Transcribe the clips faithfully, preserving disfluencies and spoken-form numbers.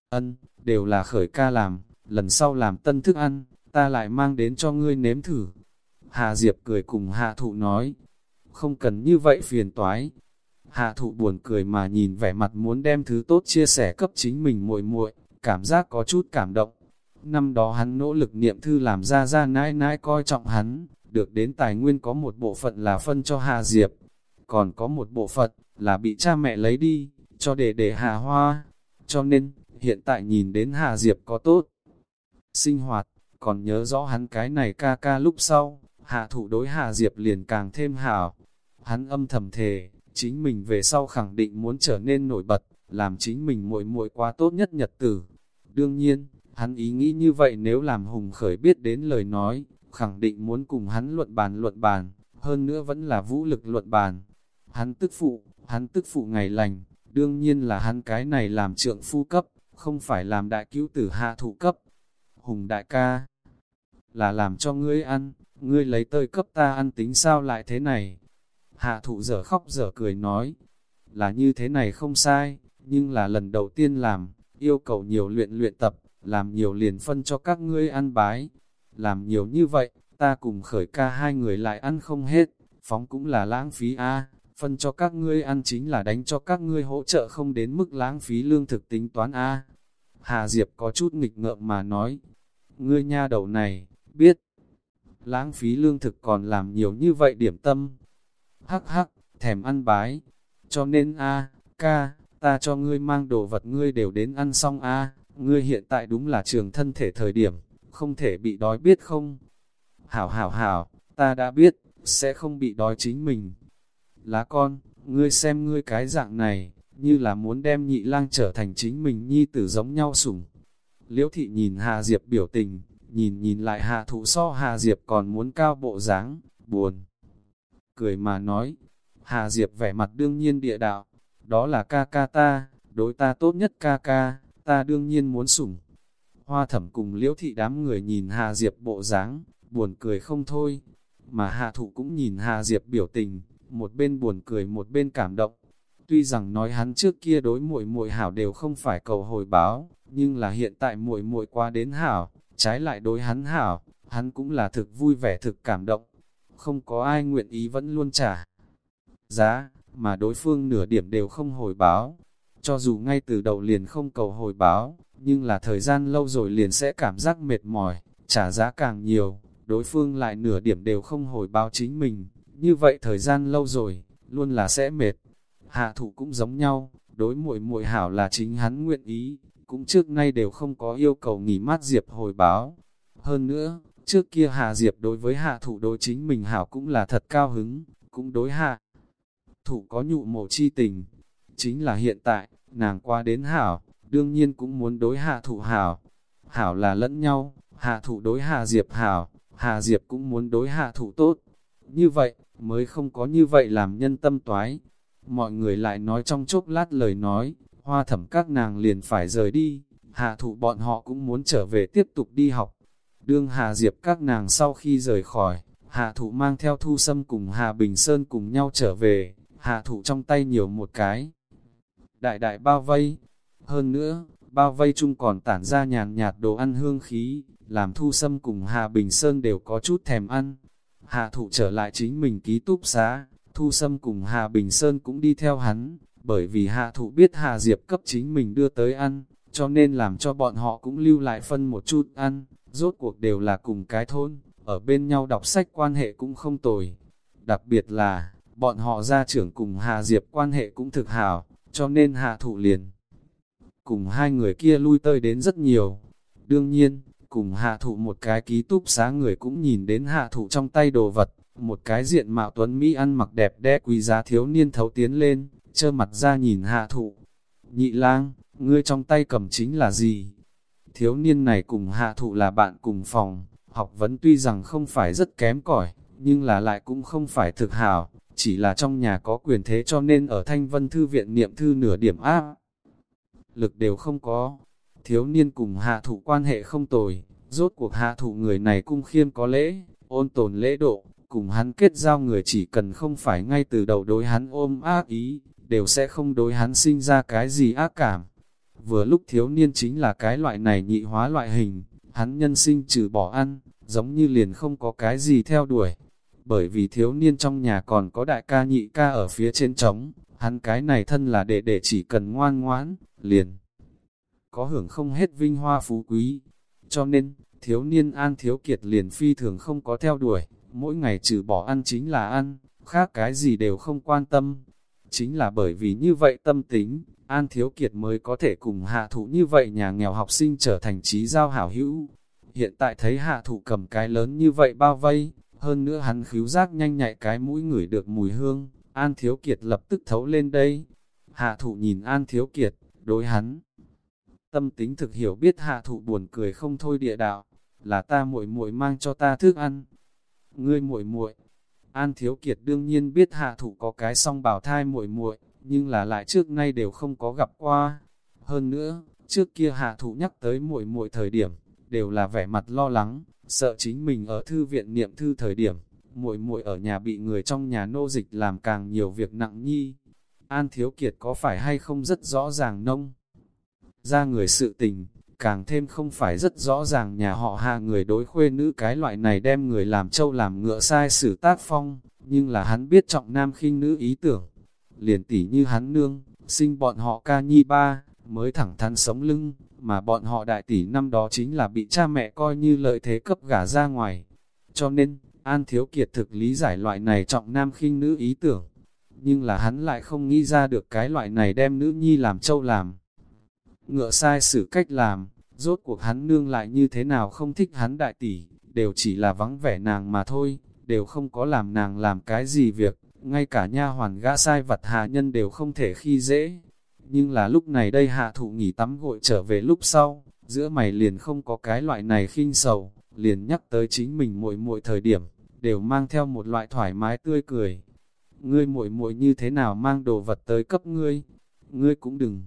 Ân, đều là khởi ca làm, lần sau làm tân thức ăn, ta lại mang đến cho ngươi nếm thử. Hà Diệp cười cùng Hạ Thụ nói, không cần như vậy phiền toái. Hạ Thụ buồn cười mà nhìn vẻ mặt muốn đem thứ tốt chia sẻ cấp chính mình muội muội, cảm giác có chút cảm động. Năm đó hắn nỗ lực niệm thư làm ra ra nãi nãi coi trọng hắn, được đến tài nguyên có một bộ phận là phân cho Hà Diệp, còn có một bộ phận là bị cha mẹ lấy đi, cho để để Hà Hoa. Cho nên, hiện tại nhìn đến Hà Diệp có tốt sinh hoạt, còn nhớ rõ hắn cái này ca ca lúc sau, Hạ Thụ đối Hà Diệp liền càng thêm hảo. Hắn âm thầm thề, chính mình về sau khẳng định muốn trở nên nổi bật, làm chính mình muội muội quá tốt nhất nhật tử. Đương nhiên, hắn ý nghĩ như vậy nếu làm Hùng Khởi biết đến lời nói, khẳng định muốn cùng hắn luận bàn luận bàn, hơn nữa vẫn là vũ lực luận bàn. Hắn tức phụ, hắn tức phụ ngày lành, đương nhiên là hắn cái này làm trượng phu cấp, không phải làm đại cứu tử Hạ Thụ cấp. Hùng đại ca, là làm cho ngươi ăn, ngươi lấy tơi cấp ta ăn tính sao lại thế này? Hạ Thụ dở khóc dở cười nói, là như thế này không sai, nhưng là lần đầu tiên làm, yêu cầu nhiều luyện luyện tập, làm nhiều liền phân cho các ngươi ăn bái. Làm nhiều như vậy, ta cùng Khởi ca hai người lại ăn không hết, phóng cũng là lãng phí a. Phân cho các ngươi ăn chính là đánh cho các ngươi hỗ trợ không đến mức lãng phí lương thực tính toán a. Hà Diệp có chút nghịch ngợm mà nói, ngươi nha đầu này, biết, lãng phí lương thực còn làm nhiều như vậy điểm tâm. Hắc hắc, thèm ăn bái, cho nên a ca, ta cho ngươi mang đồ vật ngươi đều đến ăn xong a, ngươi hiện tại đúng là trường thân thể thời điểm, không thể bị đói biết không? Hảo hảo hảo, ta đã biết, sẽ không bị đói chính mình. Lá con, ngươi xem ngươi cái dạng này, như là muốn đem nhị lang trở thành chính mình nhi tử giống nhau sủng. Liễu thị nhìn Hà Diệp biểu tình, nhìn nhìn lại Hạ Thụ so Hà Diệp còn muốn cao bộ dáng, buồn. Cười mà nói, Hà Diệp vẻ mặt đương nhiên địa đạo, đó là ca ca ta, đối ta tốt nhất ca ca, ta đương nhiên muốn sủng. Hoa Thẩm cùng Liễu thị đám người nhìn Hà Diệp bộ dáng, buồn cười không thôi, mà Hạ Thụ cũng nhìn Hà Diệp biểu tình, một bên buồn cười một bên cảm động. Tuy rằng nói hắn trước kia đối muội muội hảo đều không phải cầu hồi báo, nhưng là hiện tại muội muội qua đến hảo, trái lại đối hắn hảo, hắn cũng là thực vui vẻ thực cảm động. Không có ai nguyện ý vẫn luôn trả giá, mà đối phương nửa điểm đều không hồi báo. Cho dù ngay từ đầu liền không cầu hồi báo, nhưng là thời gian lâu rồi liền sẽ cảm giác mệt mỏi, trả giá càng nhiều, đối phương lại nửa điểm đều không hồi báo chính mình. Như vậy thời gian lâu rồi, luôn là sẽ mệt. Hạ Thụ cũng giống nhau, đối muội muội hảo là chính hắn nguyện ý, cũng trước nay đều không có yêu cầu nghỉ mát Diệp hồi báo. Hơn nữa, trước kia Hạ Diệp đối với Hạ Thụ đối chính mình hảo cũng là thật cao hứng, cũng đối Hạ Thụ có nhụ mộ chi tình. Chính là hiện tại, nàng qua đến hảo, đương nhiên cũng muốn đối Hạ Thụ hảo. Hảo là lẫn nhau, Hạ Thụ đối Hạ Diệp hảo, Hạ Diệp cũng muốn đối Hạ Thụ tốt. Như vậy, mới không có như vậy làm nhân tâm toái. Mọi người lại nói trong chốc lát lời nói, Hoa Thẩm các nàng liền phải rời đi, Hạ Thụ bọn họ cũng muốn trở về tiếp tục đi học. Đương Hà Diệp các nàng sau khi rời khỏi, Hạ Thụ mang theo Thu Sâm cùng Hà Bình Sơn cùng nhau trở về, Hạ Thụ trong tay nhiều một cái đại đại bao vây. Hơn nữa, bao vây chung còn tản ra nhàn nhạt đồ ăn hương khí, làm Thu Sâm cùng Hà Bình Sơn đều có chút thèm ăn. Hạ Thụ trở lại chính mình ký túc xá, Thu Sâm cùng Hà Bình Sơn cũng đi theo hắn, bởi vì Hạ Thụ biết Hà Diệp cấp chính mình đưa tới ăn, cho nên làm cho bọn họ cũng lưu lại phân một chút ăn, rốt cuộc đều là cùng cái thôn, ở bên nhau đọc sách quan hệ cũng không tồi. Đặc biệt là, bọn họ gia trưởng cùng Hà Diệp quan hệ cũng thực hảo, cho nên Hạ Thụ liền cùng hai người kia lui tới đến rất nhiều. Đương nhiên, cùng Hạ Thụ một cái ký túc xá người cũng nhìn đến Hạ Thụ trong tay đồ vật, một cái diện mạo tuấn Mỹ ăn mặc đẹp đẽ quý giá thiếu niên thấu tiến lên, trơ mặt ra nhìn Hạ Thụ. Nhị lang, ngươi trong tay cầm chính là gì? Thiếu niên này cùng Hạ Thụ là bạn cùng phòng, học vấn tuy rằng không phải rất kém cỏi, nhưng là lại cũng không phải thực hảo, chỉ là trong nhà có quyền thế cho nên ở Thanh Vân Thư viện niệm thư nửa điểm áp lực đều không có. Thiếu niên cùng Hạ Thụ quan hệ không tồi, rốt cuộc Hạ Thụ người này cung khiêm có lễ, ôn tồn lễ độ, cùng hắn kết giao người chỉ cần không phải ngay từ đầu đối hắn ôm ác ý, đều sẽ không đối hắn sinh ra cái gì ác cảm. Vừa lúc thiếu niên chính là cái loại này nhị hóa loại hình, hắn nhân sinh trừ bỏ ăn, giống như liền không có cái gì theo đuổi. Bởi vì thiếu niên trong nhà còn có đại ca nhị ca ở phía trên trống, hắn cái này thân là đệ đệ chỉ cần ngoan ngoãn, liền có hưởng không hết vinh hoa phú quý. Cho nên, thiếu niên An Thiếu Kiệt liền phi thường không có theo đuổi, mỗi ngày trừ bỏ ăn chính là ăn, khác cái gì đều không quan tâm. Chính là bởi vì như vậy tâm tính, An Thiếu Kiệt mới có thể cùng Hạ Thụ như vậy nhà nghèo học sinh trở thành trí giao hảo hữu. Hiện tại thấy Hạ Thụ cầm cái lớn như vậy bao vây, hơn nữa hắn khứu giác nhanh nhạy cái mũi ngửi được mùi hương, An Thiếu Kiệt lập tức thấu lên đây. Hạ Thụ nhìn An Thiếu Kiệt, đối hắn tâm tính thực hiểu biết. Hạ Thụ buồn cười không thôi địa đạo, là ta muội muội mang cho ta thức ăn. Ngươi muội muội? An Thiếu Kiệt đương nhiên biết Hạ Thụ có cái song bào thai muội muội, nhưng là lại trước nay đều không có gặp qua. Hơn nữa, trước kia Hạ Thụ nhắc tới muội muội thời điểm, đều là vẻ mặt lo lắng, sợ chính mình ở thư viện niệm thư thời điểm, muội muội ở nhà bị người trong nhà nô dịch làm càng nhiều việc nặng nhi. An Thiếu Kiệt có phải hay không rất rõ ràng nông ra người sự tình, càng thêm không phải rất rõ ràng nhà họ Hạ người đối khuê nữ cái loại này đem người làm trâu làm ngựa sai xử tác phong, nhưng là hắn biết trọng nam khinh nữ ý tưởng. Liền tỉ như hắn nương, sinh bọn họ ca nhi ba, mới thẳng thắn sống lưng, mà bọn họ đại tỷ năm đó chính là bị cha mẹ coi như lợi thế cấp gả ra ngoài. Cho nên, An Thiếu Kiệt thực lý giải loại này trọng nam khinh nữ ý tưởng, nhưng là hắn lại không nghĩ ra được cái loại này đem nữ nhi làm trâu làm ngựa sai xử cách làm. Rốt cuộc hắn nương lại như thế nào không thích hắn đại tỷ, đều chỉ là vắng vẻ nàng mà thôi, đều không có làm nàng làm cái gì việc, ngay cả nha hoàn gã sai vặt hạ nhân đều không thể khi dễ. Nhưng là lúc này đây Hạ Thụ nghỉ tắm gội trở về lúc sau, giữa mày liền không có cái loại này khinh sầu, liền nhắc tới chính mình muội muội thời điểm, đều mang theo một loại thoải mái tươi cười. Ngươi muội muội như thế nào mang đồ vật tới cấp ngươi, ngươi cũng đừng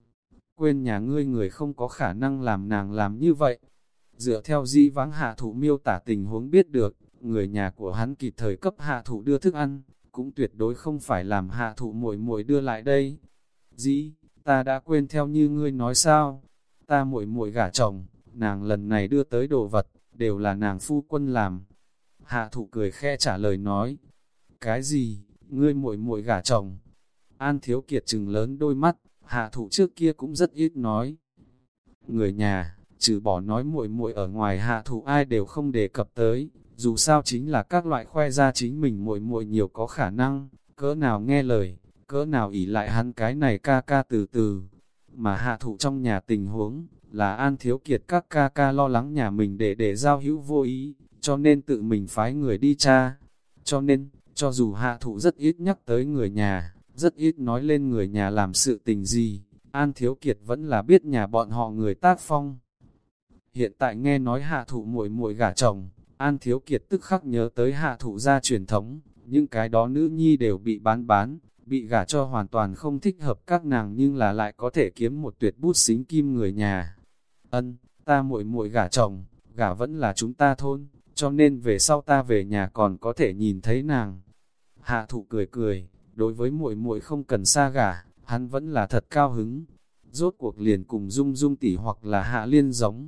quên nhà ngươi người không có khả năng làm nàng làm như vậy. Dựa theo dĩ vãng Hạ Thụ miêu tả tình huống biết được, người nhà của hắn kịp thời cấp Hạ Thụ đưa thức ăn, cũng tuyệt đối không phải làm Hạ Thụ muội muội đưa lại đây. Dĩ, ta đã quên theo như ngươi nói sao? Ta muội muội gả chồng, nàng lần này đưa tới đồ vật, đều là nàng phu quân làm. Hạ Thụ cười khe trả lời nói, cái gì, ngươi muội muội gả chồng? An Thiếu Kiệt trừng lớn đôi mắt. Hạ Thụ trước kia cũng rất ít nói. Người nhà, trừ bỏ nói muội muội ở ngoài Hạ Thụ ai đều không đề cập tới, dù sao chính là các loại khoe ra chính mình muội muội nhiều có khả năng, cỡ nào nghe lời, cỡ nào ỷ lại hắn cái này ca ca từ từ. Mà Hạ Thụ trong nhà tình huống, là An Thiếu Kiệt các ca ca lo lắng nhà mình để để giao hữu vô ý, cho nên tự mình phái người đi tra. Cho nên, cho dù Hạ Thụ rất ít nhắc tới người nhà, rất ít nói lên người nhà làm sự tình gì, An Thiếu Kiệt vẫn là biết nhà bọn họ người tác phong. Hiện tại nghe nói Hạ Thụ muội muội gả chồng, An Thiếu Kiệt tức khắc nhớ tới Hạ Thụ gia truyền thống, những cái đó nữ nhi đều bị bán bán, bị gả cho hoàn toàn không thích hợp các nàng nhưng là lại có thể kiếm một tuyệt bút xính kim người nhà. Ân, ta muội muội gả chồng, gả vẫn là chúng ta thôn, cho nên về sau ta về nhà còn có thể nhìn thấy nàng. Hạ Thụ cười cười. Đối với muội muội không cần xa gả, hắn vẫn là thật cao hứng. Rốt cuộc liền cùng Dung Dung tỷ hoặc là Hạ Liên giống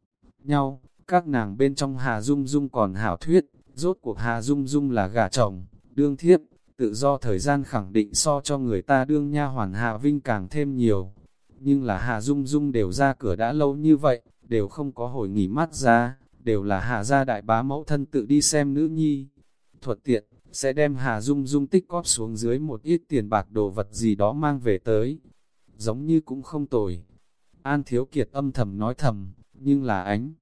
nhau, các nàng bên trong Hạ Dung Dung còn hảo thuyết, rốt cuộc Hạ Dung Dung là gả chồng, đương thiếp, tự do thời gian khẳng định so cho người ta đương nha hoàn Hạ Vinh càng thêm nhiều. Nhưng là Hạ Dung Dung đều ra cửa đã lâu như vậy, đều không có hồi nghỉ mát ra, đều là Hạ gia đại bá mẫu thân tự đi xem nữ nhi. Thuận tiện, sẽ đem Hà Dung Dung tích cóp xuống dưới một ít tiền bạc đồ vật gì đó mang về tới. Giống như cũng không tồi. An Thiếu Kiệt âm thầm nói thầm, nhưng là ánh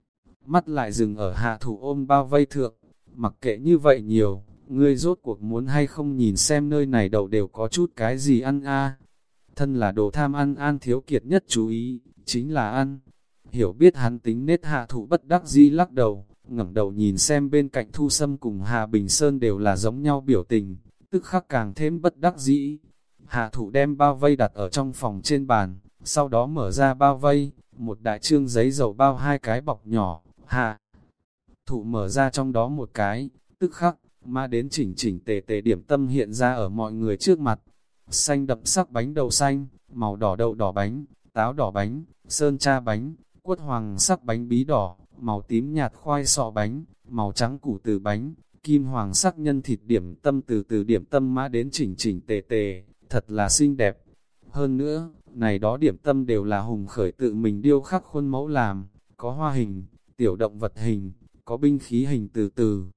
mắt lại dừng ở Hạ Thụ ôm bao vây thượng. Mặc kệ như vậy nhiều, ngươi rốt cuộc muốn hay không nhìn xem nơi này đầu đều có chút cái gì ăn a. Thân là đồ tham ăn, An Thiếu Kiệt nhất chú ý, chính là ăn. Hiểu biết hắn tính nết Hạ Thụ bất đắc dĩ lắc đầu, ngẩng đầu nhìn xem bên cạnh Thu Sâm cùng Hà Bình Sơn đều là giống nhau biểu tình, tức khắc càng thêm bất đắc dĩ. Hạ Thụ đem bao vây đặt ở trong phòng trên bàn, sau đó mở ra bao vây, một đại trương giấy dầu bao hai cái bọc nhỏ. Hạ Thụ mở ra trong đó một cái, tức khắc, mà đến chỉnh chỉnh tề tề điểm tâm hiện ra ở mọi người trước mặt. Xanh đậm sắc bánh đậu xanh, màu đỏ đậu đỏ bánh, táo đỏ bánh, sơn cha bánh, quất hoàng sắc bánh bí đỏ, màu tím nhạt khoai sọ bánh, màu trắng củ từ bánh, kim hoàng sắc nhân thịt điểm tâm từ từ điểm tâm mã đến chỉnh chỉnh tề tề, thật là xinh đẹp. Hơn nữa, này đó điểm tâm đều là Hùng Khởi tự mình điêu khắc khuôn mẫu làm, có hoa hình, tiểu động vật hình, có binh khí hình từ từ.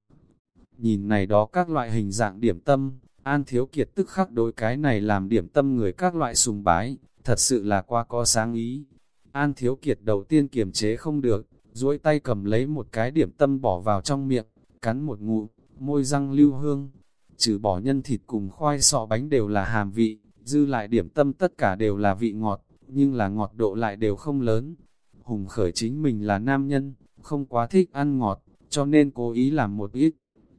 Nhìn này đó các loại hình dạng điểm tâm, An Thiếu Kiệt tức khắc đối cái này làm điểm tâm người các loại sùng bái, thật sự là quá có sáng ý. An Thiếu Kiệt đầu tiên kiềm chế không được, duỗi tay cầm lấy một cái điểm tâm bỏ vào trong miệng, cắn một ngụm, môi răng lưu hương. Trừ bỏ nhân thịt cùng khoai sọ bánh đều là hàm vị, dư lại điểm tâm tất cả đều là vị ngọt, nhưng là ngọt độ lại đều không lớn. Hùng Khởi chính mình là nam nhân, không quá thích ăn ngọt, cho nên cố ý làm một ít.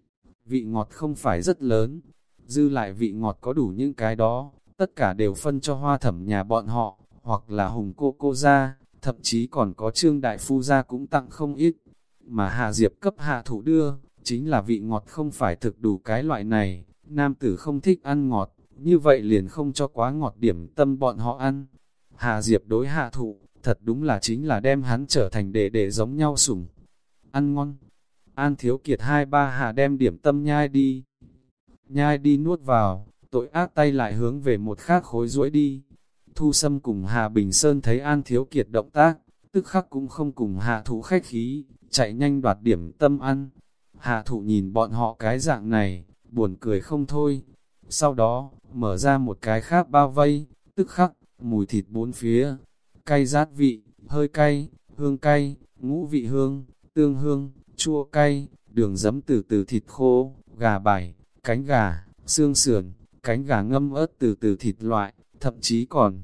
Vị ngọt không phải rất lớn, dư lại vị ngọt có đủ những cái đó, tất cả đều phân cho Hoa Thẩm nhà bọn họ, hoặc là Hùng cô cô ra, thậm chí còn có Trương Đại Phu ra cũng tặng không ít. Mà Hà Diệp cấp Hạ Thụ đưa, chính là vị ngọt không phải thực đủ cái loại này, nam tử không thích ăn ngọt, như vậy liền không cho quá ngọt điểm tâm bọn họ ăn. Hà Diệp đối Hạ Thụ, thật đúng là chính là đem hắn trở thành đệ đệ giống nhau sủng. Ăn ngon. An Thiếu Kiệt hai ba hạ đem điểm tâm nhai đi. Nhai đi nuốt vào, tội ác tay lại hướng về một khác khối duỗi đi. Thu Sâm cùng Hà Bình Sơn thấy An Thiếu Kiệt động tác, tức khắc cũng không cùng Hạ Thụ khách khí, chạy nhanh đoạt điểm tâm ăn. Hạ Thụ nhìn bọn họ cái dạng này, buồn cười không thôi. Sau đó, mở ra một cái khác bao vây, tức khắc, mùi thịt bốn phía, cay rát vị, hơi cay, hương cay, ngũ vị hương, tương hương, chua cay, đường giấm từ từ thịt khô, gà bảy, cánh gà, xương sườn, cánh gà ngâm ớt từ từ thịt loại, thậm chí còn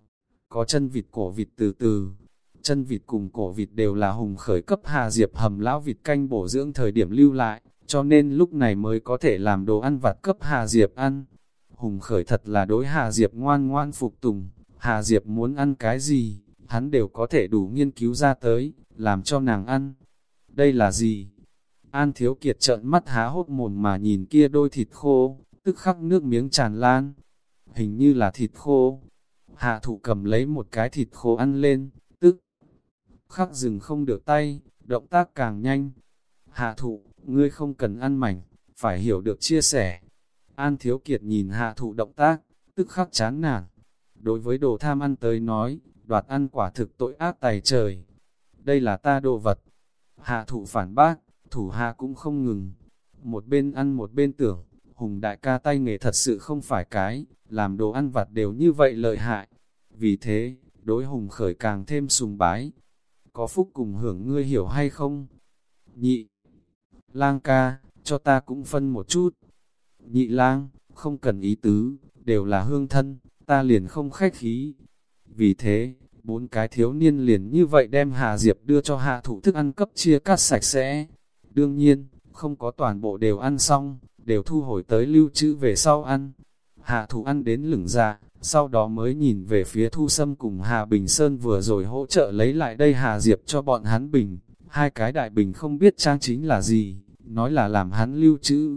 có chân vịt cổ vịt từ từ. Chân vịt cùng cổ vịt đều là Hùng Khởi cấp Hà Diệp hầm lão vịt canh bổ dưỡng thời điểm lưu lại, cho nên lúc này mới có thể làm đồ ăn vặt cấp Hà Diệp ăn. Hùng Khởi thật là đối Hà Diệp ngoan ngoan phục tùng, Hà Diệp muốn ăn cái gì, hắn đều có thể đủ nghiên cứu ra tới, làm cho nàng ăn. Đây là gì? An Thiếu Kiệt trợn mắt há hốc mồm mà nhìn kia đôi thịt khô, tức khắc nước miếng tràn lan. Hình như là thịt khô. Hạ Thụ cầm lấy một cái thịt khô ăn lên, tức khắc dừng không được tay, động tác càng nhanh. Hạ Thụ, ngươi không cần ăn mảnh, phải hiểu được chia sẻ. An Thiếu Kiệt nhìn Hạ Thụ động tác, tức khắc chán nản. Đối với đồ tham ăn tới nói, đoạt ăn quả thực tội ác tày trời. Đây là ta đồ vật. Hạ Thụ phản bác, thủ hạ cũng không ngừng. Một bên ăn một bên tưởng, Hùng đại ca tay nghề thật sự không phải cái, làm đồ ăn vặt đều như vậy lợi hại. Vì thế, đối Hùng Khởi càng thêm sùng bái. Có phúc cùng hưởng ngươi hiểu hay không? Nhị lang ca, cho ta cũng phân một chút. Nhị lang, không cần ý tứ, đều là hương thân, ta liền không khách khí. Vì thế, bốn cái thiếu niên liền như vậy đem Hà Diệp đưa cho Hạ Thụ thức ăn cấp chia cắt sạch sẽ. Đương nhiên, không có toàn bộ đều ăn xong, đều thu hồi tới lưu trữ về sau ăn. Hạ Thụ ăn đến lửng dạ, sau đó mới nhìn về phía Thu Sâm cùng Hà Bình Sơn vừa rồi hỗ trợ lấy lại đây Hà Diệp cho bọn hắn bình. Hai cái đại bình không biết trang chính là gì, nói là làm hắn lưu trữ.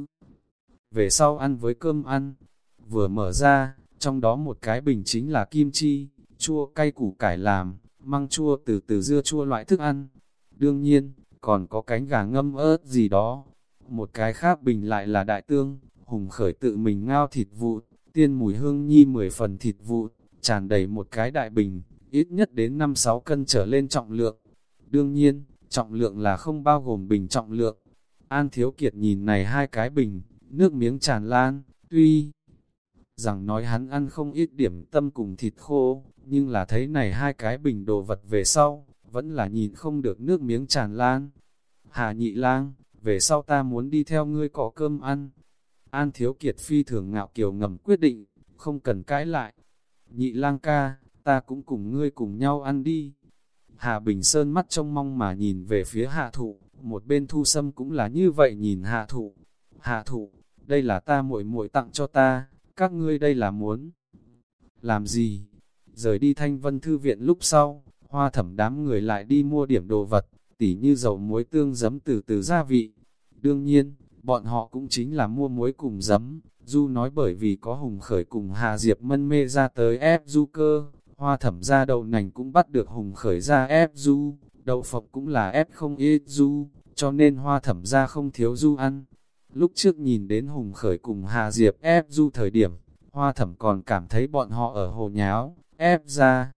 Về sau ăn với cơm ăn, vừa mở ra, trong đó một cái bình chính là kim chi, chua cay củ cải làm, măng chua từ từ dưa chua loại thức ăn. Đương nhiên, còn có cánh gà ngâm ớt gì đó. Một cái khác bình lại là đại tương, Hùng Khởi tự mình ngao thịt vụt, tiên mùi hương nhi mười phần thịt vụt, tràn đầy một cái đại bình, ít nhất đến năm sáu cân trở lên trọng lượng. Đương nhiên, trọng lượng là không bao gồm bình trọng lượng. An Thiếu Kiệt nhìn này hai cái bình, nước miếng tràn lan, tuy rằng nói hắn ăn không ít điểm tâm cùng thịt khô, nhưng là thấy này hai cái bình đồ vật về sau, vẫn là nhìn không được nước miếng tràn lan. Hà Nhị lang, về sau ta muốn đi theo ngươi có cơm ăn. An Thiếu Kiệt phi thường ngạo kiều ngầm quyết định, không cần cãi lại. Nhị lang ca, ta cũng cùng ngươi cùng nhau ăn đi. Hà Bình Sơn mắt trông mong mà nhìn về phía Hạ Thụ, một bên Thu Sâm cũng là như vậy nhìn Hạ Thụ. Hạ Thụ, đây là ta muội muội tặng cho ta, các ngươi đây là muốn làm gì? Rời đi Thanh Vân Thư Viện lúc sau, Hoa Thẩm đám người lại đi mua điểm đồ vật, tỉ như dầu muối tương giấm từ từ gia vị. Đương nhiên, bọn họ cũng chính là mua muối cùng giấm, Du nói bởi vì có Hùng Khởi cùng Hà Diệp mân mê ra tới ép Du cơ, Hoa Thẩm ra đậu nành cũng bắt được Hùng Khởi ra ép du, đậu phộng cũng là ép không ít du, cho nên Hoa Thẩm ra không thiếu du ăn. Lúc trước nhìn đến Hùng Khởi cùng Hà Diệp ép du thời điểm, Hoa Thẩm còn cảm thấy bọn họ ở hồ nháo, ép ra.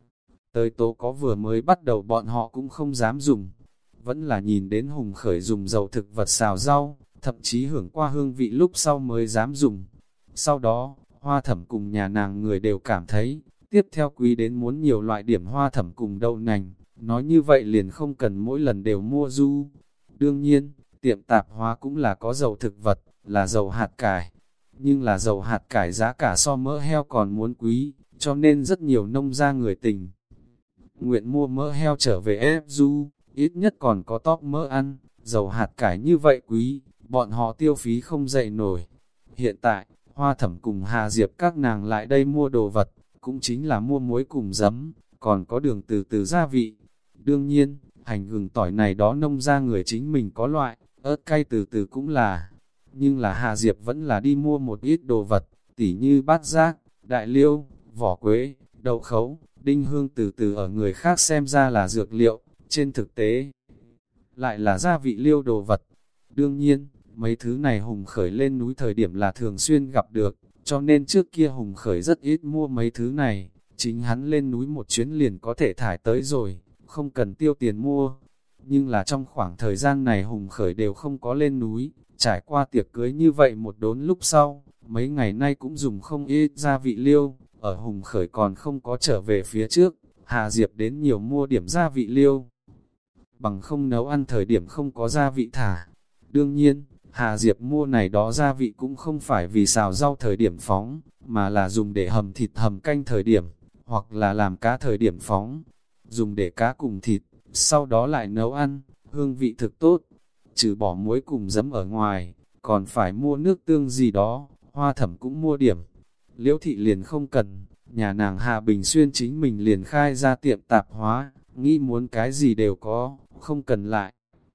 Tới tố có vừa mới bắt đầu bọn họ cũng không dám dùng, vẫn là nhìn đến Hùng Khởi dùng dầu thực vật xào rau, thậm chí hưởng qua hương vị lúc sau mới dám dùng. Sau đó, Hoa Thẩm cùng nhà nàng người đều cảm thấy, tiếp theo quý đến muốn nhiều loại điểm Hoa Thẩm cùng đậu nành, nói như vậy liền không cần mỗi lần đều mua du. Đương nhiên, tiệm tạp hóa cũng là có dầu thực vật, là dầu hạt cải, nhưng là dầu hạt cải giá cả so mỡ heo còn muốn quý, cho nên rất nhiều nông gia người tình nguyện mua mỡ heo trở về ép du, ít nhất còn có tóp mỡ ăn, dầu hạt cải như vậy quý, bọn họ tiêu phí không dậy nổi. Hiện tại, Hoa Thẩm cùng Hà Diệp các nàng lại đây mua đồ vật, cũng chính là mua muối cùng giấm, còn có đường từ từ gia vị. Đương nhiên, hành gừng tỏi này đó nông ra người chính mình có loại, ớt cay từ từ cũng là. Nhưng là Hà Diệp vẫn là đi mua một ít đồ vật, tỉ như bát giác, đại liêu, vỏ quế, đậu khấu, đinh hương từ từ ở người khác xem ra là dược liệu, trên thực tế lại là gia vị liêu đồ vật. Đương nhiên, mấy thứ này Hùng Khởi lên núi thời điểm là thường xuyên gặp được, cho nên trước kia Hùng Khởi rất ít mua mấy thứ này, chính hắn lên núi một chuyến liền có thể thải tới rồi, không cần tiêu tiền mua. Nhưng là trong khoảng thời gian này Hùng Khởi đều không có lên núi, trải qua tiệc cưới như vậy một đốn lúc sau, mấy ngày nay cũng dùng không ít gia vị liêu, ở Hùng Khởi còn không có trở về phía trước, Hà Diệp đến nhiều mua điểm gia vị liêu, bằng không nấu ăn thời điểm không có gia vị thả. Đương nhiên, Hà Diệp mua này đó gia vị cũng không phải vì xào rau thời điểm phóng, mà là dùng để hầm thịt hầm canh thời điểm, hoặc là làm cá thời điểm phóng, dùng để cá cùng thịt, sau đó lại nấu ăn, hương vị thực tốt. Trừ bỏ muối cùng giấm ở ngoài, còn phải mua nước tương gì đó, Hoa Thẩm cũng mua điểm. Liễu thị liền không cần, nhà nàng Hà Bình Xuyên chính mình liền khai ra tiệm tạp hóa, nghĩ muốn cái gì đều có, không cần lại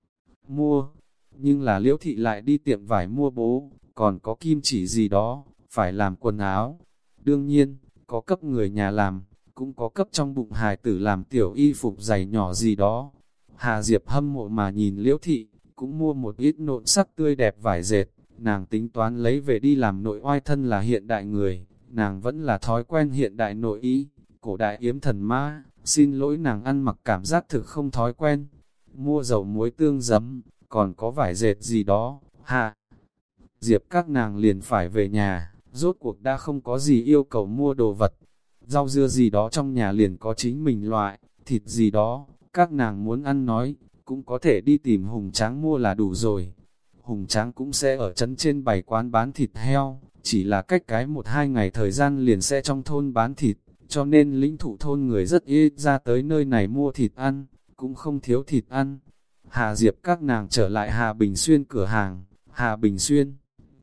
mua. Nhưng là Liễu thị lại đi tiệm vải mua bố, còn có kim chỉ gì đó, phải làm quần áo. Đương nhiên, có cấp người nhà làm, cũng có cấp trong bụng hài tử làm tiểu y phục giày nhỏ gì đó. Hà Diệp hâm mộ mà nhìn Liễu thị, cũng mua một ít nộn sắc tươi đẹp vải dệt, nàng tính toán lấy về đi làm nội oai. Thân là hiện đại người, nàng vẫn là thói quen hiện đại nội y, cổ đại yếm thần ma, xin lỗi nàng ăn mặc cảm giác thực không thói quen. Mua dầu muối tương giấm, còn có vải dệt gì đó, Hà Diệp các nàng liền phải về nhà, rốt cuộc đã không có gì yêu cầu mua đồ vật. Rau dưa gì đó trong nhà liền có chính mình loại, thịt gì đó, các nàng muốn ăn nói, cũng có thể đi tìm Hùng Tráng mua là đủ rồi. Hùng Tráng cũng sẽ ở trấn trên bày quán bán thịt heo, chỉ là cách cái một hai ngày thời gian liền sẽ trong thôn bán thịt, cho nên lĩnh thụ thôn người rất ít ra tới nơi này mua thịt ăn, cũng không thiếu thịt ăn. Hà Diệp các nàng trở lại Hà Bình Xuyên cửa hàng, Hà Bình Xuyên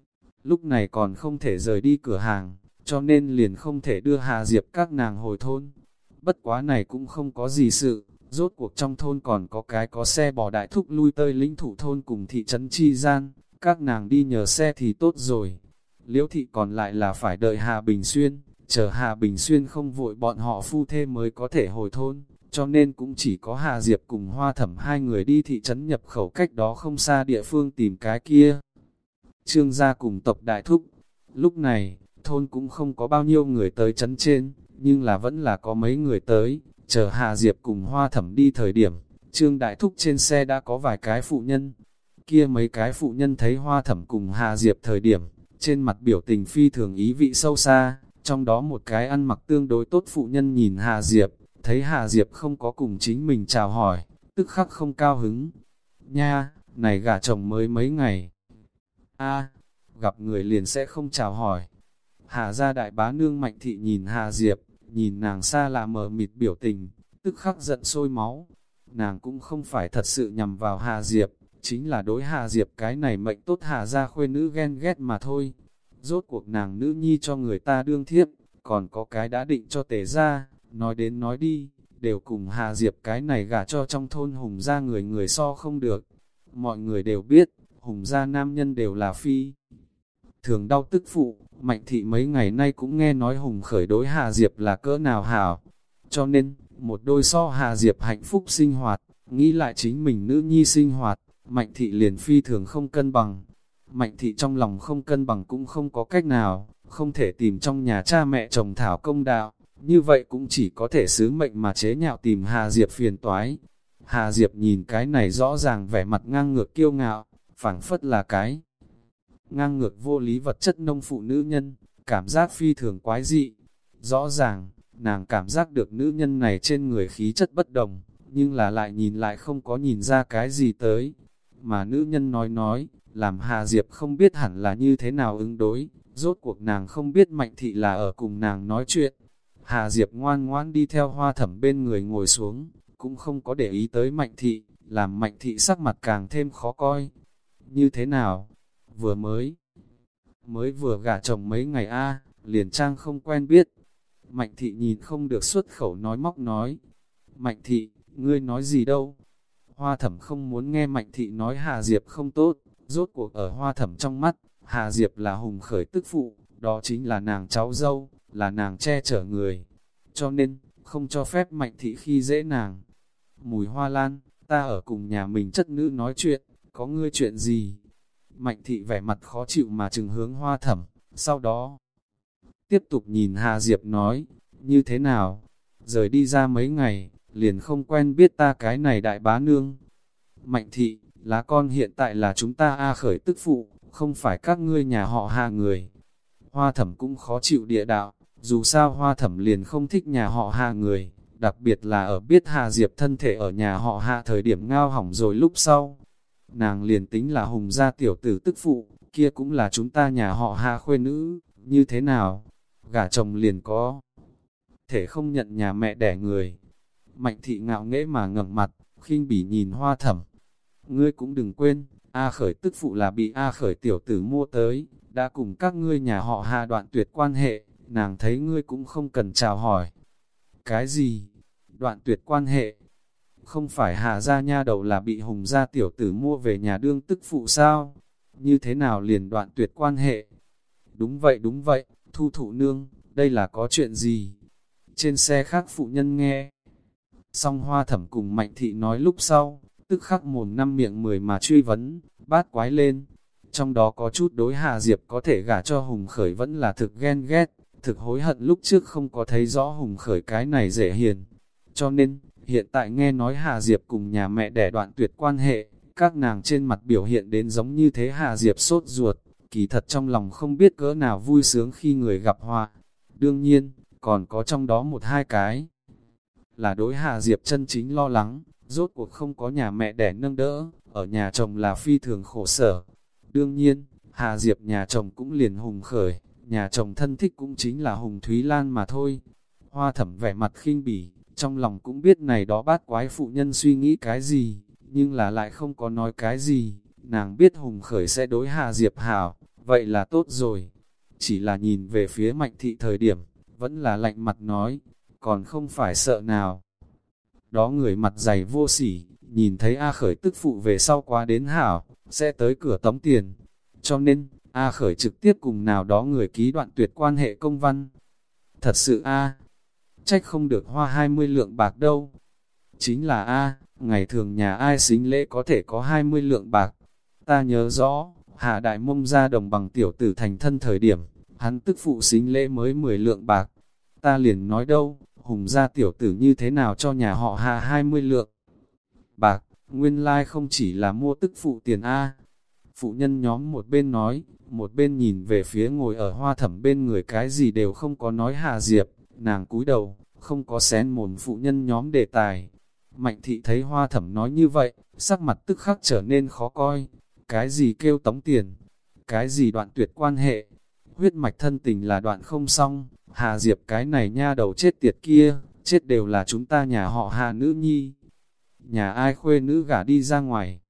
lúc này còn không thể rời đi cửa hàng, cho nên liền không thể đưa Hà Diệp các nàng hồi thôn. Bất quá này cũng không có gì sự, rốt cuộc trong thôn còn có cái có xe bò đại thúc lui tới lĩnh thủ thôn cùng thị trấn chi gian, các nàng đi nhờ xe thì tốt rồi. Liễu thị còn lại là phải đợi Hà Bình Xuyên, chờ Hà Bình Xuyên không vội bọn họ phu thê mới có thể hồi thôn, cho nên cũng chỉ có Hà Diệp cùng Hoa Thẩm hai người đi thị trấn nhập khẩu cách đó không xa địa phương tìm cái kia Trương gia cùng tộc đại thúc. Lúc này, thôn cũng không có bao nhiêu người tới trấn trên, nhưng là vẫn là có mấy người tới. Chờ Hà Diệp cùng Hoa Thẩm đi thời điểm, Trương đại thúc trên xe đã có vài cái phụ nhân. Kia mấy cái phụ nhân thấy Hoa Thẩm cùng Hà Diệp thời điểm, trên mặt biểu tình phi thường ý vị sâu xa, trong đó một cái ăn mặc tương đối tốt phụ nhân nhìn Hà Diệp, thấy Hà Diệp không có cùng chính mình chào hỏi, tức khắc không cao hứng. Nha, này gả chồng mới mấy ngày. A, gặp người liền sẽ không chào hỏi. Hà gia đại bá nương Mạnh thị nhìn Hà Diệp, nhìn nàng xa lạ mờ mịt biểu tình, tức khắc giận sôi máu. Nàng cũng không phải thật sự nhằm vào Hà Diệp, chính là đối Hà Diệp cái này mệnh tốt Hà gia khuê nữ ghen ghét mà thôi. Rốt cuộc nàng nữ nhi cho người ta đương thiếp, còn có cái đã định cho tề gia, nói đến nói đi, đều cùng Hà Diệp cái này gả cho trong thôn Hùng gia người người so không được. Mọi người đều biết, Hùng gia nam nhân đều là phi thường đau tức phụ. Mạnh thị mấy ngày nay cũng nghe nói Hùng Khởi đối Hà Diệp là cỡ nào hảo, Cho nên, một đôi so Hà Diệp hạnh phúc sinh hoạt, nghĩ lại chính mình nữ nhi sinh hoạt, Mạnh Thị liền phi thường không cân bằng. Mạnh Thị trong lòng không cân bằng cũng không có cách nào, không thể tìm trong nhà cha mẹ chồng thảo công đạo, như vậy cũng chỉ có thể sứ mệnh mà chế nhạo tìm Hà Diệp phiền toái. Hà Diệp nhìn cái này rõ ràng vẻ mặt ngang ngược kiêu ngạo, phảng phất là cái ngang ngược vô lý vật chất nông phụ nữ nhân, cảm giác phi thường quái dị. Rõ ràng, nàng cảm giác được nữ nhân này trên người khí chất bất đồng, nhưng là lại nhìn lại không có nhìn ra cái gì tới. Mà nữ nhân nói nói, làm Hà Diệp không biết hẳn là như thế nào ứng đối, rốt cuộc nàng không biết Mạnh Thị là ở cùng nàng nói chuyện. Hà Diệp ngoan ngoan đi theo Hoa Thẩm bên người ngồi xuống, cũng không có để ý tới Mạnh Thị, làm Mạnh Thị sắc mặt càng thêm khó coi. Như thế nào? Vừa mới, mới vừa gả chồng mấy ngày a, liền trang không quen biết. Mạnh Thị nhìn không được xuất khẩu nói móc nói. Mạnh Thị, ngươi nói gì đâu? Hoa Thẩm không muốn nghe Mạnh Thị nói Hà Diệp không tốt, rốt cuộc ở Hoa Thẩm trong mắt, Hà Diệp là hùng khởi tức phụ, đó chính là nàng cháu dâu, là nàng che chở người. Cho nên, không cho phép Mạnh Thị khi dễ nàng. Mùi hoa lan, ta ở cùng nhà mình chất nữ nói chuyện, có ngươi chuyện gì? Mạnh Thị vẻ mặt khó chịu mà trừng hướng Hoa Thẩm, sau đó tiếp tục nhìn Hà Diệp nói, như thế nào? Rời đi ra mấy ngày, liền không quen biết ta cái này đại bá nương. Mạnh Thị, lá con hiện tại là chúng ta A khởi tức phụ, không phải các ngươi nhà họ Hà người. Hoa Thẩm cũng khó chịu địa đạo, dù sao Hoa Thẩm liền không thích nhà họ Hà người, đặc biệt là ở biết Hà Diệp thân thể ở nhà họ Hà thời điểm ngao hỏng rồi lúc sau. Nàng liền tính là hùng gia tiểu tử tức phụ, kia cũng là chúng ta nhà họ Hà khuê nữ, như thế nào? Gả chồng liền có thể không nhận nhà mẹ đẻ người. Mạnh Thị ngạo nghễ mà ngẩng mặt, khinh bỉ nhìn Hoa Thẩm. Ngươi cũng đừng quên, A khởi tức phụ là bị A khởi tiểu tử mua tới, đã cùng các ngươi nhà họ Hà đoạn tuyệt quan hệ, nàng thấy ngươi cũng không cần chào hỏi. Cái gì? Đoạn tuyệt quan hệ? Không phải Hà gia nha đầu là bị Hùng gia tiểu tử mua về nhà đương tức phụ sao? Như thế nào liền đoạn tuyệt quan hệ? Đúng vậy đúng vậy, Thu Thụ nương, đây là có chuyện gì? Trên xe khác phụ nhân nghe. Xong Hoa Thẩm cùng Mạnh Thị nói lúc sau, tức khắc mồm năm miệng mười mà truy vấn, bát quái lên. Trong đó có chút đối Hà Diệp có thể gả cho Hùng Khởi vẫn là thực ghen ghét, thực hối hận lúc trước không có thấy rõ Hùng Khởi cái này dễ hiền. Cho nên, hiện tại nghe nói Hà Diệp cùng nhà mẹ đẻ đoạn tuyệt quan hệ, các nàng trên mặt biểu hiện đến giống như thế Hà Diệp sốt ruột, kỳ thật trong lòng không biết cỡ nào vui sướng khi người gặp họa. Đương nhiên, còn có trong đó một hai cái là đối Hà Diệp chân chính lo lắng, rốt cuộc không có nhà mẹ đẻ nâng đỡ, ở nhà chồng là phi thường khổ sở. Đương nhiên, Hà Diệp nhà chồng cũng liền Hùng Khởi, nhà chồng thân thích cũng chính là Hùng Thúy Lan mà thôi. Hoa Thẩm vẻ mặt khinh bỉ, trong lòng cũng biết này đó bát quái phụ nhân suy nghĩ cái gì, nhưng là lại không có nói cái gì. Nàng biết Hùng Khởi sẽ đối Hà Diệp hảo, vậy là tốt rồi. Chỉ là nhìn về phía Mạnh Thị thời điểm, vẫn là lạnh mặt nói, còn không phải sợ nào. Đó người mặt dày vô sỉ, nhìn thấy A Khởi tức phụ về sau quá đến hảo, sẽ tới cửa tống tiền. Cho nên, A Khởi trực tiếp cùng nào đó người ký đoạn tuyệt quan hệ công văn. Thật sự A, trách không được hoa hai mươi lượng bạc đâu. Chính là A, ngày thường nhà ai xính lễ có thể có hai mươi lượng bạc. Ta nhớ rõ, Hạ Đại Mông ra đồng bằng tiểu tử thành thân thời điểm, hắn tức phụ xính lễ mới mười lượng bạc. Ta liền nói đâu, Hùng gia tiểu tử như thế nào cho nhà họ Hạ hai mươi lượng bạc, nguyên lai like không chỉ là mua tức phụ tiền A. Phụ nhân nhóm một bên nói, một bên nhìn về phía ngồi ở Hoa Thẩm bên người cái gì đều không có nói Hà Diệp, nàng cúi đầu, không có xén mồm phụ nhân nhóm đề tài. Mạnh Thị thấy Hoa Thẩm nói như vậy, sắc mặt tức khắc trở nên khó coi. Cái gì kêu tống tiền? Cái gì đoạn tuyệt quan hệ? Huyết mạch thân tình là đoạn không xong, Hà Diệp cái này nha đầu chết tiệt kia, chết đều là chúng ta nhà họ Hà nữ nhi. Nhà ai khuê nữ gả đi ra ngoài?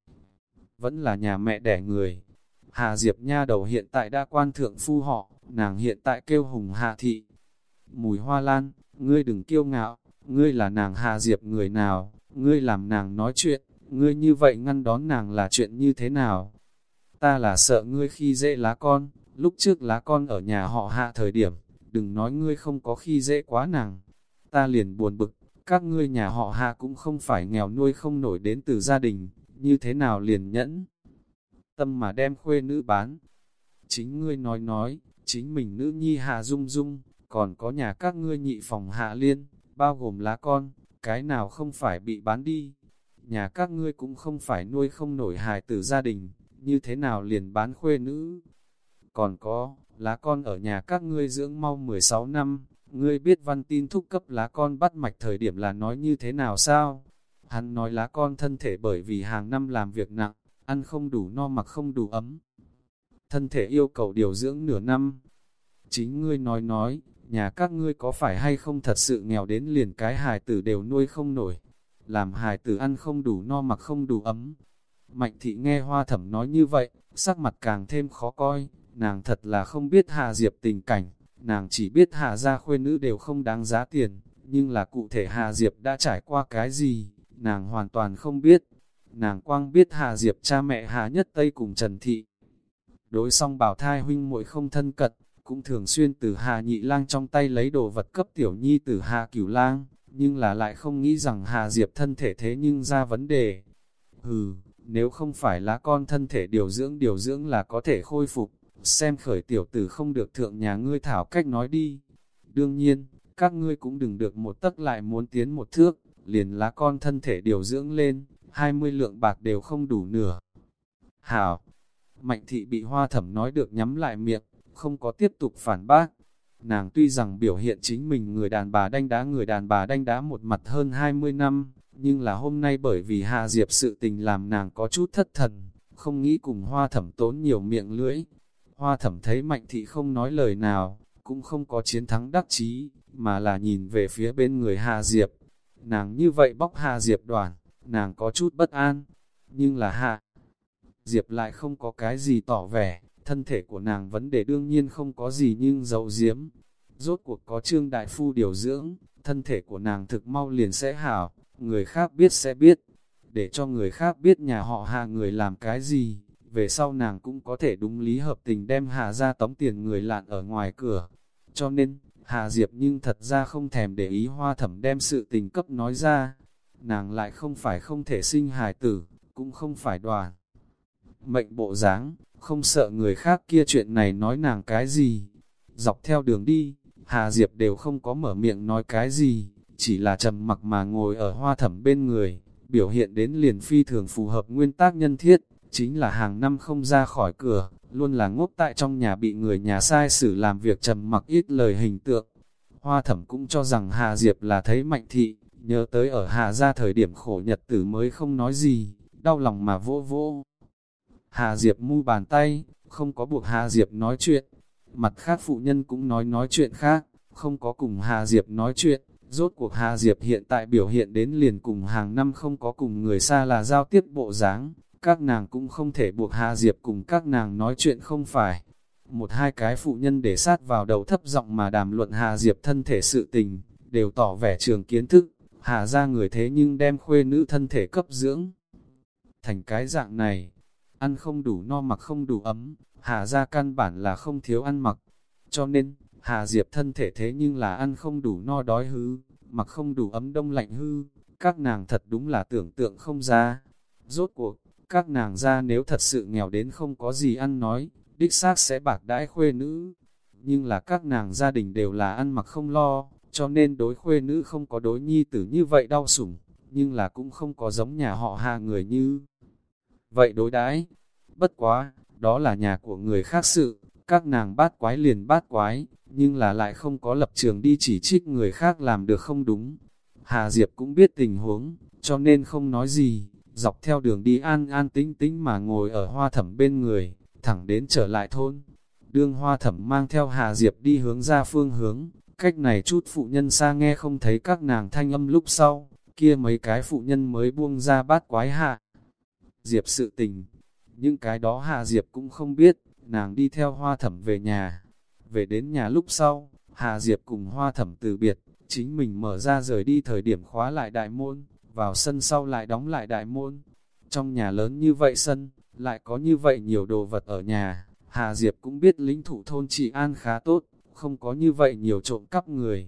Vẫn là nhà mẹ đẻ người. Hà Diệp nha đầu hiện tại đã quan thượng phu họ, nàng hiện tại kêu Hùng Hạ Thị. Mùi hoa lan, ngươi đừng kiêu ngạo, ngươi là nàng Hà Diệp người nào, ngươi làm nàng nói chuyện, ngươi như vậy ngăn đón nàng là chuyện như thế nào? Ta là sợ ngươi khi dễ lá con, lúc trước lá con ở nhà họ Hạ thời điểm, đừng nói ngươi không có khi dễ quá nàng. ta liền buồn bực, các ngươi nhà họ Hà cũng không phải nghèo nuôi không nổi đến từ gia đình, như thế nào liền nhẫn tâm mà đem khuê nữ bán. Chính ngươi nói nói, chính mình nữ nhi Hà Dung Dung, còn có nhà các ngươi nhị phòng Hạ Liên, bao gồm lá con, cái nào không phải bị bán đi. Nhà các ngươi cũng không phải nuôi không nổi hài tử gia đình, như thế nào liền bán khuê nữ. Còn có, lá con ở nhà các ngươi dưỡng mau mười sáu năm, ngươi biết Văn Tin thúc cấp lá con bắt mạch thời điểm là nói như thế nào sao? Hắn nói lá con thân thể bởi vì hàng năm làm việc nặng, ăn không đủ no mặc không đủ ấm. Thân thể yêu cầu điều dưỡng nửa năm. Chính ngươi nói nói, nhà các ngươi có phải hay không thật sự nghèo đến liền cái hài tử đều nuôi không nổi. Làm hài tử ăn không đủ no mặc không đủ ấm. Mạnh thị nghe Hoa Thẩm nói như vậy, sắc mặt càng thêm khó coi, nàng thật là không biết Hà Diệp tình cảnh, nàng chỉ biết Hà gia khuê nữ đều không đáng giá tiền, nhưng là cụ thể Hà Diệp đã trải qua cái gì, nàng hoàn toàn không biết. Nàng quang biết Hà Diệp cha mẹ Hà Nhất Tây cùng Trần Thị. Đối song bảo thai huynh muội không thân cận, cũng thường xuyên từ Hà Nhị Lang trong tay lấy đồ vật cấp tiểu nhi từ Hà Cửu Lang, nhưng là lại không nghĩ rằng Hà Diệp thân thể thế nhưng ra vấn đề. Hừ, nếu không phải lá con thân thể điều dưỡng điều dưỡng là có thể khôi phục, xem khởi tiểu tử không được thượng nhà ngươi thảo cách nói đi. Đương nhiên, các ngươi cũng đừng được một tấc lại muốn tiến một thước, liền lá con thân thể điều dưỡng lên, hai mươi lượng bạc đều không đủ nửa. Hảo, Mạnh thị bị Hoa Thẩm nói được nhắm lại miệng, không có tiếp tục phản bác. Nàng tuy rằng biểu hiện chính mình người đàn bà đanh đá người đàn bà đanh đá một mặt hơn hai mươi năm, nhưng là hôm nay bởi vì Hà Diệp sự tình làm nàng có chút thất thần, không nghĩ cùng Hoa Thẩm tốn nhiều miệng lưỡi. Hoa Thẩm thấy Mạnh thị không nói lời nào, cũng không có chiến thắng đắc chí, mà là nhìn về phía bên người Hà Diệp. Nàng như vậy bóc Hà Diệp đoàn, nàng có chút bất an, nhưng là Hà Diệp lại không có cái gì tỏ vẻ, thân thể của nàng vấn đề đương nhiên không có gì nhưng giấu giếm. Rốt cuộc có Trương Đại Phu điều dưỡng, thân thể của nàng thực mau liền sẽ hảo, người khác biết sẽ biết. Để cho người khác biết nhà họ Hà người làm cái gì, về sau nàng cũng có thể đúng lý hợp tình đem Hà ra tống tiền người lạn ở ngoài cửa. Cho nên, Hà Diệp nhưng thật ra không thèm để ý Hoa Thẩm đem sự tình cấp nói ra. Nàng lại không phải không thể sinh hài tử, cũng không phải đoàn mệnh bộ dáng, không sợ người khác kia chuyện này nói nàng cái gì. Dọc theo đường đi, Hà Diệp đều không có mở miệng nói cái gì, chỉ là trầm mặc mà ngồi ở Hoa Thẩm bên người, biểu hiện đến liền phi thường phù hợp nguyên tắc nhân thiết, chính là hàng năm không ra khỏi cửa, luôn là ngốc tại trong nhà bị người nhà sai xử làm việc trầm mặc ít lời hình tượng. Hoa Thẩm cũng cho rằng Hà Diệp là thấy Mạnh thị, nhớ tới ở Hà gia thời điểm khổ nhật tử mới không nói gì, đau lòng mà vỗ vỗ Hà Diệp mu bàn tay, không có buộc Hà Diệp nói chuyện. Mặt khác phụ nhân cũng nói nói chuyện khác, không có cùng Hà Diệp nói chuyện. Rốt cuộc Hà Diệp hiện tại biểu hiện đến liền cùng hàng năm không có cùng người xa là giao tiếp bộ dáng. Các nàng cũng không thể buộc Hà Diệp cùng các nàng nói chuyện không phải. Một hai cái phụ nhân để sát vào đầu thấp giọng mà đàm luận Hà Diệp thân thể sự tình, đều tỏ vẻ trường kiến thức. Hà ra người thế nhưng đem khuê nữ thân thể cấp dưỡng thành cái dạng này. Ăn không đủ no mặc không đủ ấm, Hà ra căn bản là không thiếu ăn mặc. Cho nên, Hà Diệp thân thể thế nhưng là ăn không đủ no đói hư, mặc không đủ ấm đông lạnh hư, các nàng thật đúng là tưởng tượng không ra. Rốt cuộc, các nàng ra nếu thật sự nghèo đến không có gì ăn nói, đích xác sẽ bạc đãi khuê nữ. Nhưng là các nàng gia đình đều là ăn mặc không lo, cho nên đối khuê nữ không có đối nhi tử như vậy đau sủng, nhưng là cũng không có giống nhà họ Hà người như vậy đối đãi. Bất quá, đó là nhà của người khác sự, các nàng bát quái liền bát quái, nhưng là lại không có lập trường đi chỉ trích người khác làm được không đúng. Hà Diệp cũng biết tình huống, cho nên không nói gì, dọc theo đường đi an an tĩnh tĩnh mà ngồi ở Hoa Thẩm bên người, thẳng đến trở lại thôn. Đương Hoa Thẩm mang theo Hà Diệp đi hướng ra phương hướng, cách này chút phụ nhân xa nghe không thấy các nàng thanh âm lúc sau, kia mấy cái phụ nhân mới buông ra bát quái hạ Diệp sự tình. Nhưng cái đó Hà Diệp cũng không biết, nàng đi theo Hoa Thẩm về nhà. Về đến nhà lúc sau, Hà Diệp cùng Hoa Thẩm từ biệt, chính mình mở ra rời đi thời điểm khóa lại đại môn, vào sân sau lại đóng lại đại môn. Trong nhà lớn như vậy sân, lại có như vậy nhiều đồ vật ở nhà, Hà Diệp cũng biết lĩnh thủ thôn trị an khá tốt, không có như vậy nhiều trộm cắp người.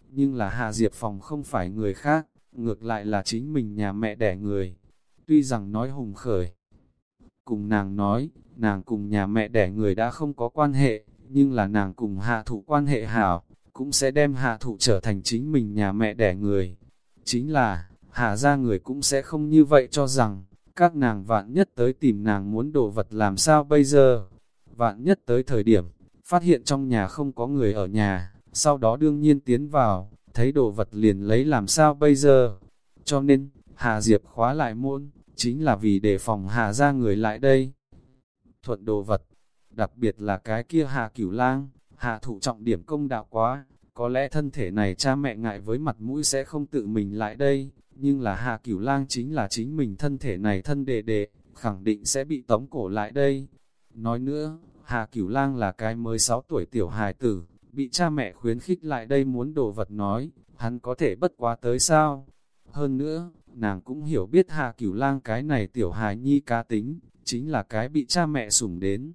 Nhưng là Hà Diệp phòng không phải người khác, ngược lại là chính mình nhà mẹ đẻ người. Tuy rằng nói Hùng Khởi cùng nàng nói, nàng cùng nhà mẹ đẻ người đã không có quan hệ, nhưng là nàng cùng Hạ Thụ quan hệ hảo, cũng sẽ đem Hạ Thụ trở thành chính mình nhà mẹ đẻ người. Chính là, Hạ ra người cũng sẽ không như vậy cho rằng, các nàng vạn nhất tới tìm nàng muốn đồ vật làm sao bây giờ. Vạn nhất tới thời điểm, phát hiện trong nhà không có người ở nhà, sau đó đương nhiên tiến vào, thấy đồ vật liền lấy làm sao bây giờ. Cho nên, Hà Diệp khóa lại môn, chính là vì đề phòng Hà ra người lại đây. Thuận đồ vật, đặc biệt là cái kia Hà Cửu Lang, Hà Thụ trọng điểm công đạo quá, có lẽ thân thể này cha mẹ ngại với mặt mũi sẽ không tự mình lại đây, nhưng là Hà Cửu Lang chính là chính mình thân thể này thân đệ đệ, khẳng định sẽ bị tống cổ lại đây. Nói nữa, Hà Cửu Lang là cái mới sáu tuổi tiểu hài tử, bị cha mẹ khuyến khích lại đây muốn đồ vật nói, hắn có thể bất quá tới sao? Hơn nữa, nàng cũng hiểu biết Hà Cửu Lang cái này tiểu hài nhi cá tính, chính là cái bị cha mẹ sủng đến.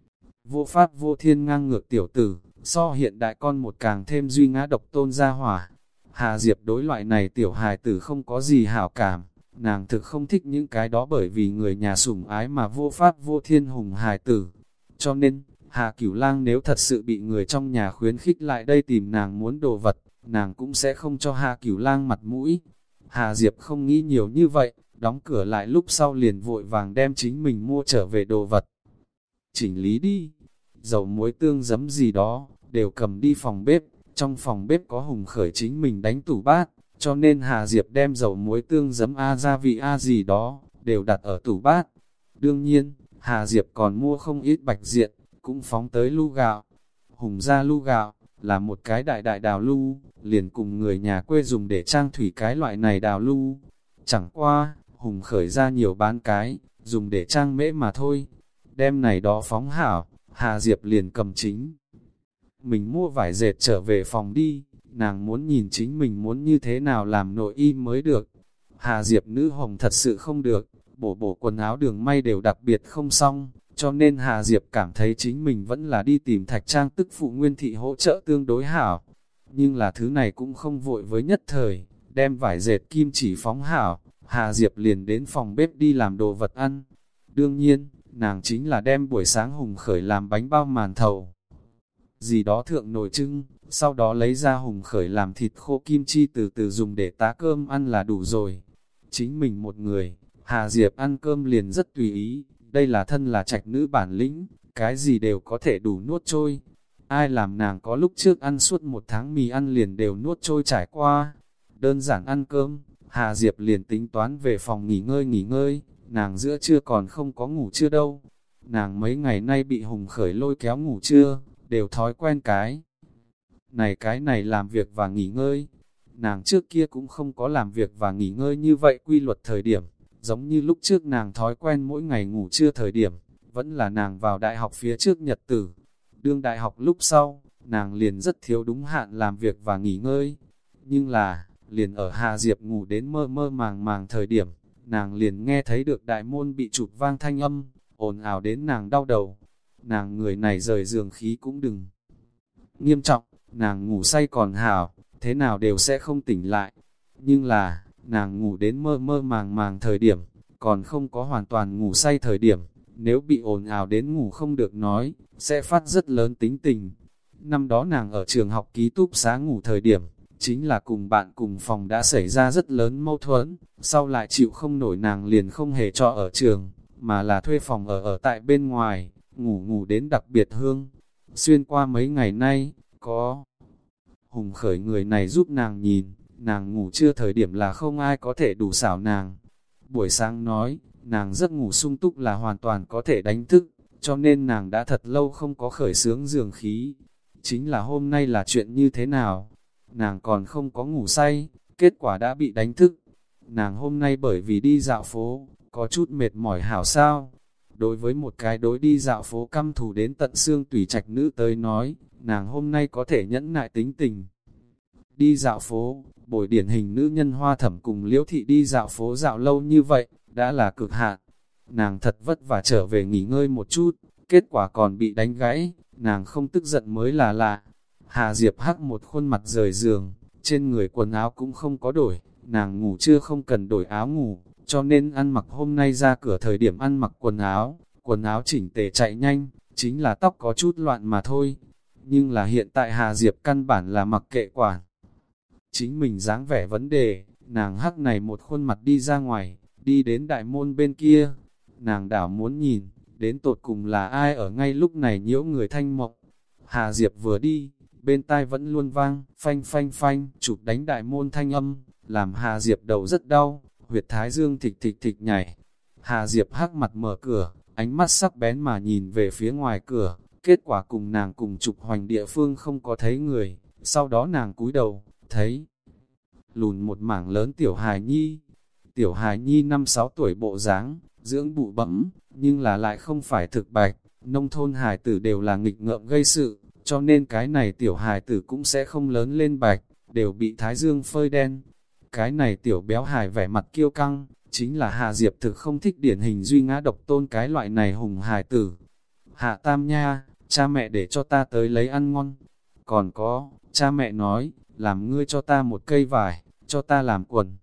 Vô pháp vô thiên ngang ngược tiểu tử, so hiện đại con một càng thêm duy ngã độc tôn gia hỏa. Hà Diệp đối loại này tiểu hài tử không có gì hảo cảm, nàng thực không thích những cái đó bởi vì người nhà sủng ái mà vô pháp vô thiên hùng hài tử. Cho nên, Hà Cửu Lang nếu thật sự bị người trong nhà khuyến khích lại đây tìm nàng muốn đồ vật, nàng cũng sẽ không cho Hà Cửu Lang mặt mũi. Hà Diệp không nghĩ nhiều như vậy, đóng cửa lại lúc sau liền vội vàng đem chính mình mua trở về đồ vật. Chỉnh lý đi, dầu muối tương giấm gì đó, đều cầm đi phòng bếp, trong phòng bếp có Hùng Khởi chính mình đánh tủ bát, cho nên Hà Diệp đem dầu muối tương giấm A gia vị A gì đó, đều đặt ở tủ bát. Đương nhiên, Hà Diệp còn mua không ít bạch diện, cũng phóng tới lu gạo. Hùng gia lu gạo, là một cái đại đại đào lu, liền cùng người nhà quê dùng để trang thủy cái loại này đào lu. Chẳng qua, Hùng Khởi ra nhiều bán cái, dùng để trang mễ mà thôi. Đem này đó phóng hảo, Hà Diệp liền cầm chính. Mình mua vải dệt trở về phòng đi, nàng muốn nhìn chính mình muốn như thế nào làm nội y mới được. Hà Diệp nữ hồng thật sự không được, bổ bổ quần áo đường may đều đặc biệt không xong, cho nên Hà Diệp cảm thấy chính mình vẫn là đi tìm Thạch Trang tức phụ Nguyên Thị hỗ trợ tương đối hảo. Nhưng là thứ này cũng không vội với nhất thời, đem vải dệt kim chỉ phóng hảo, Hà Diệp liền đến phòng bếp đi làm đồ vật ăn. Đương nhiên, nàng chính là đem buổi sáng Hùng Khởi làm bánh bao màn thầu. Gì đó thượng nồi trưng, sau đó lấy ra Hùng Khởi làm thịt khô kim chi từ từ dùng để tá cơm ăn là đủ rồi. Chính mình một người, Hà Diệp ăn cơm liền rất tùy ý, đây là thân là trạch nữ bản lĩnh, cái gì đều có thể đủ nuốt trôi. Ai làm nàng có lúc trước ăn suốt một tháng mì ăn liền đều nuốt trôi trải qua. Đơn giản ăn cơm, Hà Diệp liền tính toán về phòng nghỉ ngơi nghỉ ngơi, nàng giữa trưa còn không có ngủ trưa đâu. Nàng mấy ngày nay bị Hùng Khởi lôi kéo ngủ trưa, đều thói quen cái. Này cái này làm việc và nghỉ ngơi, nàng trước kia cũng không có làm việc và nghỉ ngơi như vậy quy luật thời điểm, giống như lúc trước nàng thói quen mỗi ngày ngủ trưa thời điểm, vẫn là nàng vào đại học phía trước nhật tử. Đương đại học lúc sau, nàng liền rất thiếu đúng hạn làm việc và nghỉ ngơi. Nhưng là, liền ở Hà Diệp ngủ đến mơ mơ màng màng thời điểm, nàng liền nghe thấy được đại môn bị chụp vang thanh âm, ồn ào đến nàng đau đầu. Nàng người này rời giường khí cũng đừng nghiêm trọng, nàng ngủ say còn hảo, thế nào đều sẽ không tỉnh lại. Nhưng là, nàng ngủ đến mơ mơ màng màng thời điểm, còn không có hoàn toàn ngủ say thời điểm, nếu bị ồn ào đến ngủ không được nói, sẽ phát rất lớn tính tình. Năm đó nàng ở trường học ký túc xá ngủ thời điểm, chính là cùng bạn cùng phòng đã xảy ra rất lớn mâu thuẫn, sau lại chịu không nổi nàng liền không hề cho ở trường, mà là thuê phòng ở ở tại bên ngoài, ngủ ngủ đến đặc biệt hương. Xuyên qua mấy ngày nay, có Hùng Khởi người này giúp nàng nhìn, nàng ngủ chưa thời điểm là không ai có thể đủ xảo nàng. Buổi sáng nói, nàng giấc ngủ sung túc là hoàn toàn có thể đánh thức, cho nên nàng đã thật lâu không có khởi sướng giường khí. Chính là hôm nay là chuyện như thế nào? Nàng còn không có ngủ say, kết quả đã bị đánh thức. Nàng hôm nay bởi vì đi dạo phố, có chút mệt mỏi hảo sao? Đối với một cái đối đi dạo phố căm thù đến tận xương tủy trạch nữ tới nói, nàng hôm nay có thể nhẫn nại tính tình. Đi dạo phố, bồi điển hình nữ nhân Hoa Thẩm cùng Liễu Thị đi dạo phố dạo lâu như vậy, đã là cực hạn. Nàng thật vất vả trở về nghỉ ngơi một chút, kết quả còn bị đánh gãy, nàng không tức giận mới là lạ. Hà Diệp hắc một khuôn mặt rời giường, trên người quần áo cũng không có đổi, nàng ngủ trưa không cần đổi áo ngủ, cho nên ăn mặc hôm nay ra cửa thời điểm ăn mặc quần áo, quần áo chỉnh tề chạy nhanh, chính là tóc có chút loạn mà thôi. Nhưng là hiện tại Hà Diệp căn bản là mặc kệ quản. Chính mình dáng vẻ vấn đề, nàng hắc này một khuôn mặt đi ra ngoài, đi đến đại môn bên kia. Nàng đảo muốn nhìn, đến tột cùng là ai ở ngay lúc này nhiễu người thanh mộng. Hà Diệp vừa đi, bên tai vẫn luôn vang, phanh phanh phanh, chụp đánh đại môn thanh âm, làm Hà Diệp đầu rất đau, huyệt thái dương thịch thịch thịch nhảy. Hà Diệp hắc mặt mở cửa, ánh mắt sắc bén mà nhìn về phía ngoài cửa, kết quả cùng nàng cùng chụp hoành địa phương không có thấy người, sau đó nàng cúi đầu, thấy lùn một mảng lớn tiểu hài nhi. Tiểu hài nhi năm sáu tuổi bộ dáng, dưỡng bụ bẫm, nhưng là lại không phải thực bạch, nông thôn hài tử đều là nghịch ngợm gây sự, cho nên cái này tiểu hài tử cũng sẽ không lớn lên bạch, đều bị thái dương phơi đen. Cái này tiểu béo hài vẻ mặt kiêu căng, chính là Hà Diệp thực không thích điển hình duy ngã độc tôn cái loại này hùng hài tử. Hạ Tam nha, cha mẹ để cho ta tới lấy ăn ngon. Còn có, cha mẹ nói, làm ngươi cho ta một cây vải, cho ta làm quần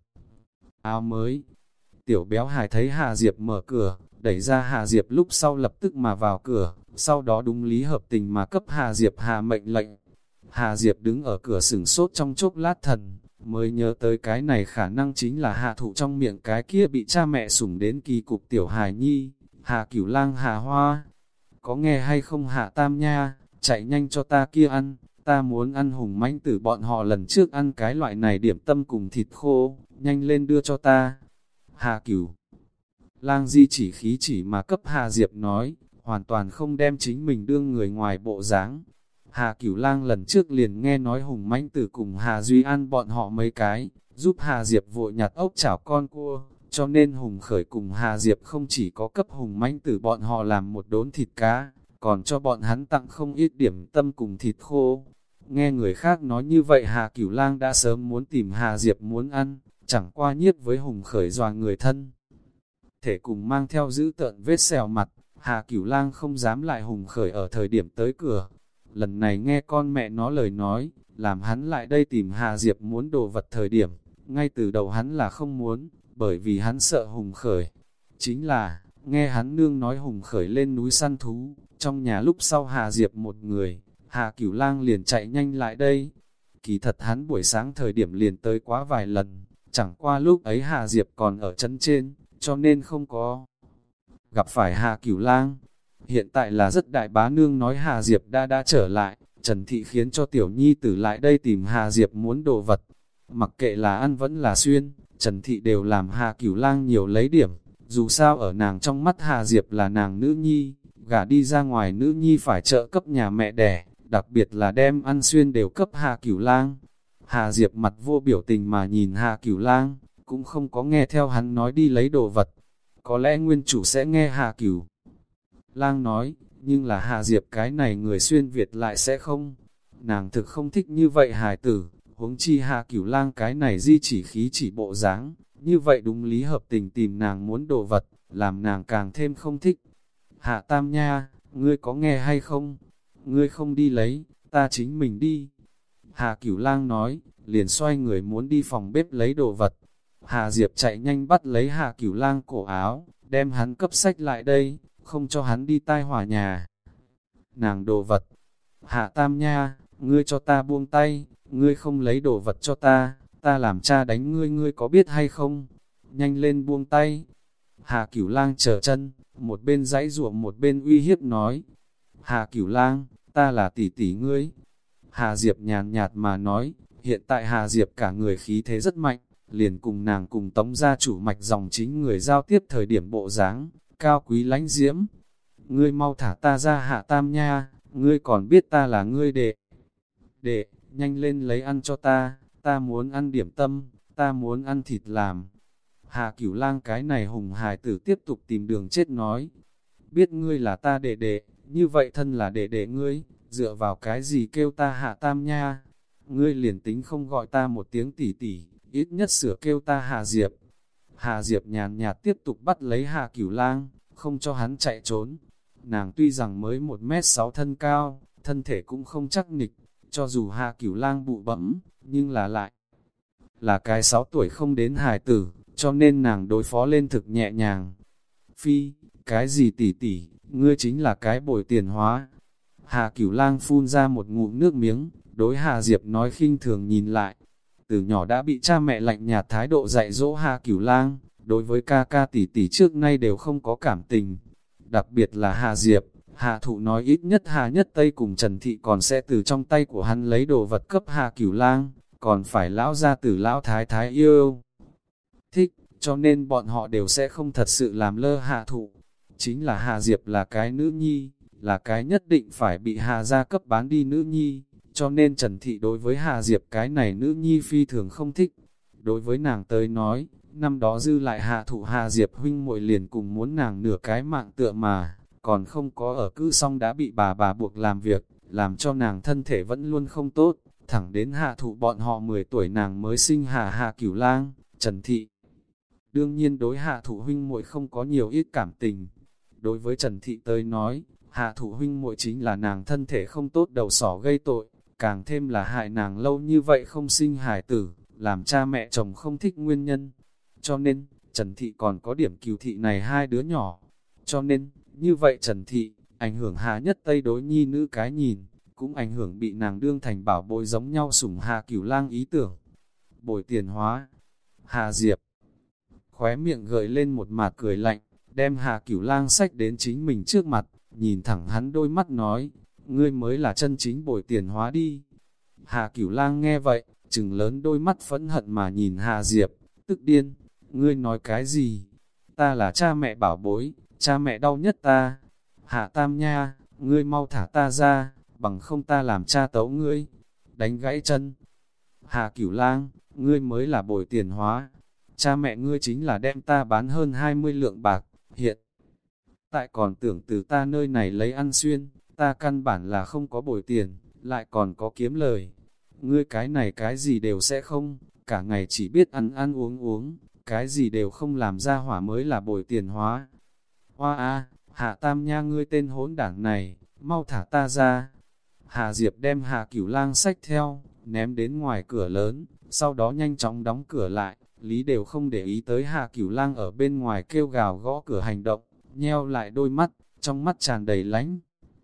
áo mới. Tiểu béo hài thấy Hà Diệp mở cửa, đẩy ra Hà Diệp lúc sau lập tức mà vào cửa, sau đó đúng lý hợp tình mà cấp Hà Diệp hạ mệnh lệnh. Hà Diệp đứng ở cửa sửng sốt trong chốc lát thần, mới nhớ tới cái này khả năng chính là hạ thụ trong miệng cái kia bị cha mẹ sủng đến kỳ cục tiểu hài nhi, Hà Cửu Lang Hà Hoa. Có nghe hay không Hạ Tam nha, chạy nhanh cho ta kia ăn, ta muốn ăn hùng mãnh tử bọn họ lần trước ăn cái loại này điểm tâm cùng thịt khô, nhanh lên đưa cho ta. Hà Cửu Lang di chỉ khí chỉ mà cấp Hà Diệp nói, hoàn toàn không đem chính mình đương người ngoài bộ dáng. Hà Cửu Lang lần trước liền nghe nói hùng mãnh tử cùng Hà Duy ăn bọn họ mấy cái, giúp Hà Diệp vội nhặt ốc chảo con cua, cho nên Hùng Khởi cùng Hà Diệp không chỉ có cấp hùng mãnh tử bọn họ làm một đốn thịt cá, còn cho bọn hắn tặng không ít điểm tâm cùng thịt khô. Nghe người khác nói như vậy Hà Cửu Lang đã sớm muốn tìm Hà Diệp muốn ăn, chẳng qua nhiếp với Hùng Khởi dọa người thân. Thể cùng mang theo giữ tợn vết sẹo mặt, Hà Cửu Lang không dám lại Hùng Khởi ở thời điểm tới cửa. Lần này nghe con mẹ nó lời nói, làm hắn lại đây tìm Hà Diệp muốn đồ vật thời điểm, ngay từ đầu hắn là không muốn, bởi vì hắn sợ Hùng Khởi. Chính là, nghe hắn nương nói Hùng Khởi lên núi săn thú, trong nhà lúc sau Hà Diệp một người, Hà Cửu Lang liền chạy nhanh lại đây. Kỳ thật hắn buổi sáng thời điểm liền tới quá vài lần, chẳng qua lúc ấy Hà Diệp còn ở chân trên, cho nên không có gặp phải Hà Cửu Lang. Hiện tại là rất đại bá nương nói Hà Diệp đã đã trở lại, Trần Thị khiến cho tiểu nhi tử lại đây tìm Hà Diệp muốn đồ vật. Mặc kệ là ăn vẫn là xuyên, Trần Thị đều làm Hà Cửu Lang nhiều lấy điểm, dù sao ở nàng trong mắt Hà Diệp là nàng nữ nhi, gả đi ra ngoài nữ nhi phải trợ cấp nhà mẹ đẻ, đặc biệt là đem ăn xuyên đều cấp Hà Cửu Lang. Hà Diệp mặt vô biểu tình mà nhìn Hà Cửu Lang, cũng không có nghe theo hắn nói đi lấy đồ vật. Có lẽ nguyên chủ sẽ nghe Hà Cửu Lang nói, nhưng là Hà Diệp cái này người xuyên Việt lại sẽ không. Nàng thực không thích như vậy hài tử, huống chi Hà Cửu Lang cái này di chỉ khí chỉ bộ dáng, như vậy đúng lý hợp tình tìm nàng muốn đồ vật, làm nàng càng thêm không thích. Hạ Tam nha, ngươi có nghe hay không? Ngươi không đi lấy, ta chính mình đi. Hà Cửu Lang nói, liền xoay người muốn đi phòng bếp lấy đồ vật. Hà Diệp chạy nhanh bắt lấy Hà Cửu Lang cổ áo, đem hắn cấp sách lại đây, không cho hắn đi tai hỏa nhà. Nàng đồ vật. Hạ Tam nha, ngươi cho ta buông tay, ngươi không lấy đồ vật cho ta, ta làm cha đánh ngươi, ngươi có biết hay không? Nhanh lên buông tay. Hà Cửu Lang trở chân, một bên giãy giụa một bên uy hiếp nói. Hà Cửu Lang, ta là tỷ tỷ ngươi. Hà Diệp nhàn nhạt mà nói, hiện tại Hà Diệp cả người khí thế rất mạnh, liền cùng nàng cùng tống gia chủ mạch dòng chính người giao tiếp thời điểm bộ dáng, cao quý lãnh diễm. Ngươi mau thả ta ra Hạ Tam nha, ngươi còn biết ta là ngươi đệ. Đệ, nhanh lên lấy ăn cho ta, ta muốn ăn điểm tâm, ta muốn ăn thịt làm. Hà Cửu Lang cái này hùng hài tử tiếp tục tìm đường chết nói. Biết ngươi là ta đệ đệ, như vậy thân là đệ đệ ngươi, dựa vào cái gì kêu ta Hạ Tam nha? Ngươi liền tính không gọi ta một tiếng tỷ tỷ, ít nhất sửa kêu ta Hà Diệp. Hà Diệp nhàn nhạt tiếp tục bắt lấy Hà Cửu Lang, không cho hắn chạy trốn. Nàng tuy rằng mới một mét sáu thân cao, thân thể cũng không chắc nịch, cho dù Hà Cửu Lang bụ bẫm, nhưng là lại là cái sáu tuổi không đến hài tử, cho nên nàng đối phó lên thực nhẹ nhàng. Phi, cái gì tỷ tỷ, ngươi chính là cái bồi tiền hóa. Hà Cửu Lang phun ra một ngụm nước miếng, đối Hà Diệp nói khinh thường nhìn lại. Từ nhỏ đã bị cha mẹ lạnh nhạt thái độ dạy dỗ Hà Cửu Lang, đối với ca ca tỷ tỷ trước nay đều không có cảm tình. Đặc biệt là Hà Diệp, Hà Thụ nói ít nhất Hà Nhất Tây cùng Trần Thị còn sẽ từ trong tay của hắn lấy đồ vật cấp Hà Cửu Lang, còn phải lão gia tử lão thái thái yêu. Thích, cho nên bọn họ đều sẽ không thật sự làm lơ Hà Thụ. Chính là Hà Diệp là cái nữ nhi, là cái nhất định phải bị Hà gia cấp bán đi nữ nhi, cho nên Trần Thị đối với Hà Diệp cái này nữ nhi phi thường không thích. Đối với nàng tới nói, năm đó dư lại Hà Thụ Hà Diệp huynh muội liền cùng muốn nàng nửa cái mạng tựa mà, còn không có ở cữ xong đã bị bà bà buộc làm việc, làm cho nàng thân thể vẫn luôn không tốt, thẳng đến Hà Thụ bọn họ mười tuổi nàng mới sinh Hà Hà Cửu Lang. Trần Thị đương nhiên đối Hà Thụ huynh muội không có nhiều ít cảm tình. Đối với Trần Thị tới nói, Hà Thụ huynh muội chính là nàng thân thể không tốt đầu sỏ gây tội, càng thêm là hại nàng lâu như vậy không sinh hài tử, làm cha mẹ chồng không thích nguyên nhân. Cho nên, Trần Thị còn có điểm cừu thị này hai đứa nhỏ. Cho nên, như vậy Trần Thị, ảnh hưởng Hà Nhất Tây đối nhi nữ cái nhìn, cũng ảnh hưởng bị nàng đương thành bảo bối giống nhau sủng Hà Cửu Lang ý tưởng. Bồi tiền hóa, Hà Diệp khóe miệng gợi lên một mạt cười lạnh, đem Hà Cửu Lang xách đến chính mình trước mặt, nhìn thẳng hắn đôi mắt nói, ngươi mới là chân chính bồi tiền hóa đi. Hà Cửu Lang nghe vậy, trừng lớn đôi mắt phẫn hận mà nhìn Hà Diệp, tức điên, ngươi nói cái gì? Ta là cha mẹ bảo bối, cha mẹ đau nhất ta. Hạ Tam Nha, ngươi mau thả ta ra, bằng không ta làm cha tấu ngươi. Đánh gãy chân. Hà Cửu Lang, ngươi mới là bồi tiền hóa. Cha mẹ ngươi chính là đem ta bán hơn hai mươi lượng bạc, hiện tại còn tưởng từ ta nơi này lấy ăn xuyên, ta căn bản là không có bồi tiền, lại còn có kiếm lời. Ngươi cái này cái gì đều sẽ không, cả ngày chỉ biết ăn ăn uống uống, cái gì đều không làm ra hỏa mới là bồi tiền hóa. Hoa a, Hạ Tam Nha ngươi tên hỗn đảng này, mau thả ta ra. Hà Diệp đem Hà Cửu Lang xách theo, ném đến ngoài cửa lớn, sau đó nhanh chóng đóng cửa lại, lý đều không để ý tới Hà Cửu Lang ở bên ngoài kêu gào gõ cửa hành động, nheo lại đôi mắt, trong mắt tràn đầy lánh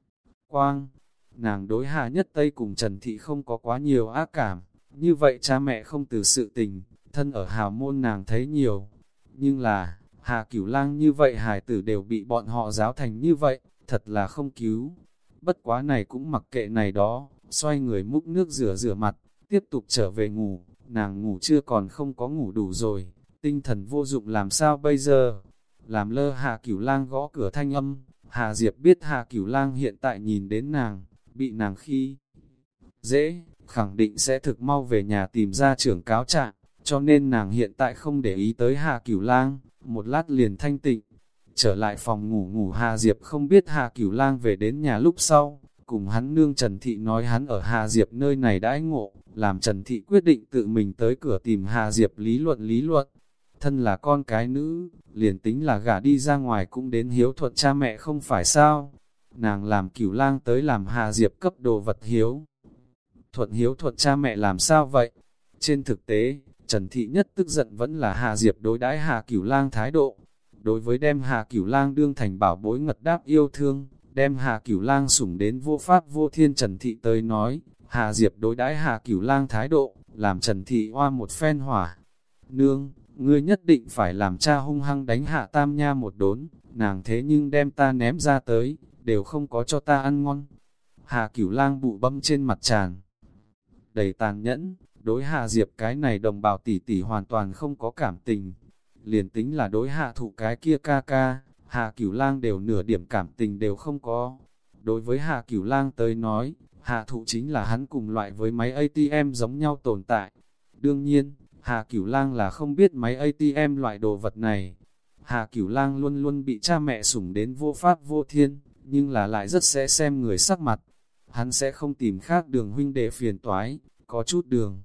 quang. Nàng đối Hà Nhất Tây cùng Trần Thị không có quá nhiều ác cảm, như vậy cha mẹ không từ sự tình, thân ở hào môn nàng thấy nhiều. Nhưng là, Hà Cửu Lang như vậy hài tử đều bị bọn họ giáo thành như vậy, thật là không cứu. Bất quá này cũng mặc kệ này đó, xoay người múc nước rửa rửa mặt, tiếp tục trở về ngủ. Nàng ngủ chưa còn không có ngủ đủ rồi, tinh thần vô dụng làm sao bây giờ? Làm lơ Hà Cửu Lang gõ cửa thanh âm, Hà Diệp biết Hà Cửu Lang hiện tại nhìn đến nàng, bị nàng khi dễ, khẳng định sẽ thực mau về nhà tìm ra trưởng cáo trạng, cho nên nàng hiện tại không để ý tới Hà Cửu Lang, một lát liền thanh tịnh. Trở lại phòng ngủ ngủ Hà Diệp không biết Hà Cửu Lang về đến nhà lúc sau, cùng hắn nương Trần Thị nói hắn ở Hà Diệp nơi này đãi ngộ, làm Trần Thị quyết định tự mình tới cửa tìm Hà Diệp lý luận lý luận. Thân là con cái nữ, liền tính là gả đi ra ngoài cũng đến hiếu thuận cha mẹ không phải sao. Nàng làm Cửu Lang tới làm Hà Diệp cấp đồ vật hiếu. Thuận hiếu thuận cha mẹ làm sao vậy? Trên thực tế, Trần Thị nhất tức giận vẫn là Hà Diệp đối đãi Hà Cửu Lang thái độ. Đối với đem Hà Cửu Lang đương thành bảo bối ngật đáp yêu thương, đem Hà Cửu Lang sủng đến vô pháp vô thiên Trần Thị tới nói, Hà Diệp đối đãi Hà Cửu Lang thái độ, làm Trần Thị oa một phen hỏa. Nương, ngươi nhất định phải làm cha hung hăng đánh Hạ Tam Nha một đốn, nàng thế nhưng đem ta ném ra tới, đều không có cho ta ăn ngon. Hà Cửu Lang bụ bẫm trên mặt tràn đầy tàn nhẫn, đối Hà Diệp cái này đồng bào tỷ tỷ hoàn toàn không có cảm tình. Liền tính là đối Hạ Thụ cái kia ca ca, Hà Cửu Lang đều nửa điểm cảm tình đều không có. Đối với Hà Cửu Lang tới nói, Hà Thụ chính là hắn cùng loại với máy a tê em giống nhau tồn tại. Đương nhiên, Hà Cửu Lang là không biết máy a tê em loại đồ vật này. Hà Cửu Lang luôn luôn bị cha mẹ sủng đến vô pháp vô thiên, nhưng là lại rất sẽ xem người sắc mặt. Hắn sẽ không tìm khác đường huynh đệ phiền toái, có chút đường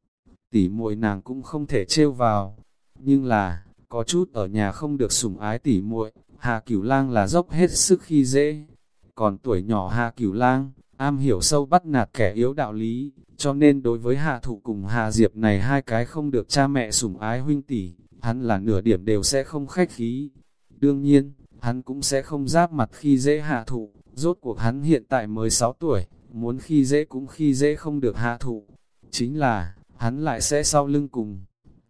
tỉ muội nàng cũng không thể trêu vào. Nhưng là, có chút ở nhà không được sủng ái tỉ muội, Hà Cửu Lang là dốc hết sức khi dễ. Còn tuổi nhỏ Hà Cửu Lang, am hiểu sâu bắt nạt kẻ yếu đạo lý, cho nên đối với Hạ Thụ cùng Hà Diệp này hai cái không được cha mẹ sủng ái huynh tỷ, hắn là nửa điểm đều sẽ không khách khí. Đương nhiên, hắn cũng sẽ không giáp mặt khi dễ Hạ Thụ, rốt cuộc hắn hiện tại mới sáu tuổi, muốn khi dễ cũng khi dễ không được Hạ Thụ. Chính là, hắn lại sẽ sau lưng cùng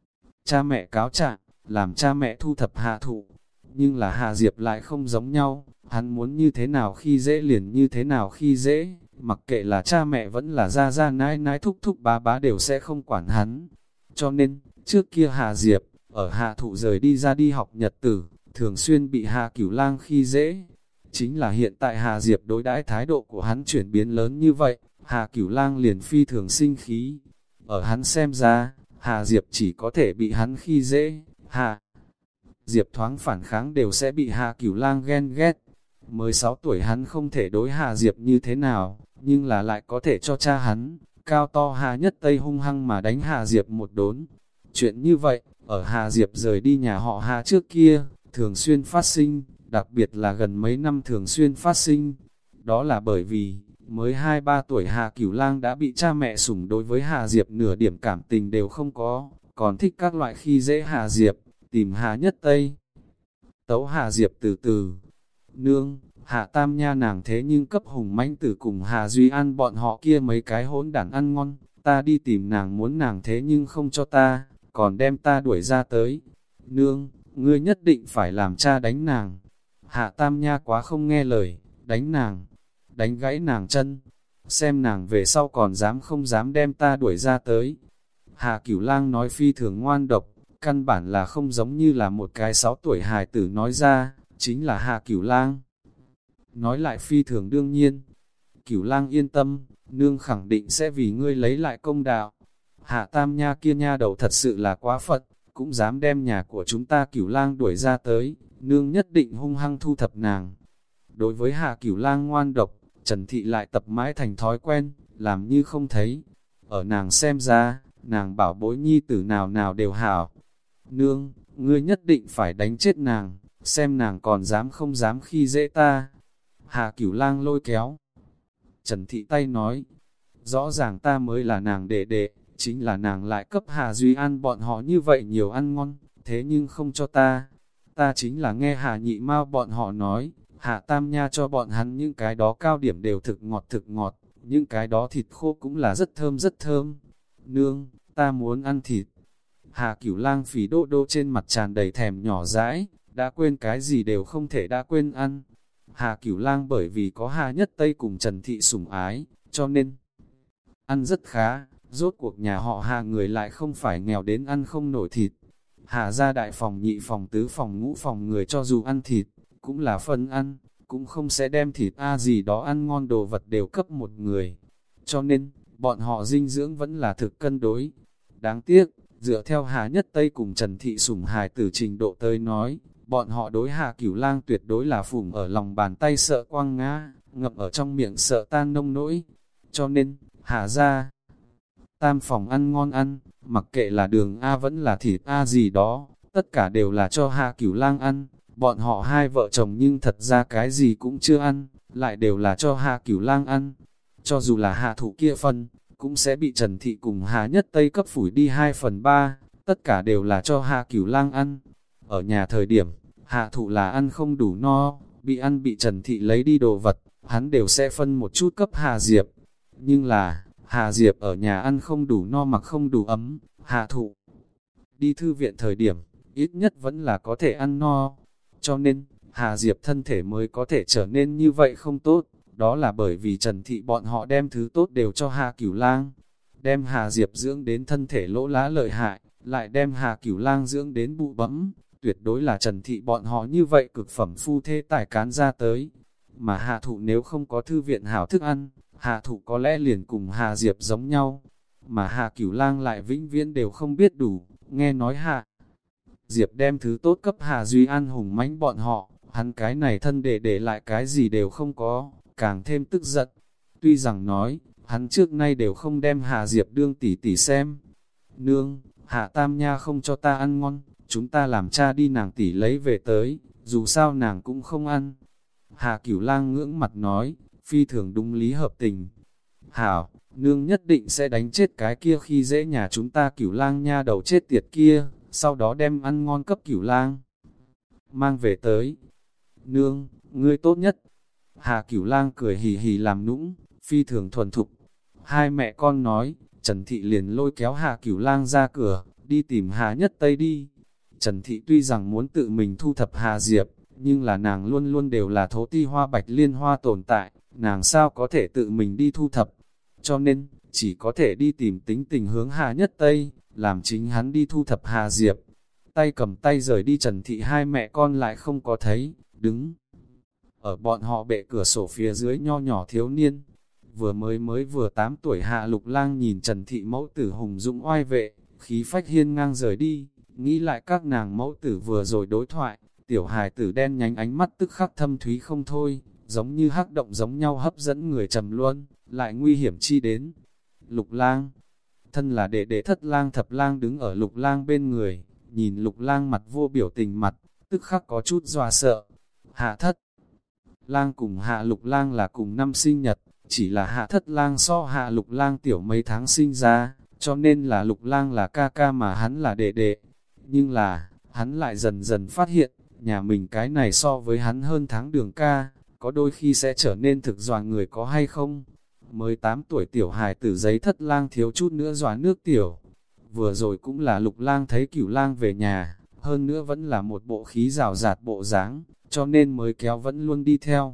cha mẹ cáo trạng, làm cha mẹ thu thập Hạ Thụ. Nhưng là Hà Diệp lại không giống nhau, hắn muốn như thế nào khi dễ liền như thế nào khi dễ, mặc kệ là cha mẹ vẫn là ra ra nãi nãi thúc thúc bá bá đều sẽ không quản hắn. Cho nên, trước kia Hà Diệp, ở Hạ Thụ rời đi ra đi học nhật tử, thường xuyên bị Hà Cửu Lang khi dễ. Chính là hiện tại Hà Diệp đối đãi thái độ của hắn chuyển biến lớn như vậy, Hà Cửu Lang liền phi thường sinh khí. Ở hắn xem ra, Hà Diệp chỉ có thể bị hắn khi dễ, Hà Diệp thoáng phản kháng đều sẽ bị Hà Cửu Lang ghen ghét. Mới sáu tuổi hắn không thể đối Hà Diệp như thế nào, nhưng là lại có thể cho cha hắn, cao to Hà Nhất Tây hung hăng mà đánh Hà Diệp một đốn. Chuyện như vậy, ở Hà Diệp rời đi nhà họ Hà trước kia, thường xuyên phát sinh, đặc biệt là gần mấy năm thường xuyên phát sinh. Đó là bởi vì, mới hai ba tuổi Hà Cửu Lang đã bị cha mẹ sủng, đối với Hà Diệp nửa điểm cảm tình đều không có, còn thích các loại khi dễ Hà Diệp, tìm Hà Nhất Tây. Tấu Hà Diệp từ từ, nương, Hạ Tam Nha nàng thế nhưng cấp Hùng Mãnh Tử cùng Hà Duy An bọn họ kia mấy cái hỗn đản ăn ngon, ta đi tìm nàng muốn nàng thế nhưng không cho ta, còn đem ta đuổi ra tới. Nương, ngươi nhất định phải làm cha đánh nàng. Hạ Tam Nha quá không nghe lời, đánh nàng, đánh gãy nàng chân, xem nàng về sau còn dám không dám đem ta đuổi ra tới. Hà Cửu Lang nói phi thường ngoan độc, căn bản là không giống như là một cái sáu tuổi hài tử nói ra, chính là Hà Cửu Lang. Nói lại phi thường đương nhiên, Cửu Lang yên tâm, nương khẳng định sẽ vì ngươi lấy lại công đạo. Hạ Tam Nha kia nha đầu thật sự là quá phật, cũng dám đem nhà của chúng ta Cửu Lang đuổi ra tới, nương nhất định hung hăng thu thập nàng. Đối với Hà Cửu Lang ngoan độc, Trần Thị lại tập mãi thành thói quen, làm như không thấy. Ở nàng xem ra, nàng bảo bối nhi tử nào nào đều hảo. Nương, ngươi nhất định phải đánh chết nàng, xem nàng còn dám không dám khi dễ ta. Hà Cửu Lang lôi kéo Trần Thị tay nói, rõ ràng ta mới là nàng đệ đệ, chính là nàng lại cấp Hà Duy An bọn họ như vậy nhiều ăn ngon, thế nhưng không cho ta. Ta chính là nghe Hà Nhị Mao bọn họ nói, Hà Tam Nha cho bọn hắn những cái đó cao điểm đều thực ngọt thực ngọt, những cái đó thịt khô cũng là rất thơm rất thơm. Nương, ta muốn ăn thịt. Hà Cửu Lang phì đô đô trên mặt tràn đầy thèm nhỏ dãi, đã quên cái gì đều không thể đã quên ăn. Hà Cửu Lang bởi vì có Hà Nhất Tây cùng Trần Thị sủng ái, cho nên ăn rất khá, rốt cuộc nhà họ Hà người lại không phải nghèo đến ăn không nổi thịt. Hà gia đại phòng nhị phòng tứ phòng ngũ phòng người cho dù ăn thịt, cũng là phân ăn, cũng không sẽ đem thịt a gì đó ăn ngon đồ vật đều cấp một người. Cho nên, bọn họ dinh dưỡng vẫn là thực cân đối. Đáng tiếc, dựa theo Hà Nhất Tây cùng Trần Thị sủng hài từ trình độ tới nói, bọn họ đối Hà Cửu Lang tuyệt đối là phủng ở lòng bàn tay sợ quăng ngã, ngập ở trong miệng sợ tan nông nỗi. Cho nên, Hà gia tam phòng ăn ngon ăn, mặc kệ là đường A vẫn là thịt A gì đó, tất cả đều là cho Hà Cửu Lang ăn. Bọn họ hai vợ chồng nhưng thật ra cái gì cũng chưa ăn, lại đều là cho Hà Cửu Lang ăn. Cho dù là Hà Thụ kia phần, cũng sẽ bị Trần Thị cùng Hà Nhất Tây cấp phủi đi hai phần ba, tất cả đều là cho Hà Cửu Lang ăn. Ở nhà thời điểm, Hà Thụ là ăn không đủ no, bị ăn bị Trần Thị lấy đi đồ vật, hắn đều sẽ phân một chút cấp Hà Diệp. Nhưng là, Hà Diệp ở nhà ăn không đủ no mặc không đủ ấm, Hà Thụ đi thư viện thời điểm, ít nhất vẫn là có thể ăn no. Cho nên, Hà Diệp thân thể mới có thể trở nên như vậy không tốt, đó là bởi vì Trần Thị bọn họ đem thứ tốt đều cho Hà Cửu Lang. Đem Hà Diệp dưỡng đến thân thể lỗ lá lợi hại, lại đem Hà Cửu Lang dưỡng đến bụ bẫm, tuyệt đối là Trần Thị bọn họ như vậy cực phẩm phu thê tài cán ra tới. Mà Hà Thụ nếu không có thư viện hảo thức ăn, Hà Thụ có lẽ liền cùng Hà Diệp giống nhau, mà Hà Cửu Lang lại vĩnh viễn đều không biết đủ. Nghe nói Hà Diệp đem thứ tốt cấp Hà Duy An Hùng Mãnh bọn họ, hắn cái này thân để để lại cái gì đều không có, càng thêm tức giận. Tuy rằng nói, hắn trước nay đều không đem Hà Diệp đương tỷ tỷ xem. Nương, Hạ Tam Nha không cho ta ăn ngon, chúng ta làm cha đi nàng tỷ lấy về tới, dù sao nàng cũng không ăn. Hà Cửu Lang ngưỡng mặt nói, phi thường đúng lý hợp tình. Hảo, nương nhất định sẽ đánh chết cái kia khi dễ nhà chúng ta Cửu Lang nha đầu chết tiệt kia, sau đó đem ăn ngon cấp Cửu Lang mang về tới. Nương, ngươi tốt nhất. Hạ Cửu Lang cười hì hì làm nũng, phi thường thuần thục. Hai mẹ con nói, Trần Thị liền lôi kéo Hạ Cửu Lang ra cửa, đi tìm Hà Nhất Tây đi. Trần Thị tuy rằng muốn tự mình thu thập Hà Diệp, nhưng là nàng luôn luôn đều là thố ti hoa bạch liên hoa tồn tại, nàng sao có thể tự mình đi thu thập. Cho nên, chỉ có thể đi tìm tính tình hướng Hà Nhất Tây, làm chính hắn đi thu thập Hà Diệp. Tay cầm tay rời đi Trần Thị hai mẹ con lại không có thấy, đứng ở bọn họ bệ cửa sổ phía dưới nho nhỏ thiếu niên. Vừa mới mới vừa tám tuổi Hạ Lục Lang nhìn Trần Thị mẫu tử hùng dũng oai vệ, khí phách hiên ngang rời đi, nghĩ lại các nàng mẫu tử vừa rồi đối thoại, tiểu hài tử đen nhánh ánh mắt tức khắc thâm thúy không thôi, giống như hắc động giống nhau hấp dẫn người trầm luân, lại nguy hiểm chi đến. Lục Lang, thân là đệ đệ Thất Lang Thập Lang đứng ở Lục Lang bên người, nhìn Lục Lang mặt vô biểu tình mặt, tức khắc có chút dọa sợ. Hạ Thất Lang cùng Hạ Lục Lang là cùng năm sinh nhật, chỉ là Hạ Thất Lang so Hạ Lục Lang tiểu mấy tháng sinh ra, cho nên là Lục Lang là ca ca mà hắn là đệ đệ. Nhưng là, hắn lại dần dần phát hiện, nhà mình cái này so với hắn hơn tháng đường ca, có đôi khi sẽ trở nên thực dọa người có hay không. Mới tám tuổi tiểu hài tử giấy Thất Lang thiếu chút nữa dọa nước tiểu. Vừa rồi cũng là Lục Lang thấy Cửu Lang về nhà, hơn nữa vẫn là một bộ khí rào rạt bộ dáng, cho nên mới kéo vẫn luôn đi theo.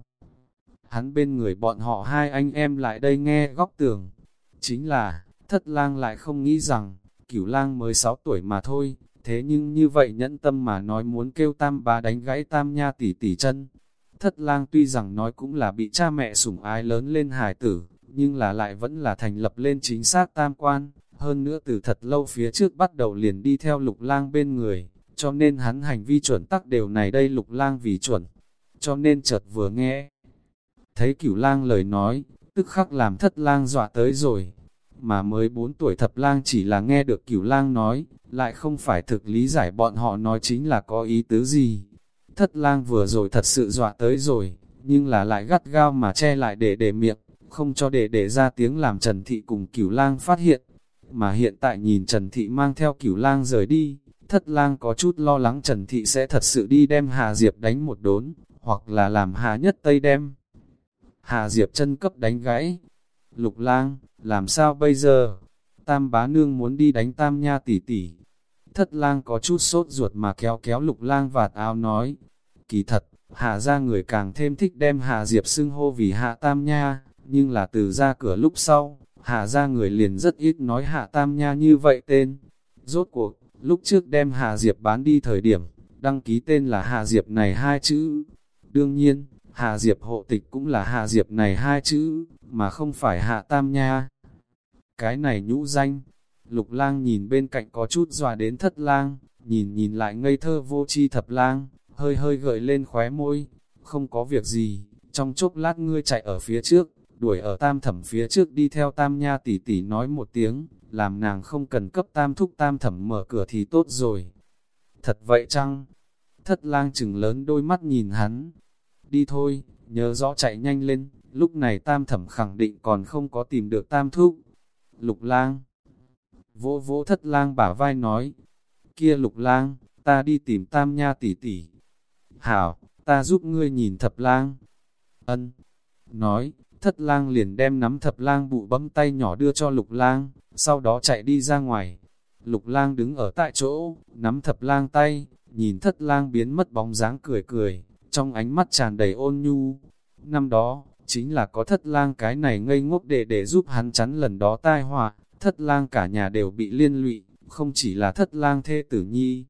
Hắn bên người bọn họ hai anh em lại đây nghe góc tường. Chính là, Thất Lang lại không nghĩ rằng, Cửu Lang mới sáu tuổi mà thôi, thế nhưng như vậy nhẫn tâm mà nói muốn kêu Tam bá đánh gãy Tam nha tỷ tỷ chân. Thất Lang tuy rằng nói cũng là bị cha mẹ sủng ái lớn lên hài tử, nhưng là lại vẫn là thành lập lên chính xác tam quan, hơn nữa từ thật lâu phía trước bắt đầu liền đi theo Lục Lang bên người, cho nên hắn hành vi chuẩn tắc đều này đây Lục Lang vì chuẩn. Cho nên chợt vừa nghe thấy Cửu Lang lời nói, tức khắc làm Thất Lang dọa tới rồi. Mà mới bốn tuổi Thập Lang chỉ là nghe được Cửu Lang nói, lại không phải thực lý giải bọn họ nói chính là có ý tứ gì. Thất Lang vừa rồi thật sự dọa tới rồi, nhưng là lại gắt gao mà che lại để để miệng, không cho để để ra tiếng làm Trần Thị cùng Cửu Lang phát hiện. Mà hiện tại nhìn Trần Thị mang theo Cửu Lang rời đi, Thất Lang có chút lo lắng Trần Thị sẽ thật sự đi đem Hà Diệp đánh một đốn, hoặc là làm Hà Nhất Tây đem Hà Diệp chân cấp đánh gãy. Lục Lang, làm sao bây giờ? Tam bá nương muốn đi đánh Tam nha tỷ tỷ. Thất Lang có chút sốt ruột mà kéo kéo Lục Lang vạt áo nói. Kỳ thật, Hà ra người càng thêm thích đem Hà Diệp xưng hô vì Hạ Tam nha, nhưng là từ ra cửa lúc sau, Hà ra người liền rất ít nói Hạ Tam nha như vậy tên. Rốt cuộc, lúc trước đem Hà Diệp bán đi thời điểm, đăng ký tên là Hà Diệp này hai chữ. Đương nhiên, Hà Diệp hộ tịch cũng là Hà Diệp này hai chữ, mà không phải Hạ Tam nha. Cái này nhũ danh. Lục Lang nhìn bên cạnh có chút dọa đến Thất Lang, nhìn nhìn lại ngây thơ vô tri Thập Lang, hơi hơi gợi lên khóe môi. Không có việc gì, trong chốc lát ngươi chạy ở phía trước, đuổi ở Tam thẩm phía trước đi theo Tam nha tỷ tỷ nói một tiếng, làm nàng không cần cấp Tam thúc Tam thẩm mở cửa thì tốt rồi. Thật vậy chăng? Thất Lang chừng lớn đôi mắt nhìn hắn. Đi thôi, nhớ rõ chạy nhanh lên, lúc này Tam thẩm khẳng định còn không có tìm được Tam thúc. Lục Lang vỗ vỗ Thất Lang bả vai nói, kia Lục Lang, ta đi tìm Tam nha tỷ tỷ. Hảo, ta giúp ngươi nhìn Thập Lang. Ân. Nói, Thất Lang liền đem nắm Thập Lang bụ bấm tay nhỏ đưa cho Lục Lang, sau đó chạy đi ra ngoài. Lục Lang đứng ở tại chỗ, nắm Thập Lang tay, nhìn Thất Lang biến mất bóng dáng cười cười, trong ánh mắt tràn đầy ôn nhu. Năm đó, chính là có Thất Lang cái này ngây ngốc để để giúp hắn chắn lần đó tai họa, Thất Lang cả nhà đều bị liên lụy, không chỉ là Thất Lang thê tử nhi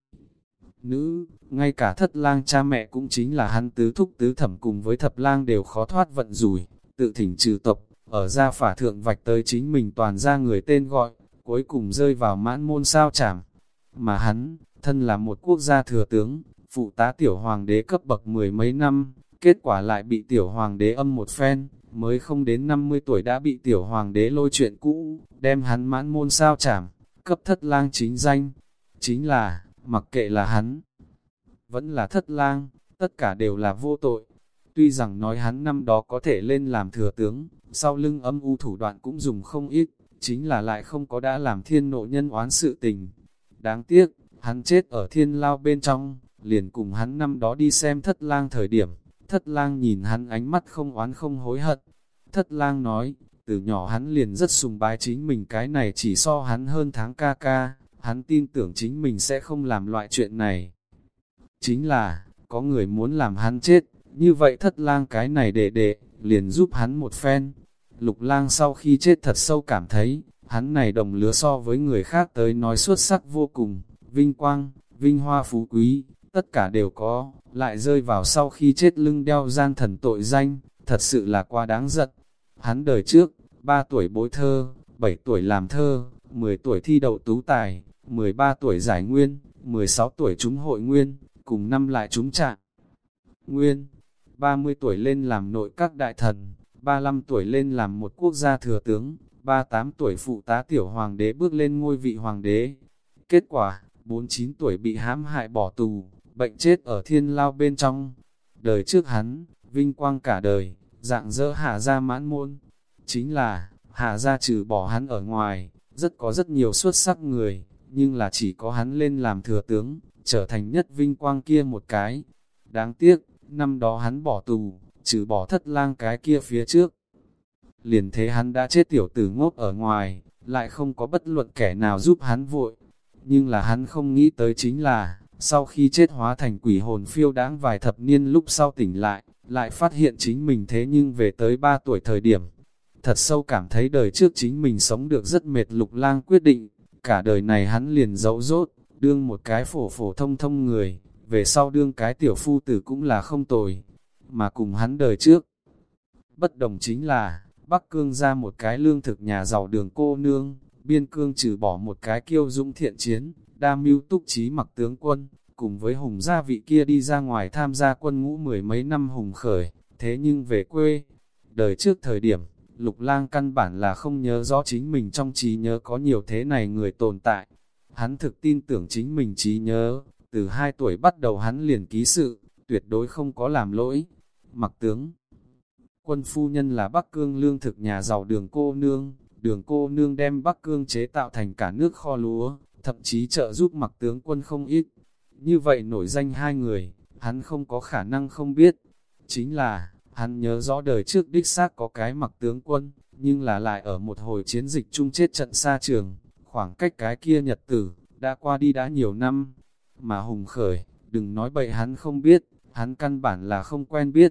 nữ, ngay cả Thất Lang cha mẹ cũng chính là hắn tứ thúc tứ thẩm cùng với Thập Lang đều khó thoát vận rủi, tự thỉnh trừ tộc, ở gia phả thượng vạch tới chính mình toàn ra người tên gọi, cuối cùng rơi vào mãn môn sao chảm. Mà hắn, thân là một quốc gia thừa tướng, phụ tá tiểu hoàng đế cấp bậc mười mấy năm, kết quả lại bị tiểu hoàng đế âm một phen, mới không đến năm mươi tuổi đã bị tiểu hoàng đế lôi chuyện cũ, đem hắn mãn môn sao chảm, cấp Thất Lang chính danh. Chính là, mặc kệ là hắn, vẫn là Thất Lang, tất cả đều là vô tội. Tuy rằng nói hắn năm đó có thể lên làm thừa tướng, sau lưng âm u thủ đoạn cũng dùng không ít, chính là lại không có đã làm thiên nộ nhân oán sự tình. Đáng tiếc, hắn chết ở thiên lao bên trong, liền cùng hắn năm đó đi xem thất lang thời điểm, thất lang nhìn hắn ánh mắt không oán không hối hận. Thất lang nói, từ nhỏ hắn liền rất sùng bái chính mình, cái này chỉ so hắn hơn tháng ca ca, hắn tin tưởng chính mình sẽ không làm loại chuyện này. Chính là, có người muốn làm hắn chết, như vậy thất lang cái này đệ đệ, liền giúp hắn một phen. Lục lang sau khi chết thật sâu cảm thấy, hắn này đồng lứa so với người khác tới nói xuất sắc vô cùng, vinh quang, vinh hoa phú quý, tất cả đều có, lại rơi vào sau khi chết lưng đeo gian thần tội danh, thật sự là quá đáng giận. Hắn đời trước, ba tuổi bối thơ, bảy tuổi làm thơ, mười tuổi thi đậu tú tài, mười ba tuổi giải nguyên, mười sáu tuổi trúng hội nguyên, cùng năm lại trúng trạng nguyên, ba mươi tuổi lên làm nội các đại thần, ba mươi lăm tuổi lên làm một quốc gia thừa tướng, ba mươi tám tuổi phụ tá tiểu hoàng đế bước lên ngôi vị hoàng đế. Kết quả, bốn mươi chín tuổi bị hãm hại bỏ tù, bệnh chết ở thiên lao bên trong. Đời trước hắn, vinh quang cả đời, dạng dỡ Hạ gia mãn môn. Chính là, Hạ gia trừ bỏ hắn ở ngoài, rất có rất nhiều xuất sắc người, nhưng là chỉ có hắn lên làm thừa tướng, trở thành nhất vinh quang kia một cái. Đáng tiếc, năm đó hắn bỏ tù, trừ bỏ thất lang cái kia phía trước. Liền thế hắn đã chết tiểu tử ngốc ở ngoài, lại không có bất luận kẻ nào giúp hắn vội. Nhưng là hắn không nghĩ tới chính là, sau khi chết hóa thành quỷ hồn phiêu đãng vài thập niên lúc sau tỉnh lại, lại phát hiện chính mình thế nhưng về tới ba tuổi thời điểm. Thật sâu cảm thấy đời trước chính mình sống được rất mệt. Lục lang quyết định, cả đời này hắn liền giấu rốt, đương một cái phổ phổ thông thông người, về sau đương cái tiểu phu tử cũng là không tồi. Mà cùng hắn đời trước, bất đồng chính là, Bắc Cương ra một cái lương thực nhà giàu Đường cô nương, Biên Cương trừ bỏ một cái kiêu dũng thiện chiến, đa mưu túc trí Mặc tướng quân, cùng với Hùng gia vị kia đi ra ngoài tham gia quân ngũ mười mấy năm Hùng khởi, thế nhưng về quê. Đời trước thời điểm, Lục lang căn bản là không nhớ rõ chính mình trong trí nhớ có nhiều thế này người tồn tại. Hắn thực tin tưởng chính mình trí nhớ, từ hai tuổi bắt đầu hắn liền ký sự, tuyệt đối không có làm lỗi. Mặc tướng quân phu nhân là Bắc Cương lương thực nhà giàu Đường cô nương, Đường cô nương đem Bắc Cương chế tạo thành cả nước kho lúa, thậm chí trợ giúp Mặc tướng quân không ít. Như vậy nổi danh hai người, hắn không có khả năng không biết. Chính là, hắn nhớ rõ đời trước đích xác có cái Mặc tướng quân, nhưng là lại ở một hồi chiến dịch chung chết trận xa trường, khoảng cách cái kia nhật tử, đã qua đi đã nhiều năm. Mà Hùng khởi, đừng nói bậy hắn không biết, hắn căn bản là không quen biết.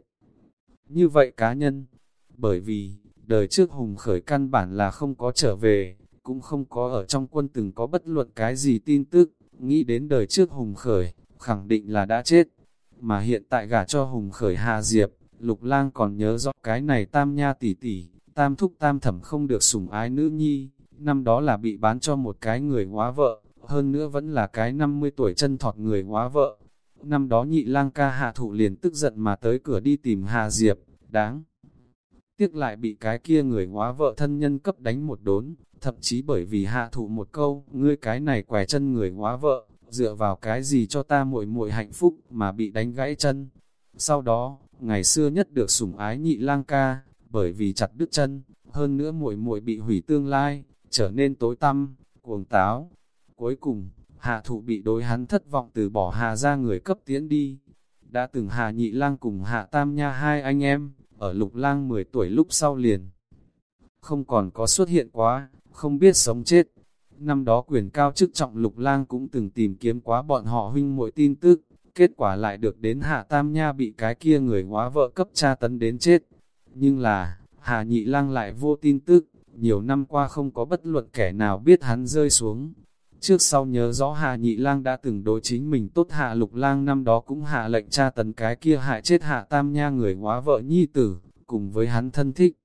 Như vậy cá nhân, bởi vì, đời trước Hùng khởi căn bản là không có trở về, cũng không có ở trong quân từng có bất luận cái gì tin tức, nghĩ đến đời trước Hùng khởi, khẳng định là đã chết. Mà hiện tại gả cho Hùng khởi Hà Diệp, Lục lang còn nhớ rõ cái này tam nha tỷ tỷ, tam thúc tam thẩm không được sủng ái nữ nhi, năm đó là bị bán cho một cái người hóa vợ, hơn nữa vẫn là cái năm mươi tuổi chân thọt người hóa vợ. Năm đó nhị lang ca Hạ Thụ liền tức giận mà tới cửa đi tìm Hà Diệp, đáng tiếc lại bị cái kia người hóa vợ thân nhân cấp đánh một đốn, thậm chí bởi vì Hạ Thụ một câu, ngươi cái này quẻ chân người hóa vợ, dựa vào cái gì cho ta muội muội hạnh phúc mà bị đánh gãy chân. Sau đó, ngày xưa nhất được sủng ái nhị lang ca, bởi vì chặt đứt chân, hơn nữa muội muội bị hủy tương lai, trở nên tối tăm, cuồng táo. Cuối cùng, Hạ Thụ bị đối hắn thất vọng từ bỏ Hà ra người cấp tiễn đi. Đã từng Hà Nhị Lang cùng Hạ Tam Nha hai anh em, ở Lục lang mười tuổi lúc sau liền. Không còn có xuất hiện quá, không biết sống chết. Năm đó quyền cao chức trọng Lục lang cũng từng tìm kiếm quá bọn họ huynh muội tin tức, kết quả lại được đến Hạ Tam Nha bị cái kia người hóa vợ cấp tra tấn đến chết. Nhưng là, Hà Nhị Lang lại vô tin tức, nhiều năm qua không có bất luận kẻ nào biết hắn rơi xuống. Trước sau nhớ rõ Hà Nhị Lang đã từng đối chính mình tốt, Hạ Lục lang năm đó cũng hạ lệnh tra tấn cái kia hại chết Hạ Tam Nha người hóa vợ nhi tử, cùng với hắn thân thích.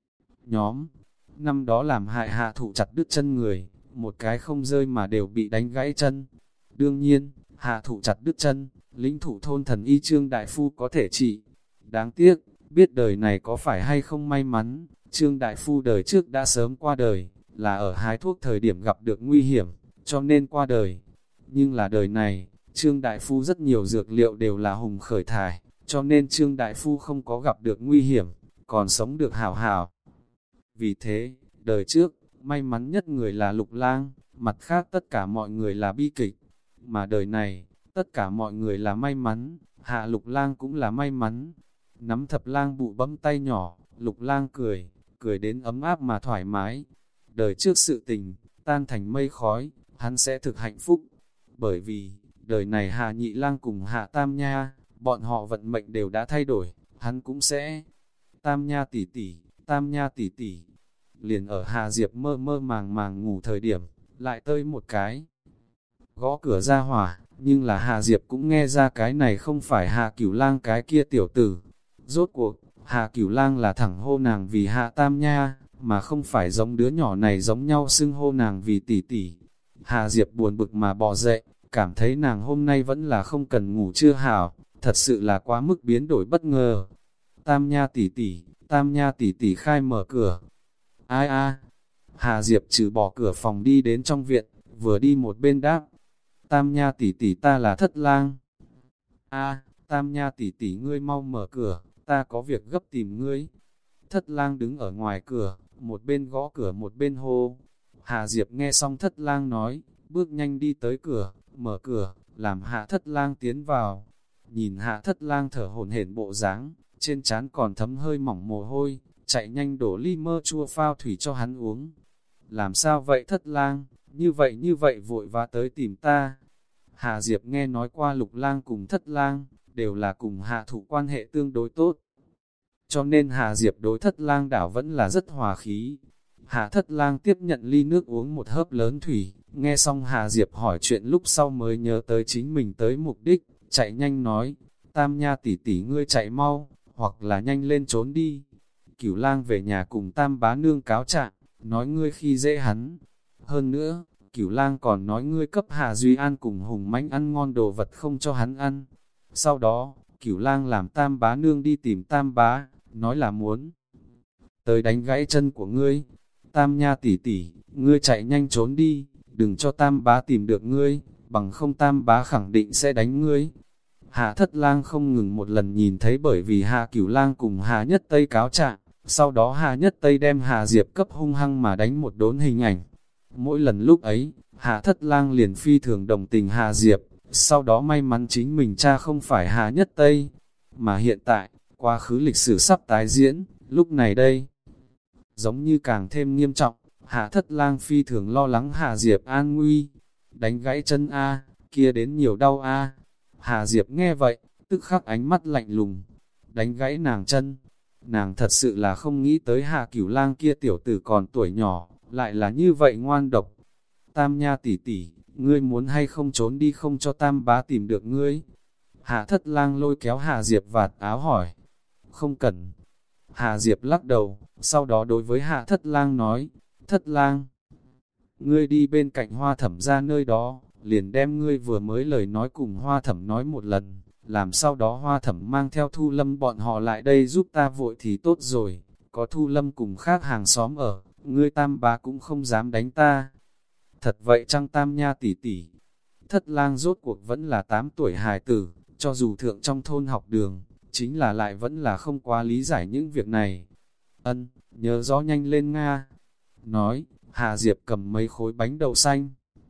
Nhóm, năm đó làm hại Hạ Thụ chặt đứt chân người, một cái không rơi mà đều bị đánh gãy chân. Đương nhiên, Hạ Thụ chặt đứt chân, lĩnh thủ thôn thần y Trương Đại Phu có thể trị. Đáng tiếc, biết đời này có phải hay không may mắn, Trương Đại Phu đời trước đã sớm qua đời, là ở hái thuốc thời điểm gặp được nguy hiểm, cho nên qua đời. Nhưng là đời này, Trương Đại Phu rất nhiều dược liệu đều là Hùng khởi thải, cho nên Trương Đại Phu không có gặp được nguy hiểm, còn sống được hảo hảo. Vì thế, đời trước, may mắn nhất người là Lục Lang, mặt khác tất cả mọi người là bi kịch, mà đời này, tất cả mọi người là may mắn, Hạ Lục Lang cũng là may mắn. Nắm Thập Lang bụ bấm tay nhỏ, Lục Lang cười, cười đến ấm áp mà thoải mái. Đời trước sự tình, tan thành mây khói, hắn sẽ thực hạnh phúc. Bởi vì, đời này Hạ Nhị Lang cùng Hạ Tam Nha, bọn họ vận mệnh đều đã thay đổi, hắn cũng sẽ. Tam Nha tỷ tỷ, Tam Nha tỷ tỷ. Liền ở Hà Diệp mơ mơ màng màng ngủ thời điểm, lại tơi một cái. Gõ cửa ra hỏa, nhưng là Hà Diệp cũng nghe ra cái này không phải Hạ Cửu Lang cái kia tiểu tử. Rốt cuộc, Hạ Cửu Lang là thẳng hô nàng vì Hạ Tam Nha, mà không phải giống đứa nhỏ này giống nhau xưng hô nàng vì tỷ tỷ. Hà Diệp buồn bực mà bò dậy, cảm thấy nàng hôm nay vẫn là không cần ngủ chưa hảo, thật sự là quá mức biến đổi bất ngờ. Tam Nha tỷ tỷ, Tam Nha tỷ tỷ khai mở cửa. Ai a? Hà Diệp trừ bỏ cửa phòng đi đến trong viện, vừa đi một bên đáp. Tam Nha tỷ tỷ ta là Thất Lang. A, Tam Nha tỷ tỷ ngươi mau mở cửa, ta có việc gấp tìm ngươi. Thất Lang đứng ở ngoài cửa, một bên gõ cửa một bên hô. Hà Diệp nghe xong Thất Lang nói, bước nhanh đi tới cửa, mở cửa, làm Hạ Thất Lang tiến vào. Nhìn Hạ Thất Lang thở hổn hển bộ dáng, trên trán còn thấm hơi mỏng mồ hôi, chạy nhanh đổ ly mơ chua phao thủy cho hắn uống. Làm sao vậy Thất Lang, như vậy như vậy vội vã tới tìm ta. Hà Diệp nghe nói qua Lục Lang cùng Thất Lang, đều là cùng Hạ Thụ quan hệ tương đối tốt. Cho nên Hà Diệp đối Thất Lang đảo vẫn là rất hòa khí. Hạ Thất Lang tiếp nhận ly nước uống một hớp lớn thủy, nghe xong Hà Diệp hỏi chuyện lúc sau mới nhớ tới chính mình tới mục đích, chạy nhanh nói, Tam Nha tỷ tỷ ngươi chạy mau, hoặc là nhanh lên trốn đi. Cửu Lang về nhà cùng Tam bá nương cáo trạng, nói ngươi khi dễ hắn. Hơn nữa, Cửu Lang còn nói ngươi cấp Hà Duy An cùng Hùng Mãnh ăn ngon đồ vật không cho hắn ăn. Sau đó, Cửu Lang làm Tam bá nương đi tìm Tam bá, nói là muốn tới đánh gãy chân của ngươi. Tam Nha tỷ tỷ, ngươi chạy nhanh trốn đi, đừng cho Tam bá tìm được ngươi, bằng không Tam bá khẳng định sẽ đánh ngươi. Hạ Thất Lang không ngừng một lần nhìn thấy bởi vì Hạ Cửu Lang cùng Hạ Nhất Tây cáo trạng, sau đó Hạ Nhất Tây đem Hạ Diệp cấp hung hăng mà đánh một đốn hình ảnh. Mỗi lần lúc ấy, Hạ Thất Lang liền phi thường đồng tình Hạ Diệp, sau đó may mắn chính mình cha không phải Hạ Nhất Tây. Mà hiện tại, quá khứ lịch sử sắp tái diễn, lúc này đây, giống như càng thêm nghiêm trọng, Hạ Thất Lang phi thường lo lắng Hạ Diệp an nguy. Đánh gãy chân A, kia đến nhiều đau A. Hạ Diệp nghe vậy, tức khắc ánh mắt lạnh lùng, đánh gãy nàng chân. Nàng thật sự là không nghĩ tới Hạ Cửu Lang kia tiểu tử còn tuổi nhỏ, lại là như vậy ngoan độc. Tam Nha tỷ tỷ, ngươi muốn hay không trốn đi không cho Tam bá tìm được ngươi? Hạ Thất Lang lôi kéo Hạ Diệp vạt áo hỏi. Không cần. Hạ Diệp lắc đầu, sau đó đối với Hạ Thất Lang nói, Thất Lang, ngươi đi bên cạnh Hoa Thẩm ra nơi đó, liền đem ngươi vừa mới lời nói cùng Hoa Thẩm nói một lần, làm sau đó Hoa Thẩm mang theo Thu Lâm bọn họ lại đây giúp ta vội thì tốt rồi, có Thu Lâm cùng khác hàng xóm ở, ngươi Tam bá cũng không dám đánh ta. Thật vậy chăng Tam Nha tỷ tỷ? Thất Lang rốt cuộc vẫn là tám tuổi hài tử, cho dù thượng trong thôn học đường, chính là lại vẫn là không quá lý giải những việc này. Ân, nhớ rõ nhanh lên Nga. Nói, Hà Diệp cầm mấy khối bánh đậu xanh,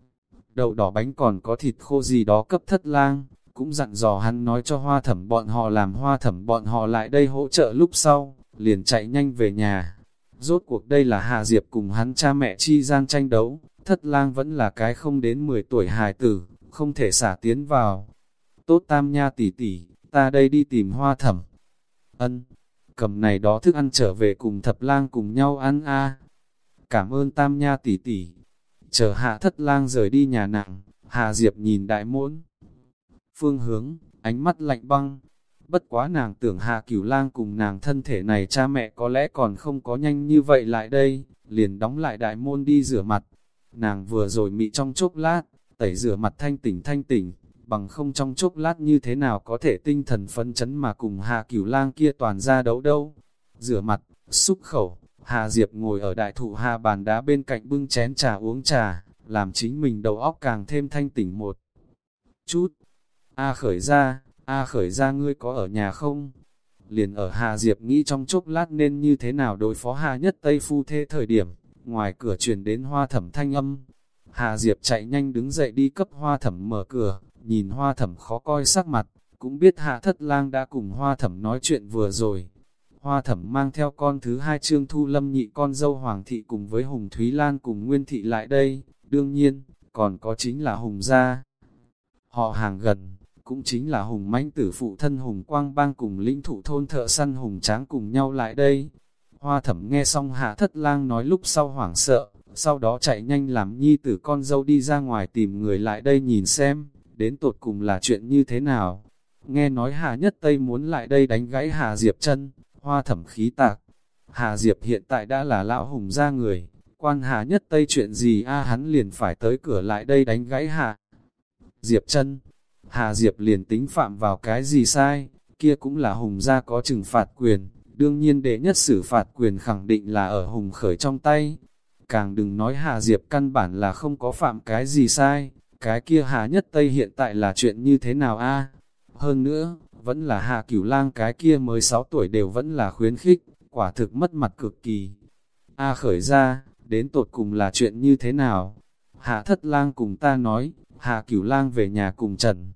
đậu đỏ bánh còn có thịt khô gì đó cấp Thất Lang, cũng dặn dò hắn nói cho Hoa Thẩm bọn họ làm Hoa Thẩm bọn họ lại đây hỗ trợ lúc sau, liền chạy nhanh về nhà. Rốt cuộc đây là Hà Diệp cùng hắn cha mẹ chi gian tranh đấu, Thất Lang vẫn là cái không đến mười tuổi hài tử, không thể xả tiến vào. Tốt Tam Nha tỷ tỷ, ta đây đi tìm Hoa Thẩm. Ân, cầm này đó thức ăn trở về cùng Thập Lang cùng nhau ăn a. Cảm ơn Tam Nha tỷ tỷ. Chờ Hạ Thất Lang rời đi nhà nàng, Hà Diệp nhìn đại môn phương hướng, ánh mắt lạnh băng. Bất quá nàng tưởng Hạ Cửu Lang cùng nàng thân thể này cha mẹ có lẽ còn không có nhanh như vậy lại đây, liền đóng lại đại môn đi rửa mặt. Nàng vừa rồi mị trong chốc lát, tẩy rửa mặt thanh tỉnh thanh tỉnh, bằng không trong chốc lát như thế nào có thể tinh thần phấn chấn mà cùng Hạ Cửu Lang kia toàn ra đấu đâu. Rửa mặt, xúc khẩu, Hà Diệp ngồi ở đại thụ hà bàn đá bên cạnh bưng chén trà uống trà, làm chính mình đầu óc càng thêm thanh tỉnh một chút. A khởi ra, A Khởi ra ngươi có ở nhà không? Liền ở Hà Diệp nghĩ trong chốc lát nên như thế nào đối phó Hà Nhất Tây phu thê thời điểm, ngoài cửa truyền đến Hoa Thẩm thanh âm. Hà Diệp chạy nhanh đứng dậy đi cấp Hoa Thẩm mở cửa, nhìn Hoa Thẩm khó coi sắc mặt, cũng biết Hạ Thất Lang đã cùng Hoa Thẩm nói chuyện vừa rồi. Hoa Thẩm mang theo con thứ hai Trương Thu Lâm nhị con dâu Hoàng Thị cùng với Hùng Thúy Lan cùng Nguyên Thị lại đây, đương nhiên, còn có chính là Hùng gia. Họ hàng gần, cũng chính là Hùng Mãnh tử phụ thân Hùng Quang Bang cùng lĩnh thụ thôn thợ săn Hùng Tráng cùng nhau lại đây. Hoa Thẩm nghe xong Hạ Thất Lang nói lúc sau hoảng sợ, sau đó chạy nhanh làm nhi tử con dâu đi ra ngoài tìm người lại đây nhìn xem, đến tột cùng là chuyện như thế nào. Nghe nói Hà Nhất Tây muốn lại đây đánh gãy Hà Diệp chân, Hoa Thẩm khí tạc. Hà Diệp hiện tại đã là lão Hùng gia người, quan Hà Nhất Tây chuyện gì a hắn liền phải tới cửa lại đây đánh gãy Hà Diệp chân. Hà Diệp liền tính phạm vào cái gì sai, kia cũng là Hùng gia có trừng phạt quyền, đương nhiên đệ nhất xử phạt quyền khẳng định là ở Hùng Khởi trong tay. Càng đừng nói Hà Diệp căn bản là không có phạm cái gì sai, cái kia Hà Nhất Tây hiện tại là chuyện như thế nào a? Hơn nữa, vẫn là Hà Cửu Lang cái kia mới sáu tuổi đều vẫn là khuyến khích, quả thực mất mặt cực kỳ. A Khởi ra, đến tột cùng là chuyện như thế nào? Hạ Thất Lang cùng ta nói, Hà Cửu Lang về nhà cùng Trần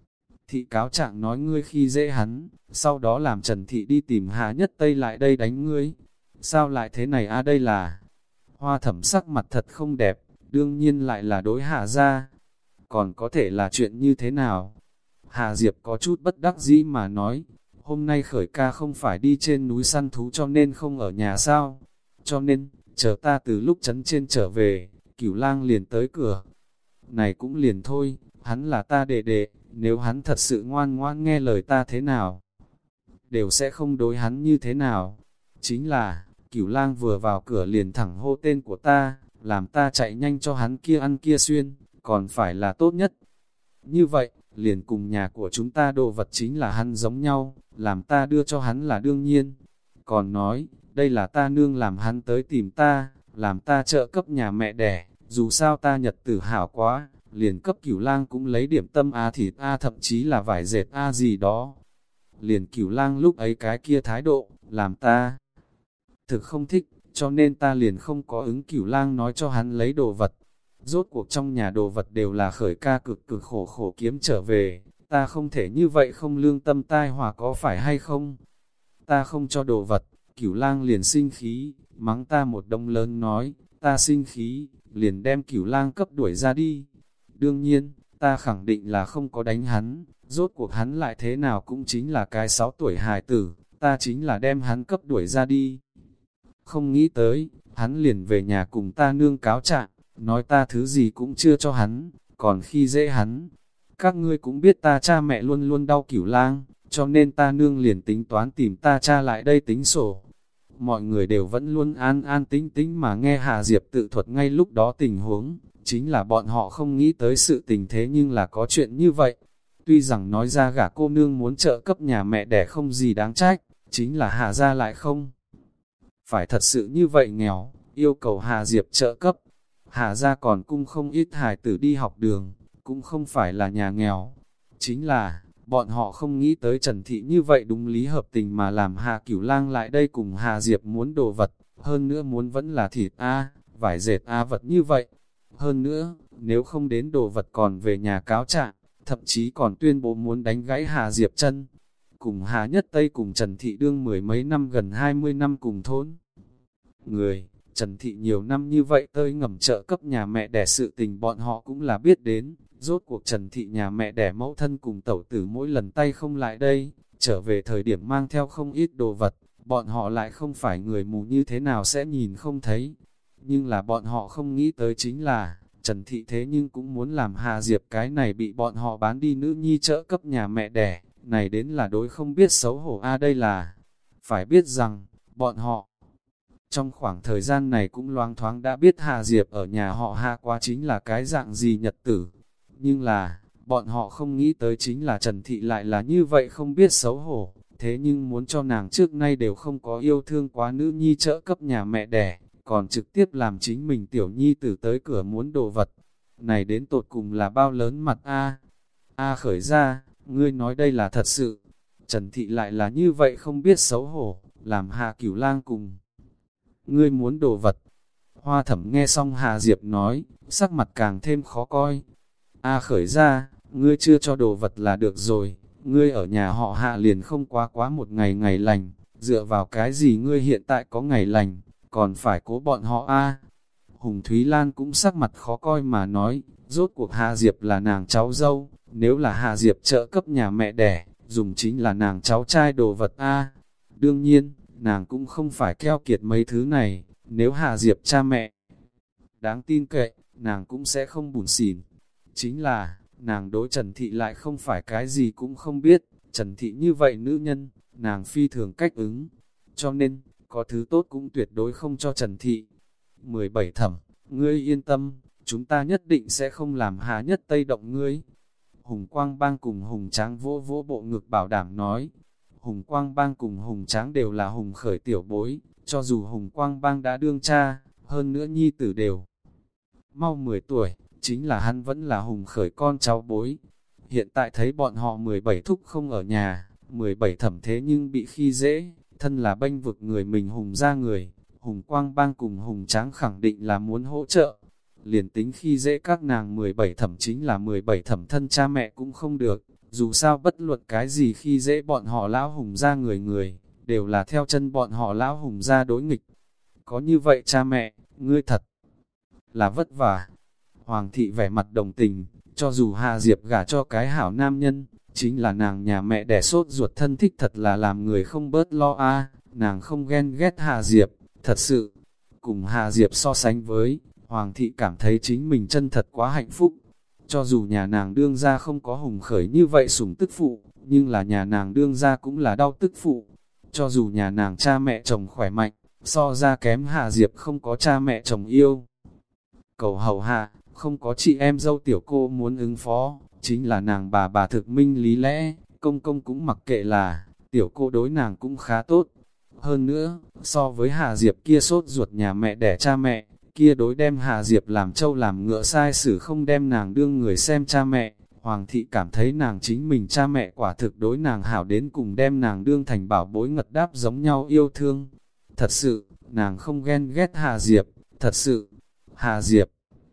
Thị cáo trạng nói ngươi khi dễ hắn, sau đó làm Trần Thị đi tìm Hà Nhất Tây lại đây đánh ngươi. Sao lại thế này a đây là? Hoa Thẩm sắc mặt thật không đẹp, đương nhiên lại là đối Hà gia. Còn có thể là chuyện như thế nào? Hà Diệp có chút bất đắc dĩ mà nói, hôm nay Khởi ca không phải đi trên núi săn thú cho nên không ở nhà sao? Cho nên, chờ ta từ lúc trấn trên trở về, Cửu Lang liền tới cửa. Này cũng liền thôi, hắn là ta đệ đệ, nếu hắn thật sự ngoan ngoãn nghe lời ta thế nào, đều sẽ không đối hắn như thế nào. Chính là, Cửu Lang vừa vào cửa liền thẳng hô tên của ta, làm ta chạy nhanh cho hắn kia ăn kia xuyên, còn phải là tốt nhất. Như vậy, liền cùng nhà của chúng ta đồ vật chính là hắn giống nhau, làm ta đưa cho hắn là đương nhiên. Còn nói, đây là ta nương làm hắn tới tìm ta, làm ta trợ cấp nhà mẹ đẻ, dù sao ta nhật tử hảo quá, liền cấp Cửu Lang cũng lấy điểm tâm a thịt a thậm chí là vải dệt a gì đó. Liền Cửu Lang lúc ấy cái kia thái độ, làm ta thực không thích, cho nên ta liền không có ứng Cửu Lang nói cho hắn lấy đồ vật. Rốt cuộc trong nhà đồ vật đều là Khởi ca cực cực khổ khổ kiếm trở về, ta không thể như vậy không lương tâm tai họa có phải hay không? Ta không cho đồ vật, Cửu Lang liền sinh khí, mắng ta một đông lớn nói, ta sinh khí, liền đem Cửu Lang cấp đuổi ra đi. Đương nhiên, ta khẳng định là không có đánh hắn, rốt cuộc hắn lại thế nào cũng chính là cái sáu tuổi hài tử, ta chính là đem hắn cấp đuổi ra đi. Không nghĩ tới, hắn liền về nhà cùng ta nương cáo trạng, nói ta thứ gì cũng chưa cho hắn, còn khi dễ hắn. Các ngươi cũng biết ta cha mẹ luôn luôn đau Cửu Lang, cho nên ta nương liền tính toán tìm ta cha lại đây tính sổ. Mọi người đều vẫn luôn an an tĩnh tĩnh mà nghe Hà Diệp tự thuật ngay lúc đó tình huống, chính là bọn họ không nghĩ tới sự tình thế nhưng là có chuyện như vậy. Tuy rằng nói ra gả cô nương muốn trợ cấp nhà mẹ đẻ không gì đáng trách, chính là Hà gia lại không phải thật sự như vậy nghèo, yêu cầu Hà Diệp trợ cấp. Hà gia còn cung không ít hài tử đi học đường, cũng không phải là nhà nghèo. Chính là, bọn họ không nghĩ tới Trần Thị như vậy đúng lý hợp tình mà làm Hà Cửu Lang lại đây cùng Hà Diệp muốn đồ vật, hơn nữa muốn vẫn là thịt A, vải dệt A vật như vậy. Hơn nữa, nếu không đến đồ vật còn về nhà cáo trạng, thậm chí còn tuyên bố muốn đánh gãy Hà Diệp chân. Cùng Hà Nhất Tây cùng Trần Thị đương mười mấy năm gần hai mươi năm cùng thôn người, Trần Thị nhiều năm như vậy tơi ngầm trợ cấp nhà mẹ đẻ sự tình bọn họ cũng là biết đến. Rốt cuộc Trần Thị nhà mẹ đẻ mẫu thân cùng tẩu tử mỗi lần tay không lại đây, trở về thời điểm mang theo không ít đồ vật, bọn họ lại không phải người mù như thế nào sẽ nhìn không thấy. Nhưng là bọn họ không nghĩ tới chính là, Trần Thị thế nhưng cũng muốn làm Hà Diệp cái này bị bọn họ bán đi nữ nhi trợ cấp nhà mẹ đẻ, này đến là đối không biết xấu hổ a đây là. Phải biết rằng, bọn họ trong khoảng thời gian này cũng loáng thoáng đã biết Hà Diệp ở nhà họ Hà quá chính là cái dạng gì nhật tử. Nhưng là, bọn họ không nghĩ tới chính là Trần Thị lại là như vậy không biết xấu hổ, thế nhưng muốn cho nàng trước nay đều không có yêu thương quá nữ nhi trợ cấp nhà mẹ đẻ, còn trực tiếp làm chính mình tiểu nhi tử tới cửa muốn đồ vật. Này đến tột cùng là bao lớn mặt A. A Khởi ra, ngươi nói đây là thật sự. Trần Thị lại là như vậy không biết xấu hổ, làm Hà Cửu Lang cùng. Ngươi muốn đồ vật. Hoa Thẩm nghe xong Hà Diệp nói, sắc mặt càng thêm khó coi. A Khởi ra, ngươi chưa cho đồ vật là được rồi, ngươi ở nhà họ Hạ liền không quá quá một ngày ngày lành, dựa vào cái gì ngươi hiện tại có ngày lành, còn phải cố bọn họ a. Hùng Thúy Lan cũng sắc mặt khó coi mà nói, rốt cuộc Hà Diệp là nàng cháu dâu, nếu là Hà Diệp trợ cấp nhà mẹ đẻ, dùng chính là nàng cháu trai đồ vật a. Đương nhiên, nàng cũng không phải keo kiệt mấy thứ này, nếu Hà Diệp cha mẹ đáng tin cậy, nàng cũng sẽ không bủn xỉn. Chính là, nàng đối Trần Thị lại không phải cái gì cũng không biết, Trần Thị như vậy nữ nhân, nàng phi thường cách ứng, cho nên, có thứ tốt cũng tuyệt đối không cho Trần Thị. mười bảy Thẩm, ngươi yên tâm, chúng ta nhất định sẽ không làm Hà Nhất Tây động ngươi. Hùng Quang Bang cùng Hùng Tráng vỗ vỗ bộ ngực bảo đảm nói. Hùng Quang Bang cùng Hùng Tráng đều là Hùng Khởi tiểu bối, cho dù Hùng Quang Bang đã đương cha, hơn nữa nhi tử đều mau mười tuổi, chính là hắn vẫn là Hùng Khởi con cháu bối. Hiện tại thấy bọn họ mười bảy thúc không ở nhà, mười bảy Thẩm thế nhưng bị khi dễ, thân là bênh vực người mình Hùng ra người, Hùng Quang Bang cùng Hùng Tráng khẳng định là muốn hỗ trợ. Liền tính khi dễ các nàng mười bảy Thẩm chính là mười bảy Thẩm thân cha mẹ cũng không được, dù sao bất luận cái gì khi dễ bọn họ lão Hùng ra người người, đều là theo chân bọn họ lão Hùng ra đối nghịch. Có như vậy cha mẹ, ngươi thật là vất vả. Hoàng thị vẻ mặt đồng tình, cho dù Hà Diệp gả cho cái hảo nam nhân, chính là nàng nhà mẹ đẻ sốt ruột thân thích thật là làm người không bớt lo a. Nàng không ghen ghét Hà Diệp, thật sự, cùng Hà Diệp so sánh với, Hoàng thị cảm thấy chính mình chân thật quá hạnh phúc. Cho dù nhà nàng đương gia không có Hùng Khởi như vậy sủng tức phụ, nhưng là nhà nàng đương gia cũng là đau tức phụ. Cho dù nhà nàng cha mẹ chồng khỏe mạnh, so ra kém Hà Diệp không có cha mẹ chồng yêu cầu hầu hạ, không có chị em dâu tiểu cô muốn ứng phó, chính là nàng bà bà thực minh lý lẽ, công công cũng mặc kệ là, tiểu cô đối nàng cũng khá tốt. Hơn nữa, so với Hà Diệp kia sốt ruột nhà mẹ đẻ cha mẹ, kia đối đem Hà Diệp làm trâu làm ngựa sai xử không đem nàng đương người xem cha mẹ, Hoàng thị cảm thấy nàng chính mình cha mẹ quả thực đối nàng hảo đến cùng đem nàng đương thành bảo bối ngật đáp giống nhau yêu thương. Thật sự, nàng không ghen ghét Hà Diệp, thật sự, Hà Diệp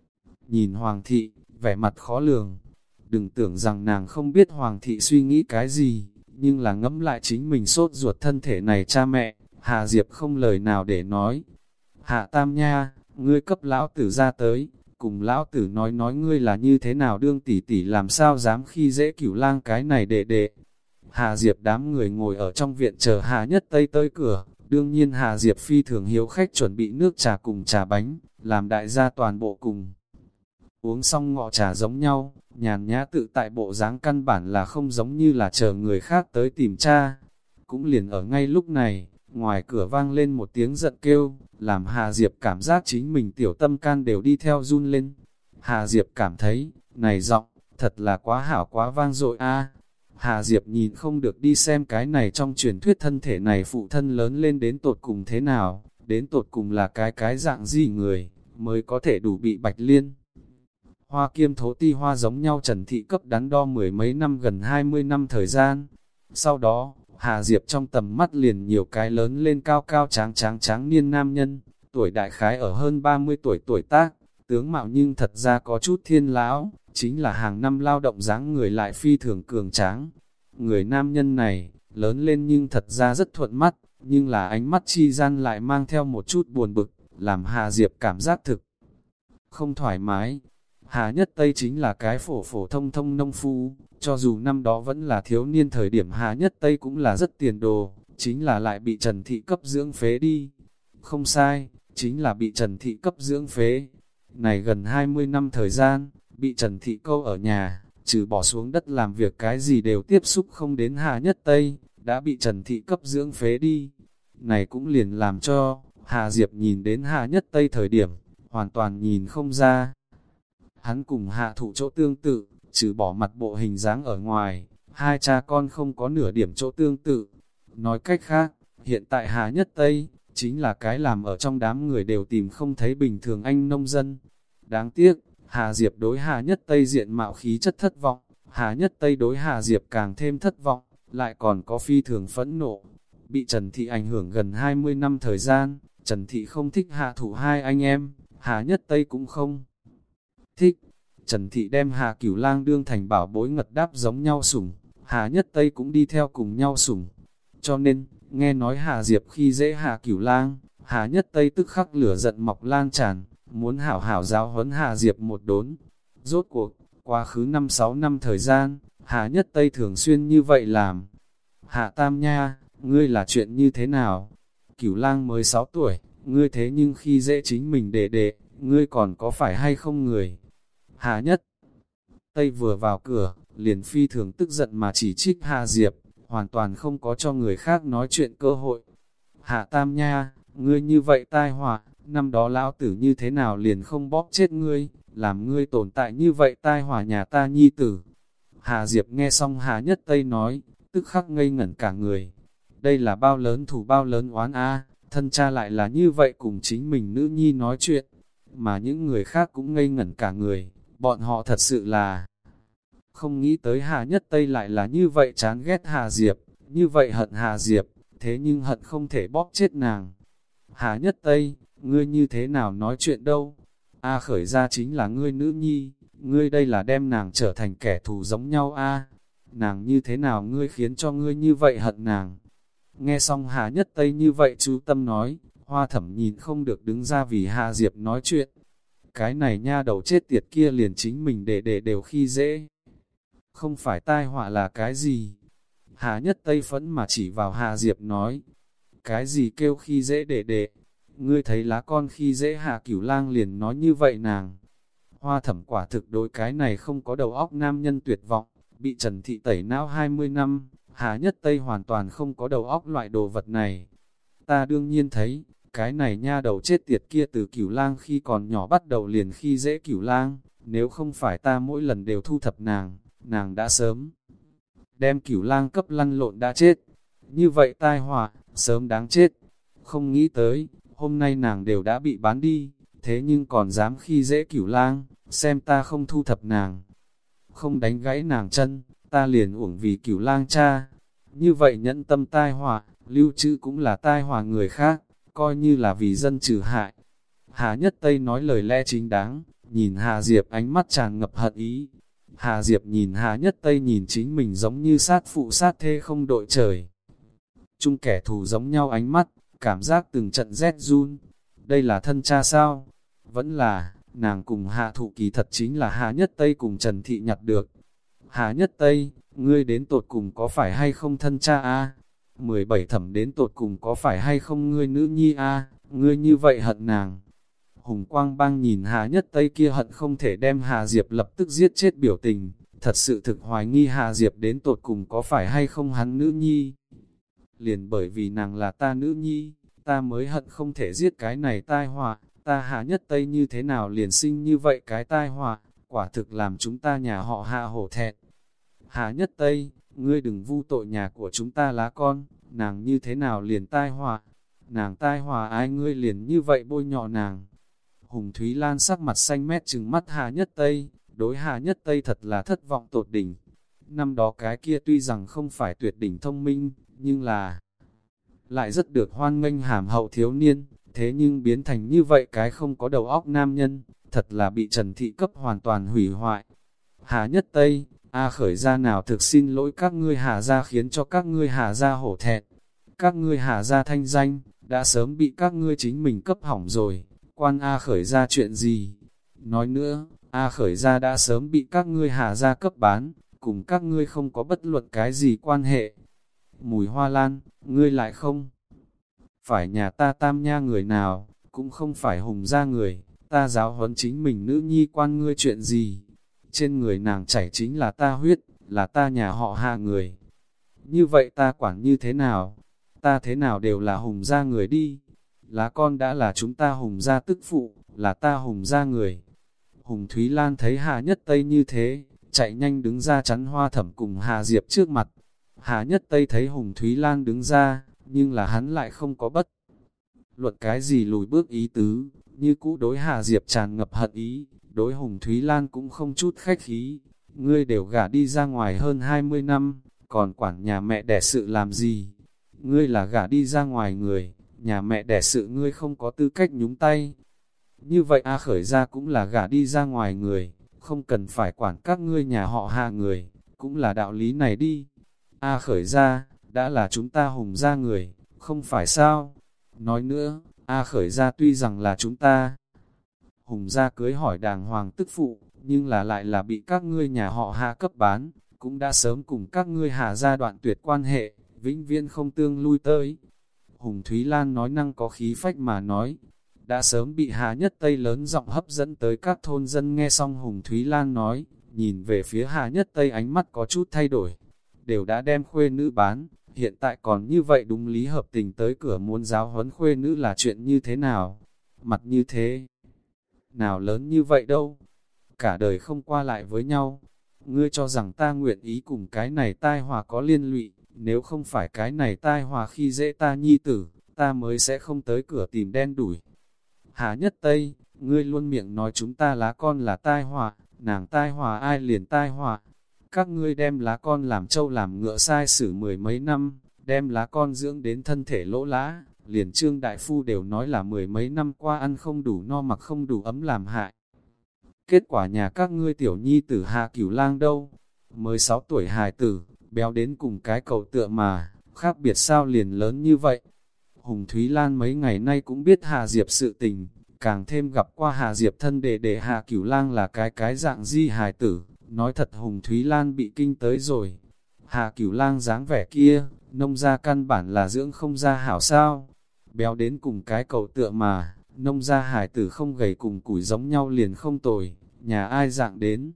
nhìn Hoàng thị, vẻ mặt khó lường. Đừng tưởng rằng nàng không biết Hoàng thị suy nghĩ cái gì, nhưng là ngẫm lại chính mình sốt ruột thân thể này cha mẹ, Hà Diệp không lời nào để nói. Hạ Tam Nha, ngươi cấp lão tử ra tới, cùng lão tử nói nói ngươi là như thế nào đương tỷ tỷ làm sao dám khi dễ Cửu Lang cái này đệ đệ. Hà Diệp đám người ngồi ở trong viện chờ Hà Nhất Tây tới cửa, đương nhiên Hà Diệp phi thường hiếu khách chuẩn bị nước trà cùng trà bánh, làm đại gia toàn bộ cùng. Uống xong ngọ trà giống nhau, nhàn nhã tự tại bộ dáng căn bản là không giống như là chờ người khác tới tìm cha. Cũng liền ở ngay lúc này, ngoài cửa vang lên một tiếng giận kêu, làm Hà Diệp cảm giác chính mình tiểu tâm can đều đi theo run lên. Hà Diệp cảm thấy, này giọng, thật là quá hảo quá vang dội a. Hà Diệp nhìn không được đi xem cái này trong truyền thuyết thân thể này phụ thân lớn lên đến tột cùng thế nào, đến tột cùng là cái cái dạng gì người, mới có thể đủ bị Bạch Liên Hoa kiêm thố ti hoa giống nhau Trần Thị cấp đắn đo mười mấy năm gần hai mươi năm thời gian. Sau đó, Hà Diệp trong tầm mắt liền nhiều cái lớn lên cao cao tráng tráng tráng niên nam nhân, tuổi đại khái ở hơn ba mươi tuổi tuổi tác, tướng mạo nhưng thật ra có chút thiên lão, chính là hàng năm lao động dáng người lại phi thường cường tráng. Người nam nhân này, lớn lên nhưng thật ra rất thuận mắt, nhưng là ánh mắt chi gian lại mang theo một chút buồn bực, làm Hà Diệp cảm giác thực không thoải mái. Hà Nhất Tây chính là cái phổ phổ thông thông nông phu, cho dù năm đó vẫn là thiếu niên thời điểm Hà Nhất Tây cũng là rất tiền đồ, chính là lại bị Trần Thị cấp dưỡng phế đi. Không sai, chính là bị Trần Thị cấp dưỡng phế. Này gần hai mươi năm thời gian, bị Trần Thị câu ở nhà, trừ bỏ xuống đất làm việc cái gì đều tiếp xúc không đến Hà Nhất Tây, đã bị Trần Thị cấp dưỡng phế đi. Này cũng liền làm cho, Hà Diệp nhìn đến Hà Nhất Tây thời điểm, hoàn toàn nhìn không ra. Hắn cùng Hạ Thụ chỗ tương tự, trừ bỏ mặt bộ hình dáng ở ngoài, hai cha con không có nửa điểm chỗ tương tự. Nói cách khác, hiện tại Hà Nhất Tây, chính là cái làm ở trong đám người đều tìm không thấy bình thường anh nông dân. Đáng tiếc, Hà Diệp đối Hà Nhất Tây diện mạo khí chất thất vọng, Hà Nhất Tây đối Hà Diệp càng thêm thất vọng, lại còn có phi thường phẫn nộ. Bị Trần Thị ảnh hưởng gần hai mươi năm thời gian, Trần Thị không thích Hạ Thụ hai anh em, Hà Nhất Tây cũng không thích. Trần Thị đem Hà Cửu Lang đương thành bảo bối ngật đáp giống nhau sủng, Hà Nhất Tây cũng đi theo cùng nhau sủng. Cho nên, nghe nói Hà Diệp khi dễ Hà Cửu Lang, Hà Nhất Tây tức khắc lửa giận mọc lan tràn, muốn hảo hảo giáo huấn Hà Diệp một đốn. Rốt cuộc, quá khứ năm sáu năm thời gian, Hà Nhất Tây thường xuyên như vậy làm. Hạ Tam Nha, ngươi là chuyện như thế nào? Cửu Lang mới sáu tuổi, ngươi thế nhưng khi dễ chính mình đệ đệ, ngươi còn có phải hay không người? Hà Nhất Tây vừa vào cửa, liền phi thường tức giận mà chỉ trích Hà Diệp, hoàn toàn không có cho người khác nói chuyện cơ hội. Hạ Tam Nha, ngươi như vậy tai họa, năm đó lão tử như thế nào liền không bóp chết ngươi, làm ngươi tồn tại như vậy tai họa nhà ta nhi tử. Hà Diệp nghe xong Hà Nhất Tây nói, tức khắc ngây ngẩn cả người. Đây là bao lớn thù bao lớn oán a, thân cha lại là như vậy cùng chính mình nữ nhi nói chuyện, mà những người khác cũng ngây ngẩn cả người, bọn họ thật sự là không nghĩ tới Hà Nhất Tây lại là như vậy chán ghét Hà Diệp, như vậy hận Hà Diệp, thế nhưng hận không thể bóp chết nàng. Hà Nhất Tây, ngươi như thế nào nói chuyện đâu? A Khởi ra chính là ngươi nữ nhi, ngươi đây là đem nàng trở thành kẻ thù giống nhau a. Nàng như thế nào ngươi khiến cho ngươi như vậy hận nàng? Nghe xong Hà Nhất Tây như vậy chú tâm nói, Hoa Thẩm nhìn không được đứng ra vì Hà Diệp nói chuyện. Cái này nha đầu chết tiệt kia liền chính mình để để đều khi dễ. Không phải tai họa là cái gì? Hà Nhất Tây phẫn mà chỉ vào Hà Diệp nói. Cái gì kêu khi dễ để để? Ngươi thấy lá con khi dễ Hà Cửu Lang liền nói như vậy nàng. Hoa Thẩm quả thực đối cái này không có đầu óc nam nhân tuyệt vọng, bị Trần Thị tẩy não hai mươi năm, Hà Nhất Tây hoàn toàn không có đầu óc loại đồ vật này. Ta đương nhiên thấy, cái này nha đầu chết tiệt kia từ Cửu Lang khi còn nhỏ bắt đầu liền khi dễ Cửu Lang, nếu không phải ta mỗi lần đều thu thập nàng, nàng đã sớm đem Cửu Lang cấp lăn lộn đã chết. Như vậy tai họa, sớm đáng chết. Không nghĩ tới, hôm nay nàng đều đã bị bán đi, thế nhưng còn dám khi dễ Cửu Lang, xem ta không thu thập nàng. Không đánh gãy nàng chân, ta liền uổng vì Cửu Lang cha. Như vậy nhẫn tâm tai họa, lưu trữ cũng là tai họa người khác, coi như là vì dân trừ hại. Hà Nhất Tây nói lời lẽ chính đáng, nhìn Hà Diệp ánh mắt tràn ngập hận ý. Hà Diệp nhìn Hà Nhất Tây nhìn chính mình giống như sát phụ sát thê không đội trời. Chung kẻ thù giống nhau ánh mắt, cảm giác từng trận rét run. Đây là thân cha sao? Vẫn là, nàng cùng Hạ Thụ kỳ thật chính là Hà Nhất Tây cùng Trần Thị nhặt được. Hà Nhất Tây, ngươi đến tột cùng có phải hay không thân cha a? mười bảy Thẩm đến tột cùng có phải hay không ngươi nữ nhi a? Ngươi như vậy hận nàng. Hùng Quang Bang nhìn Hà Nhất Tây kia hận không thể đem Hà Diệp lập tức giết chết biểu tình, thật sự thực hoài nghi Hà Diệp đến tột cùng có phải hay không hắn nữ nhi. Liền bởi vì nàng là ta nữ nhi, ta mới hận không thể giết cái này tai họa, ta Hà Nhất Tây như thế nào liền sinh như vậy cái tai họa, quả thực làm chúng ta nhà họ Hà hổ thẹn. Hà Nhất Tây, ngươi đừng vu tội nhà của chúng ta lá con, nàng như thế nào liền tai họa, nàng tai họa ai ngươi liền như vậy bôi nhọ nàng. Hùng Thúy Lan sắc mặt xanh mét trừng mắt Hà Nhất Tây, đối Hà Nhất Tây thật là thất vọng tột đỉnh. Năm đó cái kia tuy rằng không phải tuyệt đỉnh thông minh, nhưng là lại rất được hoan nghênh hàm hậu thiếu niên, thế nhưng biến thành như vậy cái không có đầu óc nam nhân, thật là bị Trần Thị cấp hoàn toàn hủy hoại. Hà Nhất Tây, A Khởi gia nào thực xin lỗi các ngươi Hà gia khiến cho các ngươi Hà gia hổ thẹn. Các ngươi Hà gia thanh danh, đã sớm bị các ngươi chính mình cấp hỏng rồi, quan A Khởi gia chuyện gì? Nói nữa, A Khởi gia đã sớm bị các ngươi Hà gia cấp bán, cùng các ngươi không có bất luận cái gì quan hệ. Mùi Hoa Lan, ngươi lại không phải nhà ta Tam Nha người nào, cũng không phải Hùng gia người, ta giáo huấn chính mình nữ nhi quan ngươi chuyện gì? Trên người nàng chảy chính là ta huyết, là ta nhà họ Hà người. Như vậy ta quản như thế nào? Ta thế nào đều là Hùng gia người đi. Lá con đã là chúng ta Hùng gia tức phụ, là ta Hùng gia người. Hùng Thúy Lan thấy Hà Nhất Tây như thế, chạy nhanh đứng ra chắn Hoa Thẩm cùng Hà Diệp trước mặt. Hà Nhất Tây thấy Hùng Thúy Lan đứng ra, nhưng là hắn lại không có bất luận cái gì lùi bước ý tứ, như cũ đối Hà Diệp tràn ngập hận ý, đối Hùng Thúy Lan cũng không chút khách khí. ngươi đều gả đi ra ngoài hơn hai mươi năm, còn quản nhà mẹ đẻ sự làm gì? Ngươi là gả đi ra ngoài người, nhà mẹ đẻ sự ngươi không có tư cách nhúng tay. Như vậy A Khởi gia cũng là gả đi ra ngoài người, không cần phải quản các ngươi nhà họ Hà người, cũng là đạo lý này đi. A Khởi gia, đã là chúng ta Hùng gia người, không phải sao? Nói nữa, A Khởi gia tuy rằng là chúng ta Hùng gia cưới hỏi đàng hoàng tức phụ, nhưng là lại là bị các ngươi nhà họ Hà cấp bán, cũng đã sớm cùng các ngươi Hà gia đoạn tuyệt quan hệ, vĩnh viễn không tương lui tới. Hùng Thúy Lan nói năng có khí phách mà nói, đã sớm bị Hà Nhất Tây lớn giọng hấp dẫn tới các thôn dân. Nghe xong Hùng Thúy Lan nói, nhìn về phía Hà Nhất Tây ánh mắt có chút thay đổi, đều đã đem khuê nữ bán, hiện tại còn như vậy đúng lý hợp tình tới cửa muốn giáo huấn khuê nữ là chuyện như thế nào? Mặt như thế nào lớn như vậy đâu? Cả đời không qua lại với nhau. Ngươi cho rằng ta nguyện ý cùng cái này tai họa có liên lụy, nếu không phải cái này tai họa khi dễ ta nhi tử, ta mới sẽ không tới cửa tìm đen đủi. Hà Nhất Tây, ngươi luôn miệng nói chúng ta lá con là tai họa, nàng tai họa ai liền tai họa. Các ngươi đem lá con làm trâu làm ngựa sai xử mười mấy năm, đem lá con dưỡng đến thân thể lỗ lã, liền Trương Đại Phu đều nói là mười mấy năm qua ăn không đủ no mặc không đủ ấm làm hại. Kết quả nhà các ngươi tiểu nhi tử Hà Cửu Lang đâu? Mới sáu tuổi hài tử, béo đến cùng cái cầu tựa mà, khác biệt sao liền lớn như vậy? Hùng Thúy Lan mấy ngày nay cũng biết Hà Diệp sự tình, càng thêm gặp qua Hà Diệp thân đệ đệ Hà Cửu Lang là cái cái dạng di hài tử, nói thật Hùng Thúy Lan bị kinh tới rồi. Hà Cửu Lang dáng vẻ kia, nông gia căn bản là dưỡng không ra hảo sao? Béo đến cùng cái cầu tựa mà, nông gia hài tử không gầy cùng củi giống nhau liền không tồi, nhà ai dạng đến?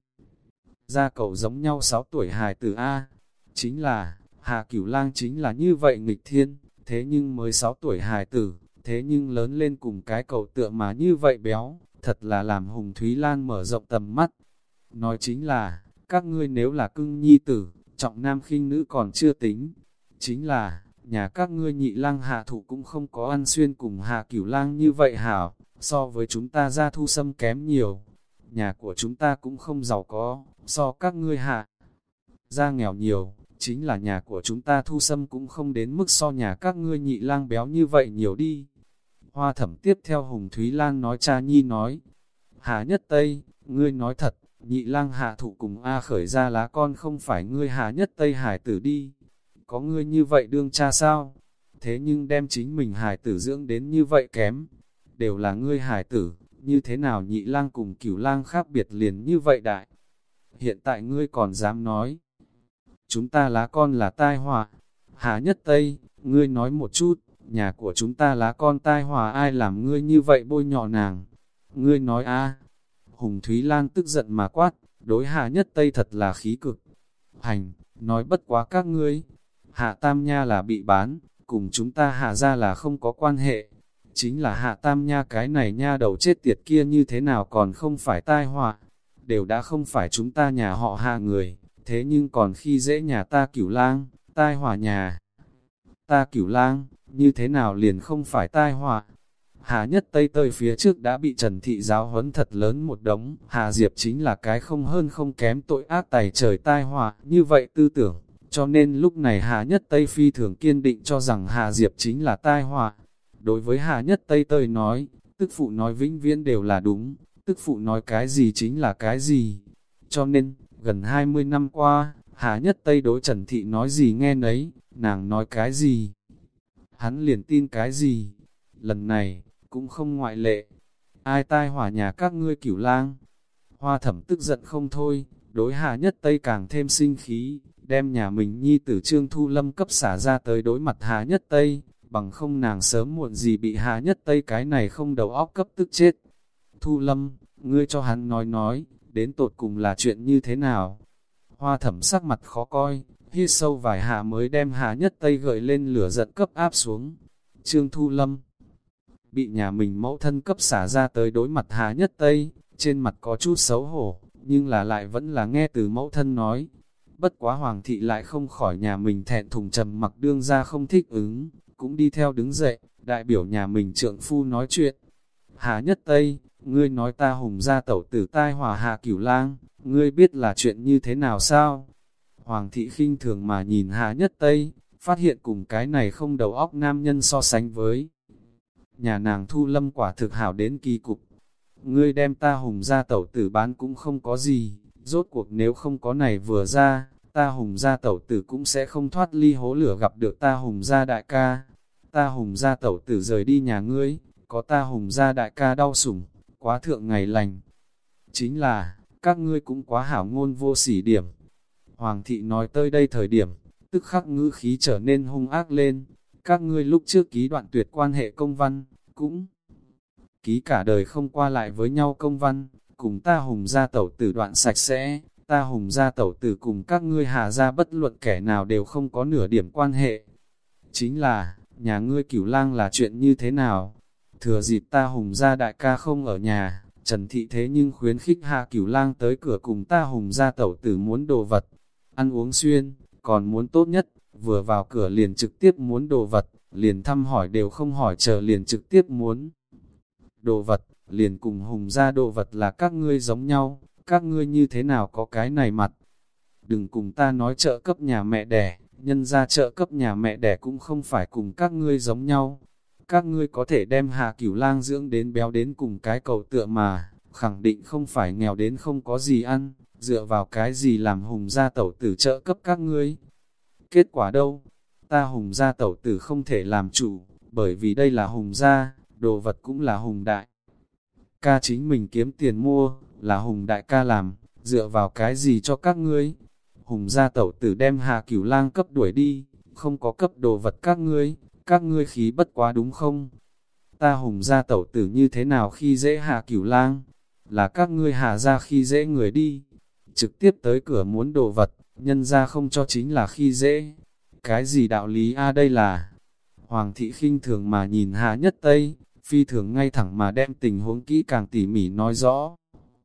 Gia cầu giống nhau sáu tuổi hài tử A, chính là, Hà Cửu Lang chính là như vậy nghịch thiên, thế nhưng mới sáu tuổi hài tử, thế nhưng lớn lên cùng cái cầu tựa mà như vậy béo, thật là làm Hùng Thúy Lan mở rộng tầm mắt. Nói chính là, các ngươi nếu là cưng nhi tử, trọng nam khinh nữ còn chưa tính, chính là, nhà các ngươi Nhị Lang Hạ Thụ cũng không có ăn xuyên cùng Hà Cửu Lang như vậy hảo, so với chúng ta Gia Thu Sâm kém nhiều. Nhà của chúng ta cũng không giàu có, so các ngươi Hạ Gia nghèo nhiều, chính là nhà của chúng ta Thu Sâm cũng không đến mức so nhà các ngươi Nhị Lang béo như vậy nhiều đi. Hoa Thẩm tiếp theo Hùng Thúy Lan nói cha nhi nói, Hà Nhất Tây, ngươi nói thật, Nhị Lang Hạ Thụ cùng A Khởi ra lá con không phải ngươi Hà Nhất Tây hải tử đi. Có ngươi như vậy đương cha sao? Thế nhưng đem chính mình hải tử dưỡng đến như vậy kém. Đều là ngươi hải tử, như thế nào Nhị Lang cùng Cửu Lang khác biệt liền như vậy đại? Hiện tại ngươi còn dám nói, chúng ta lá con là tai họa. Hà Nhất Tây, ngươi nói một chút, nhà của chúng ta lá con tai họa ai làm ngươi như vậy bôi nhọ nàng? Ngươi nói a? Hùng Thúy Lan tức giận mà quát, đối Hà Nhất Tây thật là khí cực. Hành, nói bất quá các ngươi, Hạ Tam Nha là bị bán, cùng chúng ta Hạ ra là không có quan hệ. Chính là Hạ Tam Nha cái này nha đầu chết tiệt kia như thế nào còn không phải tai họa, đều đã không phải chúng ta nhà họ Hạ người, thế nhưng còn khi dễ nhà ta Cửu Lang, tai họa nhà ta Cửu Lang, như thế nào liền không phải tai họa. Hà Nhất Tây tới phía trước đã bị Trần Thị giáo huấn thật lớn một đống, Hà Diệp chính là cái không hơn không kém tội ác tày trời tai họa, như vậy tư tưởng, cho nên lúc này Hà Nhất Tây phi thường kiên định cho rằng Hà Diệp chính là tai họa. Đối với Hà Nhất Tây tới nói, tức phụ nói vĩnh viễn đều là đúng, tức phụ nói cái gì chính là cái gì. Cho nên, gần hai mươi năm qua, Hà Nhất Tây đối Trần Thị nói gì nghe nấy, nàng nói cái gì, hắn liền tin cái gì. Lần này, cũng không ngoại lệ. Ai tai hỏa nhà các ngươi Cửu Lang? Hoa Thẩm tức giận không thôi, đối Hà Nhất Tây càng thêm sinh khí, đem nhà mình nhi tử Trương Thu Lâm cấp xả ra tới đối mặt Hà Nhất Tây, bằng không nàng sớm muộn gì bị Hà Nhất Tây cái này không đầu óc cấp tức chết. Thu Lâm, ngươi cho hắn nói nói, đến tột cùng là chuyện như thế nào? Hoa Thẩm sắc mặt khó coi, hít sâu vài hạ mới đem Hà Nhất Tây gợi lên lửa giận cấp áp xuống. Trương Thu Lâm bị nhà mình mẫu thân cấp xả ra tới đối mặt Hà Nhất Tây, trên mặt có chút xấu hổ, nhưng là lại vẫn là nghe từ mẫu thân nói. Bất quá Hoàng thị lại không khỏi nhà mình thẹn thùng trầm mặc đương ra không thích ứng, cũng đi theo đứng dậy, đại biểu nhà mình trượng phu nói chuyện. Hà Nhất Tây, ngươi nói ta Hùng gia tẩu tử tai họa Hạ Cửu Lang, ngươi biết là chuyện như thế nào sao? Hoàng thị khinh thường mà nhìn Hạ Nhất Tây, phát hiện cùng cái này không đầu óc nam nhân so sánh với. Nhà nàng Thu Lâm quả thực hảo đến kỳ cục. Ngươi đem ta Hùng gia tẩu tử bán cũng không có gì, rốt cuộc nếu không có này vừa ra, ta Hùng gia tẩu tử cũng sẽ không thoát ly hố lửa gặp được ta Hùng gia đại ca. Ta Hùng gia tẩu tử rời đi nhà ngươi, có ta Hùng gia đại ca đau sủng, quá thượng ngày lành. Chính là, các ngươi cũng quá hảo ngôn vô sỉ điểm. Hoàng thị nói tới đây thời điểm, tức khắc ngữ khí trở nên hung ác lên. Các ngươi lúc trước ký đoạn tuyệt quan hệ công văn, cũng ký cả đời không qua lại với nhau công văn, cùng ta Hùng gia tẩu tử đoạn sạch sẽ, ta Hùng gia tẩu tử cùng các ngươi Hà gia bất luận kẻ nào đều không có nửa điểm quan hệ. Chính là, nhà ngươi Cửu Lang là chuyện như thế nào? Thừa dịp ta Hùng gia đại ca không ở nhà, Trần Thị thế nhưng khuyến khích Hạ Cửu Lang tới cửa cùng ta Hùng gia tẩu tử muốn đồ vật, ăn uống xuyên, còn muốn tốt nhất, vừa vào cửa liền trực tiếp muốn đồ vật, liền thăm hỏi đều không hỏi chờ liền trực tiếp muốn đồ vật, liền cùng Hùng gia đồ vật là các ngươi giống nhau, các ngươi như thế nào có cái này mặt? Đừng cùng ta nói trợ cấp nhà mẹ đẻ, nhân ra trợ cấp nhà mẹ đẻ cũng không phải cùng các ngươi giống nhau. Các ngươi có thể đem Hạ Cửu Lang dưỡng đến béo đến cùng cái cầu tựa mà, khẳng định không phải nghèo đến không có gì ăn, dựa vào cái gì làm Hùng gia tẩu tử trợ cấp các ngươi. Kết quả đâu? Ta Hùng gia tẩu tử không thể làm chủ, bởi vì đây là Hùng gia, đồ vật cũng là Hùng đại ca chính mình kiếm tiền mua, là Hùng đại ca làm, dựa vào cái gì cho các ngươi? Hùng gia tẩu tử đem Hạ Cửu Lang cấp đuổi đi, không có cấp đồ vật các ngươi, các ngươi khí bất quá đúng không? Ta Hùng gia tẩu tử như thế nào khi dễ Hạ Cửu Lang? Là các ngươi Hạ gia khi dễ người đi, trực tiếp tới cửa muốn đồ vật, nhân ra không cho chính là khi dễ. Cái gì đạo lý a đây là? Hoàng thị khinh thường mà nhìn Hạ Nhất Tây, phi thường ngay thẳng mà đem tình huống kỹ càng tỉ mỉ nói rõ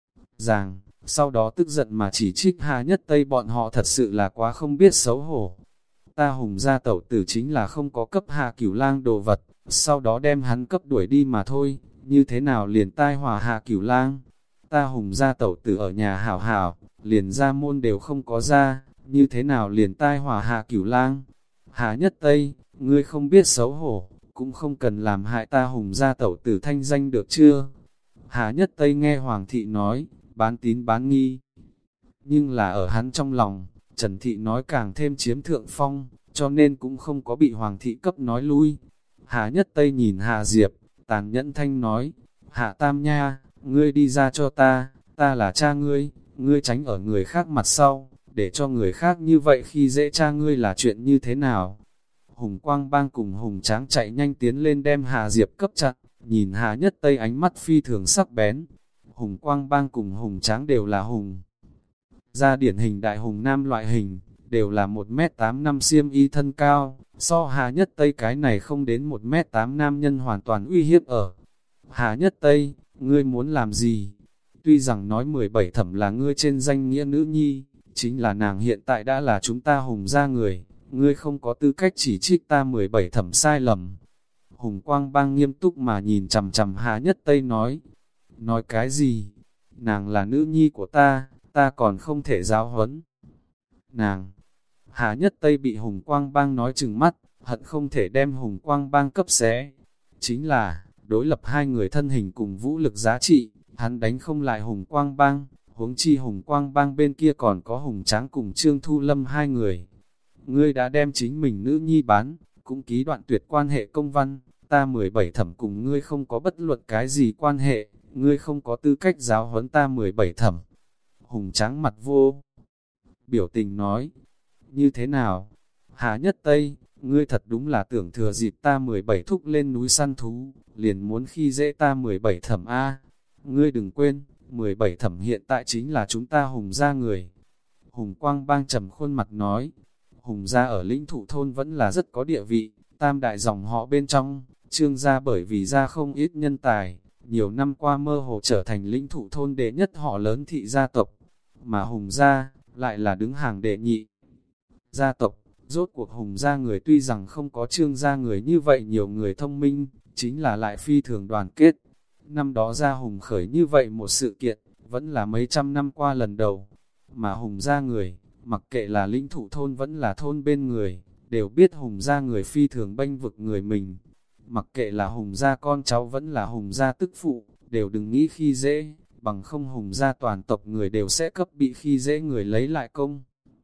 ràng, sau đó tức giận mà chỉ trích Hạ Nhất Tây bọn họ thật sự là quá không biết xấu hổ. Ta Hùng gia tẩu tử chính là không có cấp Hạ Cửu Lang đồ vật, sau đó đem hắn cấp đuổi đi mà thôi, như thế nào liền tai họa Hạ Cửu Lang? Ta Hùng gia tẩu tử ở nhà hảo hảo, liền ra môn đều không có ra, như thế nào liền tai họa Hạ Cửu Lang? Hạ Nhất Tây, ngươi không biết xấu hổ, cũng không cần làm hại ta Hùng gia tẩu tử thanh danh được chưa? Hạ Nhất Tây nghe Hoàng thị nói, bán tín bán nghi. Nhưng là ở hắn trong lòng, Trần Thị nói càng thêm chiếm thượng phong, cho nên cũng không có bị Hoàng thị cấp nói lui. Hạ Nhất Tây nhìn Hạ Diệp, tàn nhẫn thanh nói, Hạ Tam Nha, ngươi đi ra cho ta, ta là cha ngươi, ngươi tránh ở người khác mặt sau, để cho người khác như vậy khi dễ cha ngươi là chuyện như thế nào? Hùng Quang Bang cùng Hùng Tráng chạy nhanh tiến lên đem Hạ Diệp cấp chặt, nhìn Hạ Nhất Tây ánh mắt phi thường sắc bén. Hùng Quang Bang cùng Hùng Tráng đều là Hùng gia điển hình đại hùng nam loại hình, đều là một mét tám năm xiêm y thân cao, so Hạ Nhất Tây cái này không đến một mét tám nam nhân hoàn toàn uy hiếp ở. Hạ Nhất Tây, ngươi muốn làm gì? Tuy rằng nói mười bảy thẩm là ngươi trên danh nghĩa nữ nhi, chính là nàng hiện tại đã là chúng ta Hùng gia người, ngươi không có tư cách chỉ trích ta mười bảy thẩm sai lầm. Hùng Quang Bang nghiêm túc mà nhìn chằm chằm Hạ Nhất Tây nói, nói cái gì? Nàng là nữ nhi của ta, ta còn không thể giáo huấn nàng. Hạ Nhất Tây bị Hùng Quang Bang nói chừng mắt, hận không thể đem Hùng Quang Bang cấp xé. Chính là, đối lập hai người thân hình cùng vũ lực giá trị, hắn đánh không lại Hùng Quang Bang, huống chi Hùng Quang Bang bên kia còn có Hùng Tráng cùng Trương Thu Lâm hai người. Ngươi đã đem chính mình nữ nhi bán, cũng ký đoạn tuyệt quan hệ công văn, ta mười bảy thẩm cùng ngươi không có bất luận cái gì quan hệ, ngươi không có tư cách giáo huấn ta mười bảy thẩm. Hùng Tráng mặt vô biểu tình nói, như thế nào? Hạ Nhất Tây, ngươi thật đúng là tưởng thừa dịp ta mười bảy thúc lên núi săn thú, liền muốn khi dễ ta mười bảy thẩm A. Ngươi đừng quên, mười bảy thẩm hiện tại chính là chúng ta Hùng gia người. Hùng Quang Bang trầm khuôn mặt nói, Hùng gia ở lĩnh thụ thôn vẫn là rất có địa vị, tam đại dòng họ bên trong, Trương gia bởi vì gia không ít nhân tài, nhiều năm qua mơ hồ trở thành lĩnh thụ thôn đệ nhất họ lớn thị gia tộc, mà Hùng gia lại là đứng hàng đệ nhị gia tộc. Rốt cuộc Hùng gia người tuy rằng không có Trương gia người như vậy nhiều người thông minh, chính là lại phi thường đoàn kết. Năm đó ra Hùng khởi như vậy một sự kiện, vẫn là mấy trăm năm qua lần đầu. Mà Hùng gia người, mặc kệ là lĩnh thụ thôn vẫn là thôn bên người, đều biết Hùng gia người phi thường bênh vực người mình. Mặc kệ là Hùng gia con cháu vẫn là Hùng gia tức phụ, đều đừng nghĩ khi dễ, bằng không Hùng gia toàn tộc người đều sẽ cấp bị khi dễ người lấy lại công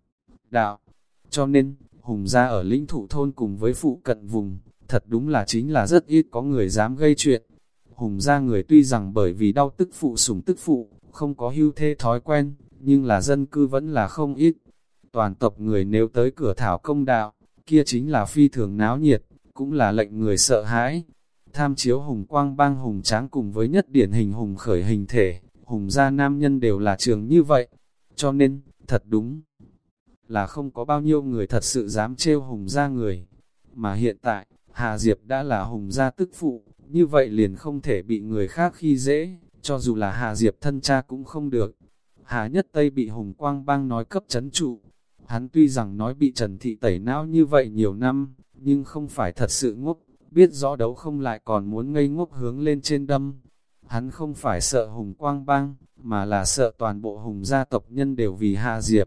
đạo. Cho nên, Hùng gia ở lĩnh thụ thôn cùng với phụ cận vùng, thật đúng là chính là rất ít có người dám gây chuyện. Hùng gia người tuy rằng bởi vì đau tức phụ sủng tức phụ, không có hưu thê thói quen, nhưng là dân cư vẫn là không ít. Toàn tộc người nếu tới cửa thảo công đạo, kia chính là phi thường náo nhiệt, cũng là lệnh người sợ hãi. Tham chiếu Hùng Quang Bang Hùng Tráng cùng với nhất điển hình Hùng khởi hình thể, Hùng gia nam nhân đều là trường như vậy. Cho nên, thật đúng là không có bao nhiêu người thật sự dám trêu Hùng gia người. Mà hiện tại, Hà Diệp đã là Hùng gia tức phụ, như vậy liền không thể bị người khác khi dễ, cho dù là Hà Diệp thân cha cũng không được. Hà Nhất Tây bị Hùng Quang Bang nói cấp chấn trụ. Hắn tuy rằng nói bị Trần Thị tẩy não như vậy nhiều năm, nhưng không phải thật sự ngốc, biết rõ đấu không lại còn muốn ngây ngốc hướng lên trên đâm. Hắn không phải sợ Hùng Quang Bang, mà là sợ toàn bộ Hùng gia tộc nhân đều vì Hà Diệp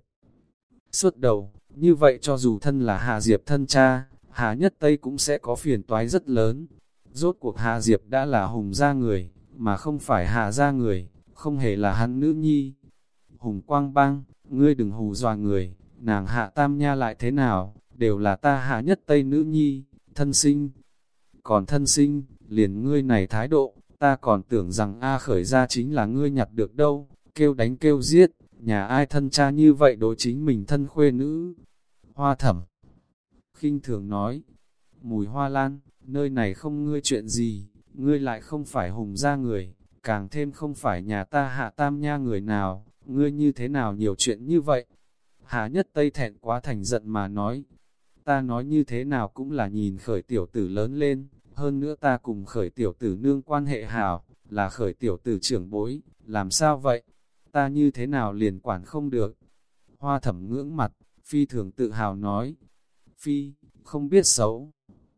suốt đầu. Như vậy cho dù thân là Hà Diệp thân cha, Hà Nhất Tây cũng sẽ có phiền toái rất lớn. Rốt cuộc Hà Diệp đã là Hùng gia người, mà không phải Hà gia người, không hề là hắn nữ nhi. Hùng Quang Bang, ngươi đừng hù dọa người, nàng Hạ Tam Nha lại thế nào, đều là ta Hà Nhất Tây nữ nhi, thân sinh. Còn thân sinh, liền ngươi này thái độ, ta còn tưởng rằng A khởi ra chính là ngươi nhặt được đâu, kêu đánh kêu giết, nhà ai thân cha như vậy đối chính mình thân khuê nữ. Hoa Thẩm khinh thường nói, Mùi Hoa Lan, nơi này không ngươi chuyện gì, ngươi lại không phải Hùng gia người, càng thêm không phải nhà ta Hạ Tam Nha người nào, ngươi như thế nào nhiều chuyện như vậy. Hà Nhất Tây thẹn quá thành giận mà nói, ta nói như thế nào cũng là nhìn khởi tiểu tử lớn lên, hơn nữa ta cùng khởi tiểu tử nương quan hệ hảo, là khởi tiểu tử trưởng bối, làm sao vậy? Ta như thế nào liền quản không được? Hoa Thẩm ngưỡng mặt, phi thường tự hào nói, phi, không biết xấu.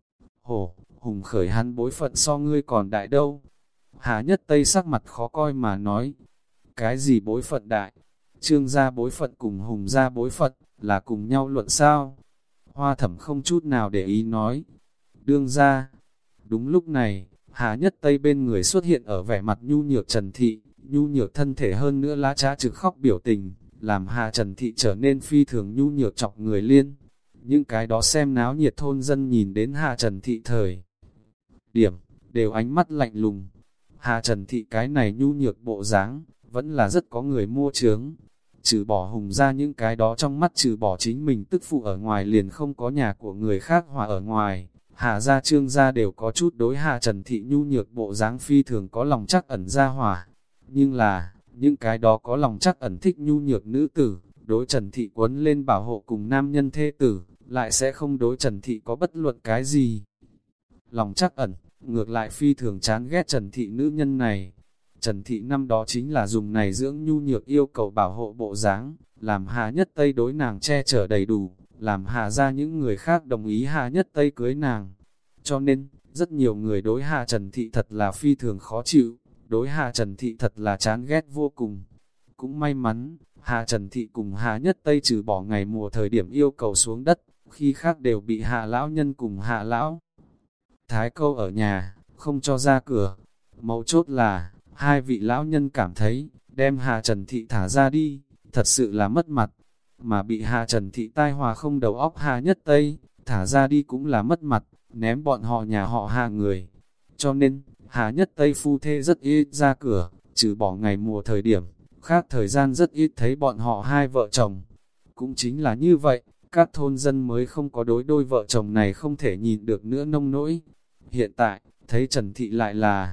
Hổ, Hùng khởi hắn bối phận so ngươi còn đại đâu. Hà Nhất Tây sắc mặt khó coi mà nói, cái gì bối phận đại? Trương gia bối phận cùng Hùng gia bối phận, là cùng nhau luận sao? Hoa Thẩm không chút nào để ý nói, đương ra. Đúng lúc này, Hà Nhất Tây bên người xuất hiện ở vẻ mặt nhu nhược Trần Thị, nhu nhược thân thể hơn nữa lá trá trực khóc biểu tình, làm Hà Trần Thị trở nên phi thường nhu nhược chọc người liên. Những cái đó xem náo nhiệt thôn dân nhìn đến Hà Trần Thị thời điểm, đều ánh mắt lạnh lùng. Hà Trần Thị cái này nhu nhược bộ dáng, vẫn là rất có người mua chướng. Trừ bỏ Hùng ra những cái đó trong mắt trừ bỏ chính mình tức phụ ở ngoài liền không có nhà của người khác hòa ở ngoài. Hà gia Trương gia đều có chút đối Hà Trần Thị nhu nhược bộ dáng phi thường có lòng chắc ẩn ra hòa. Nhưng là, những cái đó có lòng chắc ẩn thích nhu nhược nữ tử, đối Trần Thị quấn lên bảo hộ cùng nam nhân thê tử, lại sẽ không đối Trần Thị có bất luận cái gì. Lòng chắc ẩn, ngược lại phi thường chán ghét Trần Thị nữ nhân này. Trần Thị năm đó chính là dùng này dưỡng nhu nhược yêu cầu bảo hộ bộ dáng, làm Hà Nhất Tây đối nàng che chở đầy đủ, làm Hà ra những người khác đồng ý Hà Nhất Tây cưới nàng. Cho nên, rất nhiều người đối Hà Trần Thị thật là phi thường khó chịu, đối Hà Trần Thị thật là chán ghét vô cùng. Cũng may mắn, Hà Trần Thị cùng Hà Nhất Tây trừ bỏ ngày mùa thời điểm yêu cầu xuống đất, khi khác đều bị Hà Lão Nhân cùng Hà Lão Thái câu ở nhà, không cho ra cửa. Mấu chốt là, hai vị lão nhân cảm thấy, đem Hà Trần Thị thả ra đi, thật sự là mất mặt. Mà bị Hà Trần Thị tai hòa không đầu óc Hà Nhất Tây, thả ra đi cũng là mất mặt, ném bọn họ nhà họ Hà người. Cho nên, Hà Nhất Tây phu thê rất ít ra cửa, trừ bỏ ngày mùa thời điểm, khác thời gian rất ít thấy bọn họ hai vợ chồng. Cũng chính là như vậy, các thôn dân mới không có đối đôi vợ chồng này không thể nhìn được nữa nông nỗi. Hiện tại, thấy Trần Thị lại là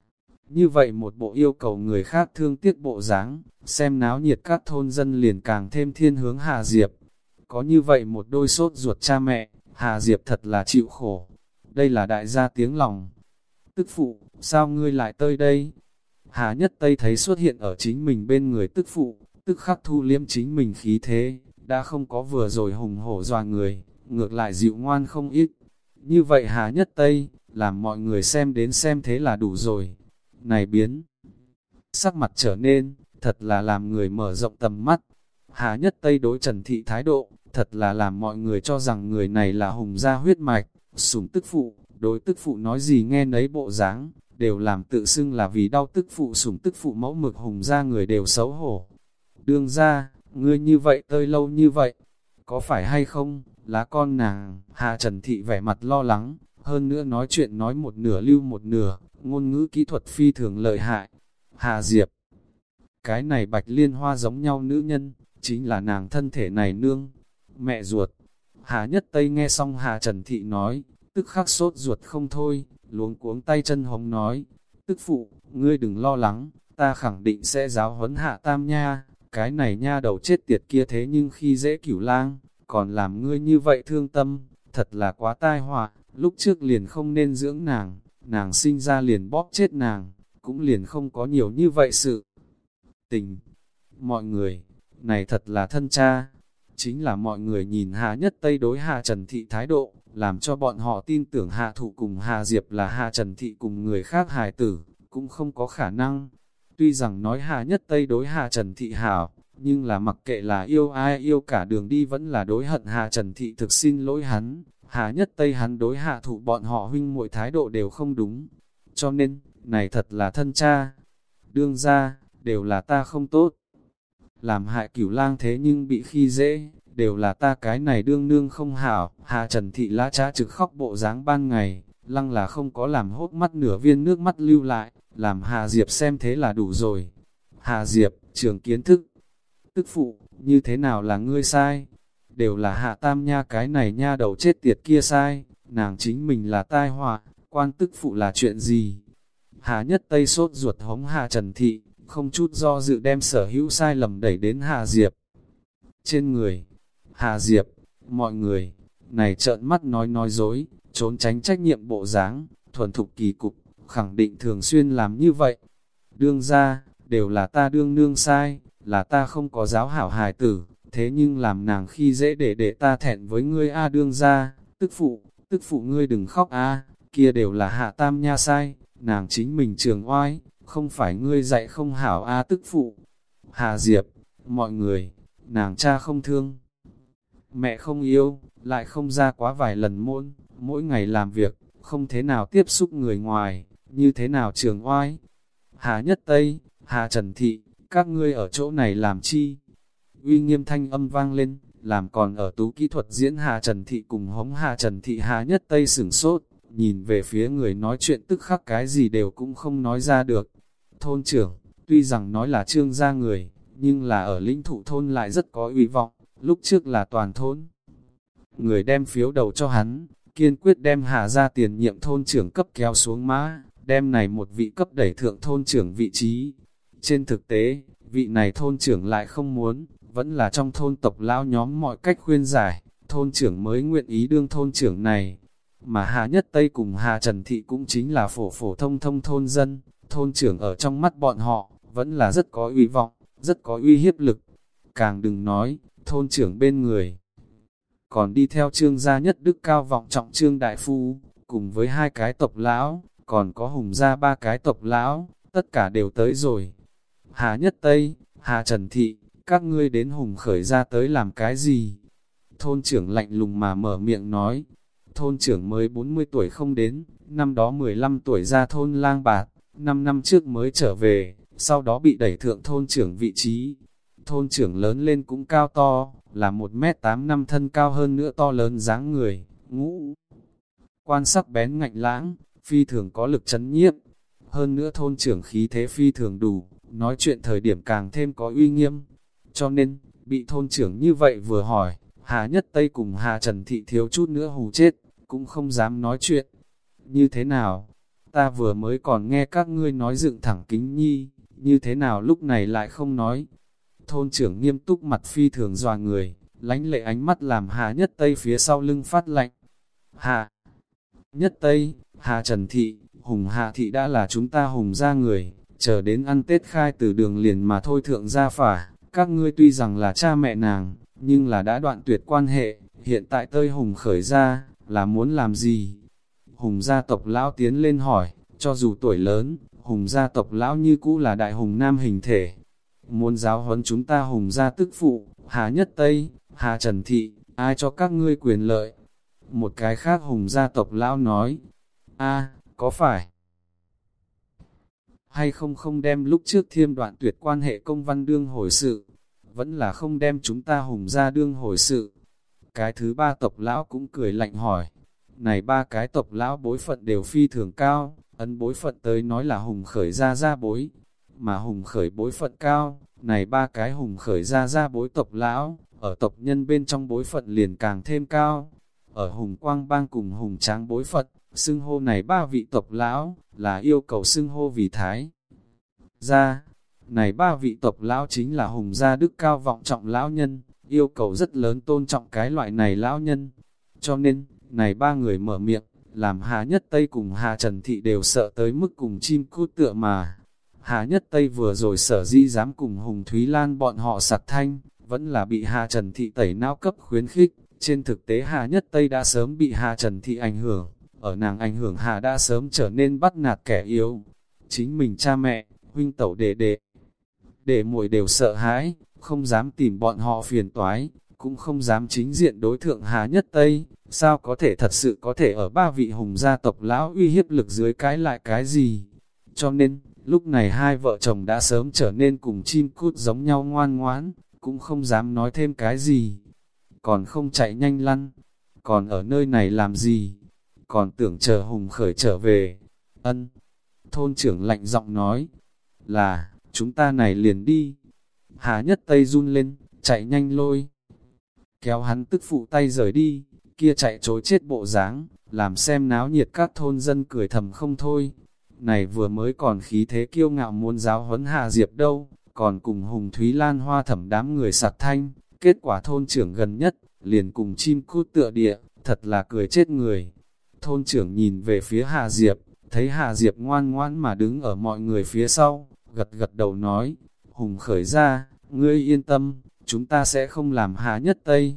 như vậy một bộ yêu cầu người khác thương tiếc bộ dáng, xem náo nhiệt các thôn dân liền càng thêm thiên hướng Hà Diệp. Có như vậy một đôi sốt ruột cha mẹ, Hà Diệp thật là chịu khổ. Đây là đại gia tiếng lòng. Tức phụ, sao ngươi lại tới đây? Hà Nhất Tây thấy xuất hiện ở chính mình bên người tức phụ, tức khắc thu liếm chính mình khí thế, đã không có vừa rồi hùng hổ dọa người, ngược lại dịu ngoan không ít. Như vậy Hà Nhất Tây, làm mọi người xem đến xem thế là đủ rồi. này biến. Sắc mặt trở nên, thật là làm người mở rộng tầm mắt. Hà Nhất Tây đối Trần Thị thái độ, thật là làm mọi người cho rằng người này là Hùng gia huyết mạch, sủng tức phụ, đối tức phụ nói gì nghe nấy bộ dáng, đều làm tự xưng là vì đau tức phụ sủng tức phụ mẫu mực Hùng gia người đều xấu hổ. Đương ra, ngươi như vậy tơi lâu như vậy, có phải hay không, lá con nàng, Hà Trần Thị vẻ mặt lo lắng, hơn nữa nói chuyện nói một nửa lưu một nửa, ngôn ngữ kỹ thuật phi thường lợi hại. Hà Diệp, cái này bạch liên hoa giống nhau nữ nhân, chính là nàng thân thể này nương, mẹ ruột. Hà Nhất Tây nghe xong Hà Trần Thị nói, tức khắc sốt ruột không thôi, luống cuống tay chân hống nói, tức phụ, ngươi đừng lo lắng, ta khẳng định sẽ giáo huấn Hạ Tam nha, cái này nha đầu chết tiệt kia thế nhưng khi dễ Cửu Lang, còn làm ngươi như vậy thương tâm, thật là quá tai họa, lúc trước liền không nên dưỡng nàng, nàng sinh ra liền bóp chết nàng, cũng liền không có nhiều như vậy sự tình. Mọi người, này thật là thân cha, chính là mọi người nhìn Hà Nhất Tây đối Hà Trần Thị thái độ, làm cho bọn họ tin tưởng Hà Thụ cùng Hà Diệp là Hà Trần Thị cùng người khác hài tử, cũng không có khả năng. Tuy rằng nói Hà Nhất Tây đối Hà Trần Thị hảo, nhưng là mặc kệ là yêu ai yêu cả đường đi vẫn là đối hận Hà Trần Thị thực xin lỗi hắn. Hà Nhất Tây hắn đối Hà Thụ bọn họ huynh muội thái độ đều không đúng. Cho nên, này thật là thân cha. Đương ra, đều là ta không tốt. Làm hại Cửu Lang thế nhưng bị khi dễ, đều là ta cái này đương nương không hảo. Hà Trần Thị lá trá trực khóc bộ dáng ban ngày, lăng là không có làm hốt mắt nửa viên nước mắt lưu lại, làm Hà Diệp xem thế là đủ rồi. Hà Diệp, trường kiến thức. Tức phụ, như thế nào là ngươi sai? Đều là Hạ Tam nha cái này nha đầu chết tiệt kia sai, nàng chính mình là tai họa, quan tức phụ là chuyện gì? Hà Nhất Tây sốt ruột hống Hà Trần Thị, không chút do dự đem sở hữu sai lầm đẩy đến Hà Diệp. Trên người, Hà Diệp, mọi người, này trợn mắt nói nói dối, trốn tránh trách nhiệm bộ dáng, thuần thục kỳ cục, khẳng định thường xuyên làm như vậy. Đương ra, đều là ta đương nương sai, là ta không có giáo hảo hài tử, thế nhưng làm nàng khi dễ để để ta thẹn với ngươi a đương ra, tức phụ, tức phụ ngươi đừng khóc a, kia đều là Hạ Tam nha sai, nàng chính mình trường oai, không phải ngươi dạy không hảo a tức phụ. Hà Diệp, mọi người, nàng cha không thương, mẹ không yêu, lại không ra quá vài lần môn, mỗi ngày làm việc, không thế nào tiếp xúc người ngoài, như thế nào trường oai. Hà Nhất Tây, Hà Trần Thị, các ngươi ở chỗ này làm chi? Uy nghiêm thanh âm vang lên, làm còn ở tú kỹ thuật diễn Hà Trần Thị cùng hống Hà Trần Thị Hà Nhất Tây sửng sốt, nhìn về phía người nói chuyện tức khắc cái gì đều cũng không nói ra được. Thôn trưởng, tuy rằng nói là trương gia người, nhưng là ở lĩnh thụ thôn lại rất có uy vọng, lúc trước là toàn thôn. Người đem phiếu đầu cho hắn, kiên quyết đem Hà ra tiền nhiệm thôn trưởng cấp kéo xuống mã, đem này một vị cấp đẩy thượng thôn trưởng vị trí. Trên thực tế, vị này thôn trưởng lại không muốn, vẫn là trong thôn tộc lão nhóm mọi cách khuyên giải, thôn trưởng mới nguyện ý đương thôn trưởng này. Mà Hà Nhất Tây cùng Hà Trần Thị cũng chính là phổ phổ thông thông thôn dân, thôn trưởng ở trong mắt bọn họ, vẫn là rất có uy vọng, rất có uy hiếp lực. Càng đừng nói, thôn trưởng bên người. Còn đi theo trương gia nhất đức cao vọng trọng trương đại phu, cùng với hai cái tộc lão, còn có hùng gia ba cái tộc lão, tất cả đều tới rồi. Hà Nhất Tây, Hà Trần Thị, các ngươi đến hùng khởi ra tới làm cái gì? Thôn trưởng lạnh lùng mà mở miệng nói. Thôn trưởng mới bốn mươi tuổi không đến, năm đó mười lăm tuổi ra thôn Lang Bạt, năm năm trước mới trở về, sau đó bị đẩy thượng thôn trưởng vị trí. Thôn trưởng lớn lên cũng cao to, là một mét tám năm thân cao hơn nữa to lớn dáng người, ngũ. Quan sắc bén ngạnh lãng, phi thường có lực chấn nhiếp. Hơn nữa thôn trưởng khí thế phi thường đủ, nói chuyện thời điểm càng thêm có uy nghiêm. Cho nên, bị thôn trưởng như vậy vừa hỏi, Hà Nhất Tây cùng Hà Trần Thị thiếu chút nữa hù chết, cũng không dám nói chuyện. Như thế nào? Ta vừa mới còn nghe các ngươi nói dựng thẳng kính nhi, như thế nào lúc này lại không nói? Thôn trưởng nghiêm túc mặt phi thường dọa người, lánh lệ ánh mắt làm Hà Nhất Tây phía sau lưng phát lạnh. Hà Nhất Tây, Hà Trần Thị, Hùng Hà Thị đã là chúng ta Hùng gia người, chờ đến ăn Tết khai từ đường liền mà thôi thượng gia phả, các ngươi tuy rằng là cha mẹ nàng, nhưng là đã đoạn tuyệt quan hệ, hiện tại tơi Hùng khởi ra, là muốn làm gì? Hùng gia tộc lão tiến lên hỏi, cho dù tuổi lớn, Hùng gia tộc lão như cũ là đại hùng nam hình thể. Muốn giáo huấn chúng ta Hùng gia tức phụ, Hà Nhất Tây, Hà Trần Thị, ai cho các ngươi quyền lợi? Một cái khác Hùng gia tộc lão nói, a có phải hay không không đem lúc trước thiêm đoạn tuyệt quan hệ công văn đương hồi sự, vẫn là không đem chúng ta Hùng gia đương hồi sự. Cái thứ ba tộc lão cũng cười lạnh hỏi, này ba cái tộc lão bối phận đều phi thường cao, ấn bối phận tới nói là Hùng khởi gia gia bối, mà Hùng khởi bối phận cao, này ba cái Hùng khởi gia gia bối tộc lão, ở tộc nhân bên trong bối phận liền càng thêm cao. Ở Hùng Quang Bang cùng Hùng Tráng bối phận, xưng hô này ba vị tộc lão, là yêu cầu xưng hô vì Thái gia. Này ba vị tộc lão chính là Hùng gia đức cao vọng trọng lão nhân, yêu cầu rất lớn tôn trọng cái loại này lão nhân. Cho nên, này ba người mở miệng, làm Hà Nhất Tây cùng Hà Trần Thị đều sợ tới mức cùng chim cút tựa mà. Hà Nhất Tây vừa rồi sở di dám cùng Hùng Thúy Lan bọn họ sặc thanh, vẫn là bị Hà Trần Thị tẩy não cấp khuyến khích. Trên thực tế Hà Nhất Tây đã sớm bị Hà Trần Thị ảnh hưởng, ở nàng ảnh hưởng Hà đã sớm trở nên bắt nạt kẻ yếu. Chính mình cha mẹ, huynh tẩu đệ đệ, đệ muội đều sợ hãi, không dám tìm bọn họ phiền toái, cũng không dám chính diện đối thượng Hà Nhất Tây, sao có thể thật sự có thể ở ba vị Hùng gia tộc lão uy hiếp lực dưới cái lại cái gì. Cho nên, lúc này hai vợ chồng đã sớm trở nên cùng chim cút giống nhau ngoan ngoãn, cũng không dám nói thêm cái gì. Còn không chạy nhanh lăn, còn ở nơi này làm gì, còn tưởng chờ Hùng khởi trở về. Ân, thôn trưởng lạnh giọng nói, là, chúng ta này liền đi. Hà Nhất Tây run lên, chạy nhanh lôi, kéo hắn tức phụ tay rời đi, kia chạy trối chết bộ dáng, làm xem náo nhiệt các thôn dân cười thầm không thôi. Này vừa mới còn khí thế kiêu ngạo muốn giáo huấn Hà Diệp đâu, còn cùng Hùng Thúy Lan Hoa Thẩm đám người sặc thanh, kết quả thôn trưởng gần nhất, liền cùng chim cút tựa địa, thật là cười chết người. Thôn trưởng nhìn về phía Hà Diệp, thấy Hà Diệp ngoan ngoãn mà đứng ở mọi người phía sau, gật gật đầu nói, Hùng khởi ra, ngươi yên tâm, chúng ta sẽ không làm Hà Nhất Tây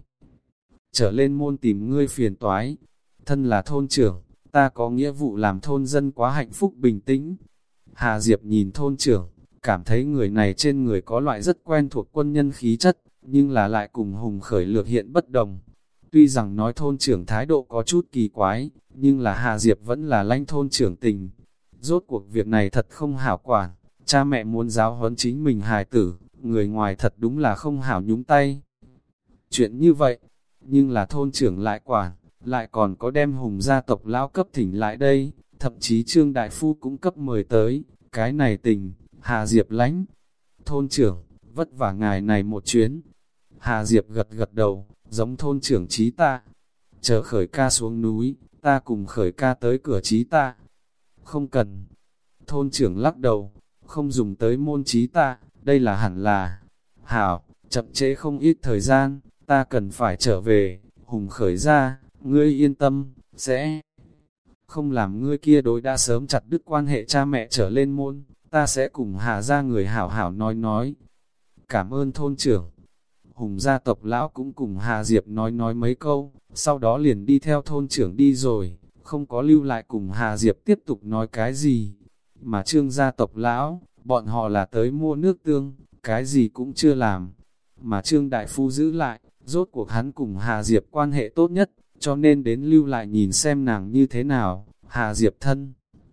trở lên môn tìm ngươi phiền toái. Thân là thôn trưởng, ta có nghĩa vụ làm thôn dân quá hạnh phúc bình tĩnh. Hà Diệp nhìn thôn trưởng, cảm thấy người này trên người có loại rất quen thuộc quân nhân khí chất, nhưng là lại cùng Hùng khởi lược hiện bất đồng. Tuy rằng nói thôn trưởng thái độ có chút kỳ quái, nhưng là Hà Diệp vẫn là lãnh thôn trưởng tình. Rốt cuộc việc này thật không hảo quản, cha mẹ muốn giáo huấn chính mình hài tử, người ngoài thật đúng là không hảo nhúng tay. Chuyện như vậy, nhưng là thôn trưởng lại quản, lại còn có đem Hùng gia tộc lão cấp thỉnh lại đây, thậm chí Trương Đại Phu cũng cấp mời tới, cái này tình, Hà Diệp lánh. Thôn trưởng, vất vả ngài này một chuyến. Hà Diệp gật gật đầu, giống thôn trưởng Chí Tạ. Chờ khởi ca xuống núi, ta cùng khởi ca tới cửa Chí Tạ. Không cần. Thôn trưởng lắc đầu, không dùng tới môn Chí Tạ, đây là hẳn là. Hảo, chậm trễ không ít thời gian, ta cần phải trở về. Hùng khởi ra, ngươi yên tâm, sẽ không làm ngươi kia đối đã sớm chặt đứt quan hệ cha mẹ trở lên môn, ta sẽ cùng Hà gia người hảo hảo nói nói. Cảm ơn thôn trưởng. Hùng gia tộc lão cũng cùng Hà Diệp nói nói mấy câu, sau đó liền đi theo thôn trưởng đi rồi, không có lưu lại cùng Hà Diệp tiếp tục nói cái gì. Mà Trương gia tộc lão, bọn họ là tới mua nước tương, cái gì cũng chưa làm. Mà Trương Đại Phu giữ lại, rốt cuộc hắn cùng Hà Diệp quan hệ tốt nhất, cho nên đến lưu lại nhìn xem nàng như thế nào. Hà Diệp thân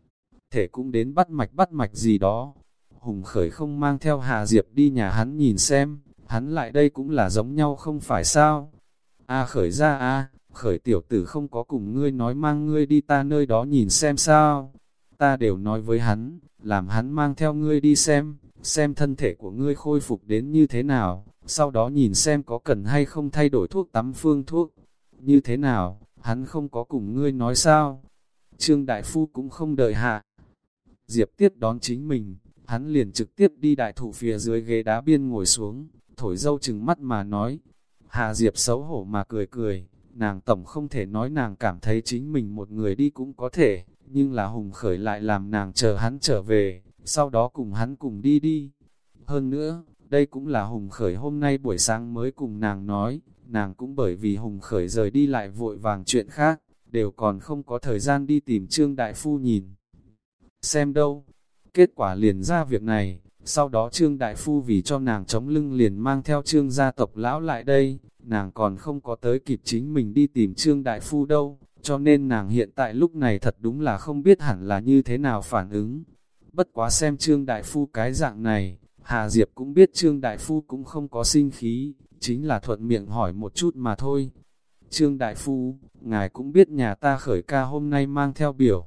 thể cũng đến bắt mạch bắt mạch gì đó. Hùng khởi không mang theo Hà Diệp đi nhà hắn nhìn xem, hắn lại đây cũng là giống nhau không phải sao. A khởi ra a, khởi tiểu tử không có cùng ngươi nói mang ngươi đi ta nơi đó nhìn xem sao. Ta đều nói với hắn, làm hắn mang theo ngươi đi xem, xem thân thể của ngươi khôi phục đến như thế nào, sau đó nhìn xem có cần hay không thay đổi thuốc tắm phương thuốc. Như thế nào, hắn không có cùng ngươi nói sao. Trương Đại Phu cũng không đợi Hạ Diệp tiếp đón chính mình, hắn liền trực tiếp đi đại thụ phía dưới ghế đá biên ngồi xuống, thổi dâu chừng mắt mà nói. Hà Diệp xấu hổ mà cười cười, nàng tổng không thể nói nàng cảm thấy chính mình một người đi cũng có thể, nhưng là Hùng khởi lại làm nàng chờ hắn trở về, sau đó cùng hắn cùng đi đi. Hơn nữa, đây cũng là Hùng khởi hôm nay buổi sáng mới cùng nàng nói, nàng cũng bởi vì Hùng khởi rời đi lại vội vàng chuyện khác, đều còn không có thời gian đi tìm Trương Đại Phu nhìn xem đâu. Kết quả liền ra việc này, sau đó Trương Đại Phu vì cho nàng chống lưng liền mang theo Trương gia tộc lão lại đây, nàng còn không có tới kịp chính mình đi tìm Trương Đại Phu đâu, cho nên nàng hiện tại lúc này thật đúng là không biết hẳn là như thế nào phản ứng. Bất quá xem Trương Đại Phu cái dạng này, Hà Diệp cũng biết Trương Đại Phu cũng không có sinh khí, chính là thuận miệng hỏi một chút mà thôi. Trương Đại Phu, ngài cũng biết nhà ta Khởi ca hôm nay mang theo biểu,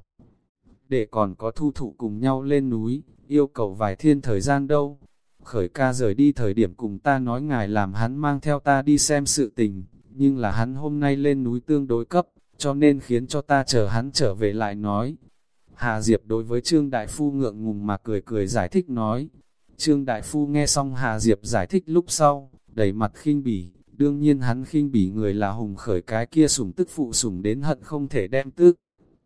để còn có Thu Thụ cùng nhau lên núi, yêu cầu vài thiên thời gian đâu. Khởi ca rời đi thời điểm cùng ta nói ngài làm hắn mang theo ta đi xem sự tình, nhưng là hắn hôm nay lên núi tương đối cấp, cho nên khiến cho ta chờ hắn trở về lại nói. Hà Diệp đối với Trương Đại Phu ngượng ngùng mà cười cười giải thích nói. Trương Đại Phu nghe xong Hà Diệp giải thích lúc sau, đầy mặt khinh bỉ, đương nhiên hắn khinh bỉ người là Hùng Khởi cái kia sủng tức phụ sủng đến hận không thể đem tức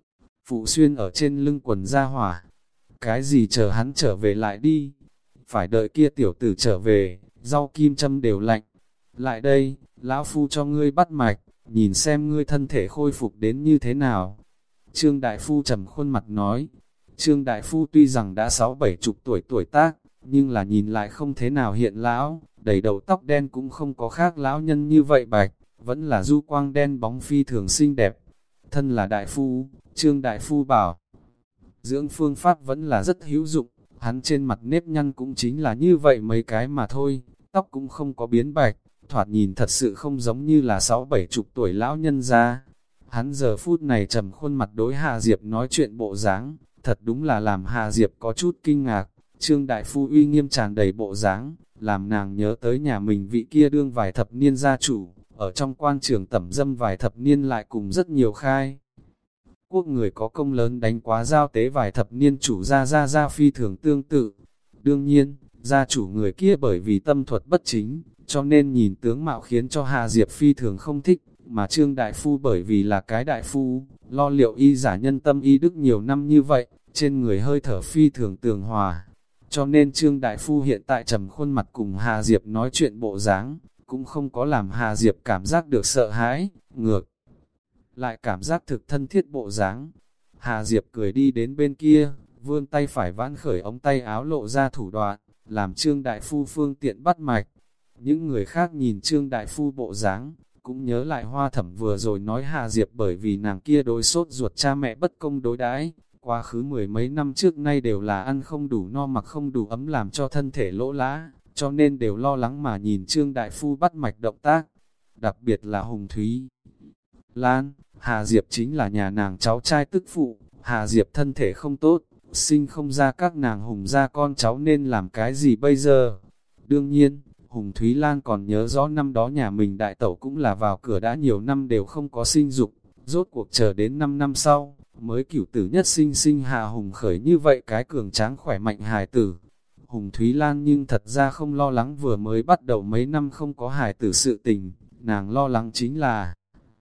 phụ xuyên ở trên lưng quần ra hỏa. Cái gì chờ hắn trở về lại đi, phải đợi kia tiểu tử trở về, rau kim châm đều lạnh. Lại đây, lão phu cho ngươi bắt mạch, nhìn xem ngươi thân thể khôi phục đến như thế nào. Trương Đại Phu trầm khuôn mặt nói. Trương Đại Phu tuy rằng đã sáu bảy chục tuổi tuổi tác, nhưng là nhìn lại không thế nào hiện lão, đầy đầu tóc đen cũng không có khác lão nhân như vậy bạch, vẫn là du quang đen bóng phi thường xinh đẹp. Thân là Đại Phu, Trương Đại Phu bảo, dưỡng phương pháp vẫn là rất hữu dụng, hắn trên mặt nếp nhăn cũng chính là như vậy mấy cái mà thôi, tóc cũng không có biến bạch, thoạt nhìn thật sự không giống như là sáu bảy chục tuổi lão nhân ra. Hắn giờ phút này trầm khuôn mặt đối Hà Diệp nói chuyện bộ dáng, thật đúng là làm Hà Diệp có chút kinh ngạc. Trương Đại Phu uy nghiêm tràn đầy bộ dáng, làm nàng nhớ tới nhà mình vị kia đương vài thập niên gia chủ, ở trong quan trường tẩm dâm vài thập niên lại cùng rất nhiều khai. Quốc người có công lớn đánh quá giao tế vài thập niên chủ gia gia gia phi thường tương tự. Đương nhiên, gia chủ người kia bởi vì tâm thuật bất chính, cho nên nhìn tướng mạo khiến cho Hà Diệp phi thường không thích, mà Trương Đại Phu bởi vì là cái đại phu, lo liệu y giả nhân tâm y đức nhiều năm như vậy, trên người hơi thở phi thường tường hòa. Cho nên Trương Đại Phu hiện tại trầm khuôn mặt cùng Hà Diệp nói chuyện bộ dáng, cũng không có làm Hà Diệp cảm giác được sợ hãi, ngược lại cảm giác thực thân thiết bộ dáng. Hà Diệp cười đi đến bên kia, vươn tay phải vãn khởi ống tay áo lộ ra thủ đoạn, làm Trương Đại Phu phương tiện bắt mạch. Những người khác nhìn Trương Đại Phu bộ dáng, cũng nhớ lại Hoa Thẩm vừa rồi nói Hà Diệp bởi vì nàng kia đối sốt ruột cha mẹ bất công đối đãi, quá khứ mười mấy năm trước nay đều là ăn không đủ no mặc không đủ ấm làm cho thân thể lỗ lã, cho nên đều lo lắng mà nhìn Trương Đại Phu bắt mạch động tác. Đặc biệt là Hùng Thúy Lan, Hà Diệp chính là nhà nàng cháu trai tức phụ, Hà Diệp thân thể không tốt, sinh không ra các nàng Hùng ra con cháu nên làm cái gì bây giờ? Đương nhiên, Hùng Thúy Lan còn nhớ rõ năm đó nhà mình đại tẩu cũng là vào cửa đã nhiều năm đều không có sinh dục, rốt cuộc chờ đến năm năm sau, mới cửu tử nhất sinh sinh hạ Hùng Khởi như vậy cái cường tráng khỏe mạnh hài tử. Hùng Thúy Lan nhưng thật ra không lo lắng vừa mới bắt đầu mấy năm không có hài tử sự tình, nàng lo lắng chính là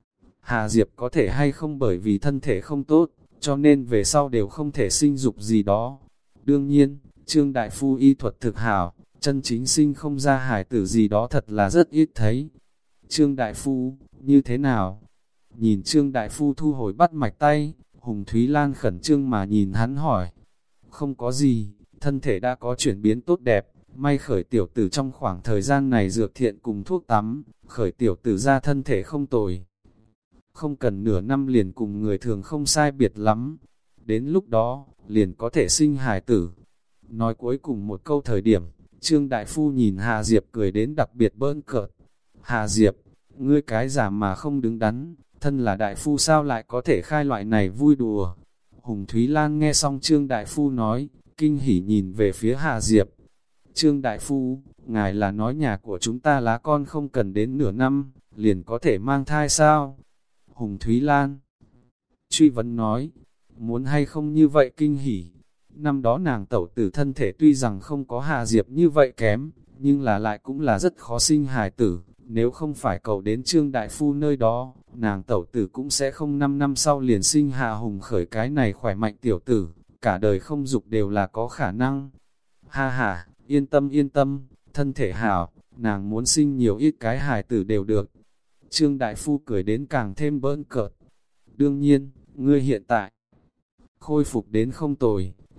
Hà Diệp có thể hay không bởi vì thân thể không tốt, cho nên về sau đều không thể sinh dục gì đó. Đương nhiên, Trương Đại Phu y thuật thực hảo, chân chính sinh không ra hài tử gì đó thật là rất ít thấy. Trương Đại Phu, như thế nào? Nhìn Trương Đại Phu thu hồi bắt mạch tay, Hùng Thúy Lan khẩn trương mà nhìn hắn hỏi. Không có gì, thân thể đã có chuyển biến tốt đẹp, may Khởi tiểu tử trong khoảng thời gian này dược thiện cùng thuốc tắm, Khởi tiểu tử ra thân thể không tồi. Không cần nửa năm liền cùng người thường không sai biệt lắm, đến lúc đó, liền có thể sinh hài tử. Nói cuối cùng một câu thời điểm, Trương Đại Phu nhìn Hà Diệp cười đến đặc biệt bỡn cợt. Hà Diệp, ngươi cái giả mà không đứng đắn, thân là Đại Phu sao lại có thể khai loại này vui đùa. Hùng Thúy Lan nghe xong Trương Đại Phu nói, kinh hỉ nhìn về phía Hà Diệp. Trương Đại Phu, ngài là nói nhà của chúng ta lá con không cần đến nửa năm, liền có thể mang thai sao? Hùng Thúy Lan truy vấn nói, muốn hay không như vậy kinh hỉ. Năm đó nàng tẩu tử thân thể tuy rằng không có Hà Diệp như vậy kém, nhưng là lại cũng là rất khó sinh hài tử. Nếu không phải cầu đến Trương Đại Phu nơi đó, nàng tẩu tử cũng sẽ không năm năm sau liền sinh Hà Hùng Khởi cái này khỏe mạnh tiểu tử, cả đời không dục đều là có khả năng. Ha ha, yên tâm yên tâm, thân thể hảo, nàng muốn sinh nhiều ít cái hài tử đều được. Trương Đại Phu cười đến càng thêm bỡn cợt. Đương nhiên, ngươi hiện tại khôi phục đến không tồi,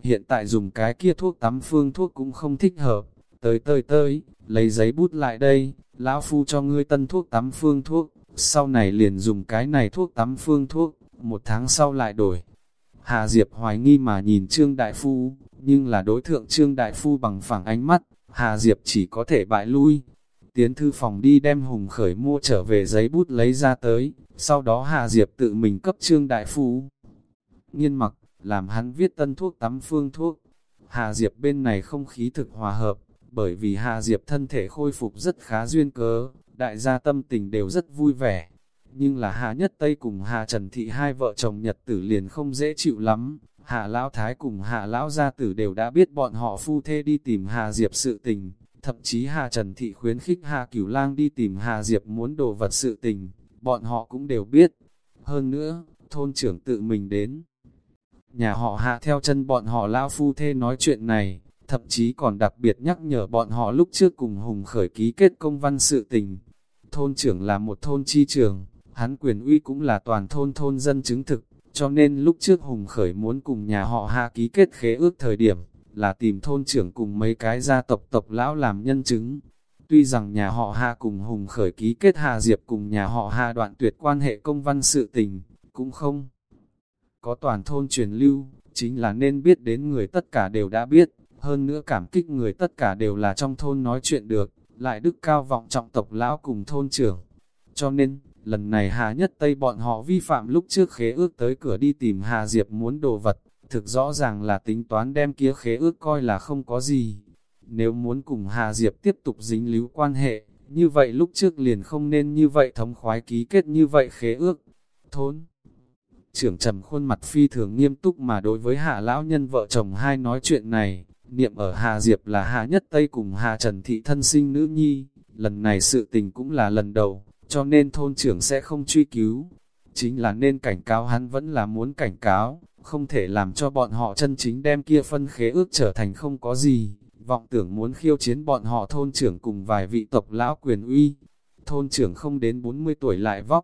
hiện tại dùng cái kia thuốc tắm phương thuốc cũng không thích hợp, tới tới tới, lấy giấy bút lại đây, lão phu cho ngươi tân thuốc tắm phương thuốc, sau này liền dùng cái này thuốc tắm phương thuốc, một tháng sau lại đổi. Hà Diệp hoài nghi mà nhìn Trương Đại Phu, nhưng là đối thượng Trương Đại Phu bằng phẳng ánh mắt, Hà Diệp chỉ có thể bại lui. Tiến thư phòng đi đem Hùng Khởi mua trở về giấy bút lấy ra tới, sau đó Hà Diệp tự mình cấp Trương Đại Phu nghiên mặc, làm hắn viết tân thuốc tắm phương thuốc. Hà Diệp bên này không khí thực hòa hợp, bởi vì Hà Diệp thân thể khôi phục rất khá duyên cớ, đại gia tâm tình đều rất vui vẻ. Nhưng là Hà Nhất Tây cùng Hà Trần Thị hai vợ chồng nhật tử liền không dễ chịu lắm. Hà Lão Thái cùng Hà Lão Gia Tử đều đã biết bọn họ phu thê đi tìm Hà Diệp sự tình. Thậm chí Hà Trần Thị khuyến khích Hà Cửu Lang đi tìm Hà Diệp muốn đồ vật sự tình, bọn họ cũng đều biết. Hơn nữa, thôn trưởng tự mình đến nhà họ Hà theo chân bọn họ lão phu thê nói chuyện này, thậm chí còn đặc biệt nhắc nhở bọn họ lúc trước cùng Hùng Khởi ký kết công văn sự tình. Thôn trưởng là một thôn chi trưởng, hắn quyền uy cũng là toàn thôn thôn dân chứng thực, cho nên lúc trước Hùng Khởi muốn cùng nhà họ Hà ký kết khế ước thời điểm, là tìm thôn trưởng cùng mấy cái gia tộc tộc lão làm nhân chứng. Tuy rằng nhà họ Hà cùng Hùng Khởi ký kết Hà Diệp cùng nhà họ Hà đoạn tuyệt quan hệ công văn sự tình, cũng không có toàn thôn truyền lưu, chính là nên biết đến người tất cả đều đã biết, hơn nữa cảm kích người tất cả đều là trong thôn nói chuyện được, lại đức cao vọng trọng tộc lão cùng thôn trưởng. Cho nên, lần này Hà Nhất Tây bọn họ vi phạm lúc trước khế ước tới cửa đi tìm Hà Diệp muốn đồ vật, thực rõ ràng là tính toán đem kia khế ước coi là không có gì. Nếu muốn cùng Hà Diệp tiếp tục dính líu quan hệ, như vậy lúc trước liền không nên như vậy thống khoái ký kết như vậy khế ước. Thôn trưởng trầm khuôn mặt phi thường nghiêm túc mà đối với Hà lão nhân vợ chồng hai nói chuyện này, niệm ở Hà Diệp là Hà Nhất Tây cùng Hà Trần Thị thân sinh nữ nhi, lần này sự tình cũng là lần đầu, cho nên thôn trưởng sẽ không truy cứu. Chính là nên cảnh cáo hắn vẫn là muốn cảnh cáo, không thể làm cho bọn họ chân chính đem kia phân khế ước trở thành không có gì, vọng tưởng muốn khiêu chiến bọn họ thôn trưởng cùng vài vị tộc lão quyền uy. Thôn trưởng không đến bốn mươi tuổi lại vóc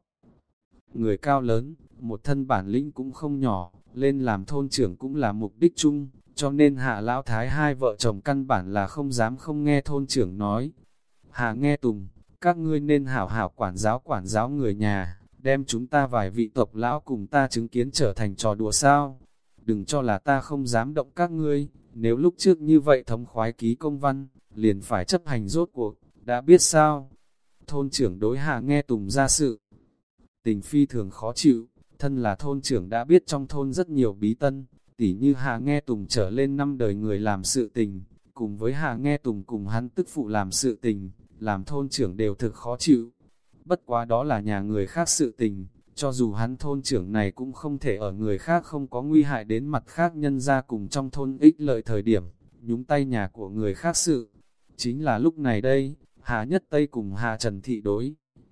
người cao lớn, một thân bản lĩnh cũng không nhỏ, lên làm thôn trưởng cũng là mục đích chung, cho nên Hạ Lão Thái hai vợ chồng căn bản là không dám không nghe thôn trưởng nói. Hạ nghe Tùng, các ngươi nên hảo hảo quản giáo quản giáo người nhà, đem chúng ta vài vị tộc lão cùng ta chứng kiến trở thành trò đùa sao. Đừng cho là ta không dám động các ngươi, nếu lúc trước như vậy thống khoái ký công văn, liền phải chấp hành rốt cuộc, đã biết sao. Thôn trưởng đối Hạ nghe Tùng ra sự tình phi thường khó chịu, thân là thôn trưởng đã biết trong thôn rất nhiều bí tân, tỉ như Hạ nghe Tùng trở lên năm đời người làm sự tình, cùng với Hạ nghe Tùng cùng hắn tức phụ làm sự tình, làm thôn trưởng đều thực khó chịu. Bất quá đó là nhà người khác sự tình, cho dù hắn thôn trưởng này cũng không thể ở người khác không có nguy hại đến mặt khác nhân ra cùng trong thôn ích lợi thời điểm, nhúng tay nhà của người khác sự. Chính là lúc này đây, Hà Nhất Tây cùng Hà Trần Thị đối.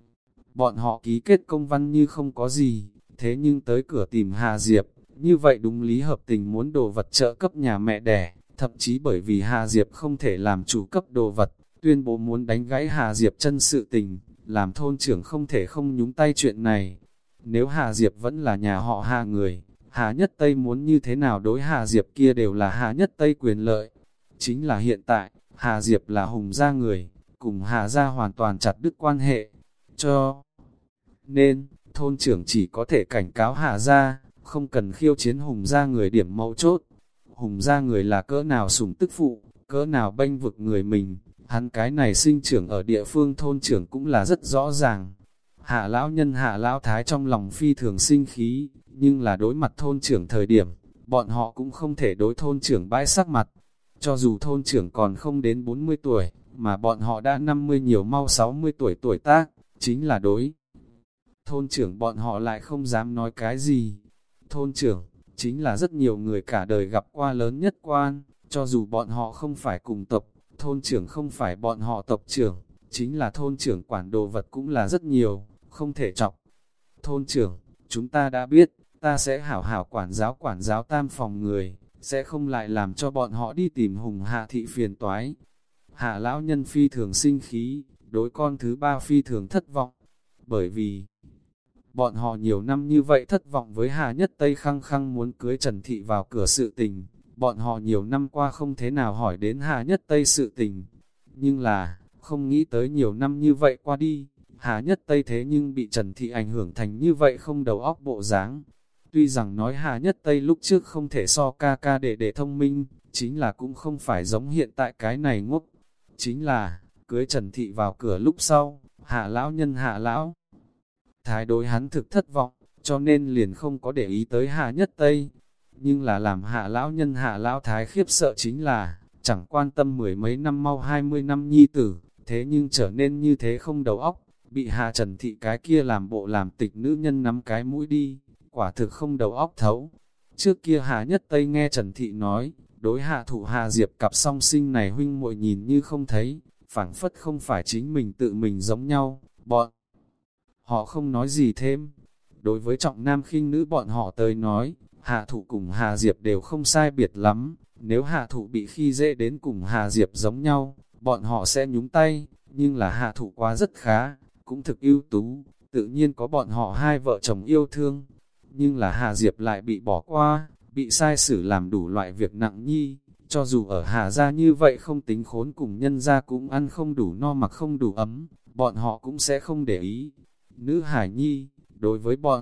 Bọn họ ký kết công văn như không có gì, thế nhưng tới cửa tìm Hà Diệp, như vậy đúng lý hợp tình muốn đồ vật trợ cấp nhà mẹ đẻ, thậm chí bởi vì Hà Diệp không thể làm chủ cấp đồ vật, tuyên bố muốn đánh gãy Hà Diệp chân sự tình, làm thôn trưởng không thể không nhúng tay chuyện này. Nếu Hà Diệp vẫn là nhà họ Hà người, Hà Nhất Tây muốn như thế nào đối Hà Diệp kia đều là Hà Nhất Tây quyền lợi. Chính là hiện tại, Hà Diệp là Hùng gia người, cùng Hà gia hoàn toàn chặt đứt quan hệ. Cho nên, thôn trưởng chỉ có thể cảnh cáo Hà gia, không cần khiêu chiến Hùng gia người điểm mấu chốt. Hùng gia người là cỡ nào sủng tức phụ, cỡ nào bênh vực người mình, hắn cái này sinh trưởng ở địa phương thôn trưởng cũng là rất rõ ràng. Hạ lão nhân Hạ lão thái trong lòng phi thường sinh khí, nhưng là đối mặt thôn trưởng thời điểm, bọn họ cũng không thể đối thôn trưởng bãi sắc mặt. Cho dù thôn trưởng còn không đến bốn mươi tuổi, mà bọn họ đã năm mươi nhiều mau sáu mươi tuổi tuổi tác, chính là đối. Thôn trưởng bọn họ lại không dám nói cái gì. Thôn trưởng, chính là rất nhiều người cả đời gặp qua lớn nhất quan, cho dù bọn họ không phải cùng tộc, thôn trưởng không phải bọn họ tộc trưởng, chính là thôn trưởng quản đồ vật cũng là rất nhiều, không thể chọc. Thôn trưởng, chúng ta đã biết, ta sẽ hảo hảo quản giáo quản giáo tam phòng người, sẽ không lại làm cho bọn họ đi tìm Hùng Hạ thị phiền toái. Hạ lão nhân phi thường sinh khí, đối con thứ ba phi thường thất vọng, bởi vì bọn họ nhiều năm như vậy thất vọng với Hà Nhất Tây khăng khăng muốn cưới Trần Thị vào cửa sự tình, bọn họ nhiều năm qua không thế nào hỏi đến Hà Nhất Tây sự tình. Nhưng là, không nghĩ tới nhiều năm như vậy qua đi, Hà Nhất Tây thế nhưng bị Trần Thị ảnh hưởng thành như vậy không đầu óc bộ dáng. Tuy rằng nói Hà Nhất Tây lúc trước không thể so ca ca để để thông minh, chính là cũng không phải giống hiện tại cái này ngốc. Chính là, cưới Trần Thị vào cửa lúc sau, Hạ lão nhân Hạ lão thái đối hắn thực thất vọng, cho nên liền không có để ý tới Hà Nhất Tây. Nhưng là làm Hạ lão nhân Hạ lão thái khiếp sợ chính là, chẳng quan tâm mười mấy năm mau hai mươi năm nhi tử, thế nhưng trở nên như thế không đầu óc, bị Hà Trần Thị cái kia làm bộ làm tịch nữ nhân nắm cái mũi đi, quả thực không đầu óc thấu. Trước kia Hà Nhất Tây nghe Trần Thị nói, đối Hạ Thụ Hà Diệp cặp song sinh này huynh muội nhìn như không thấy, phảng phất không phải chính mình tự mình giống nhau, bọn họ không nói gì thêm. Đối với trọng nam khinh nữ bọn họ tới nói, Hạ Thụ cùng Hà Diệp đều không sai biệt lắm, nếu Hạ Thụ bị khi dễ đến cùng Hà Diệp giống nhau, bọn họ sẽ nhúng tay, nhưng là Hạ Thụ quá rất khá, cũng thực ưu tú, tự nhiên có bọn họ hai vợ chồng yêu thương. Nhưng là Hà Diệp lại bị bỏ qua, bị sai xử làm đủ loại việc nặng nhi, cho dù ở Hà gia như vậy không tính khốn cùng nhân gia cũng ăn không đủ no mặc không đủ ấm, bọn họ cũng sẽ không để ý. Nữ hải nhi, đối với bọn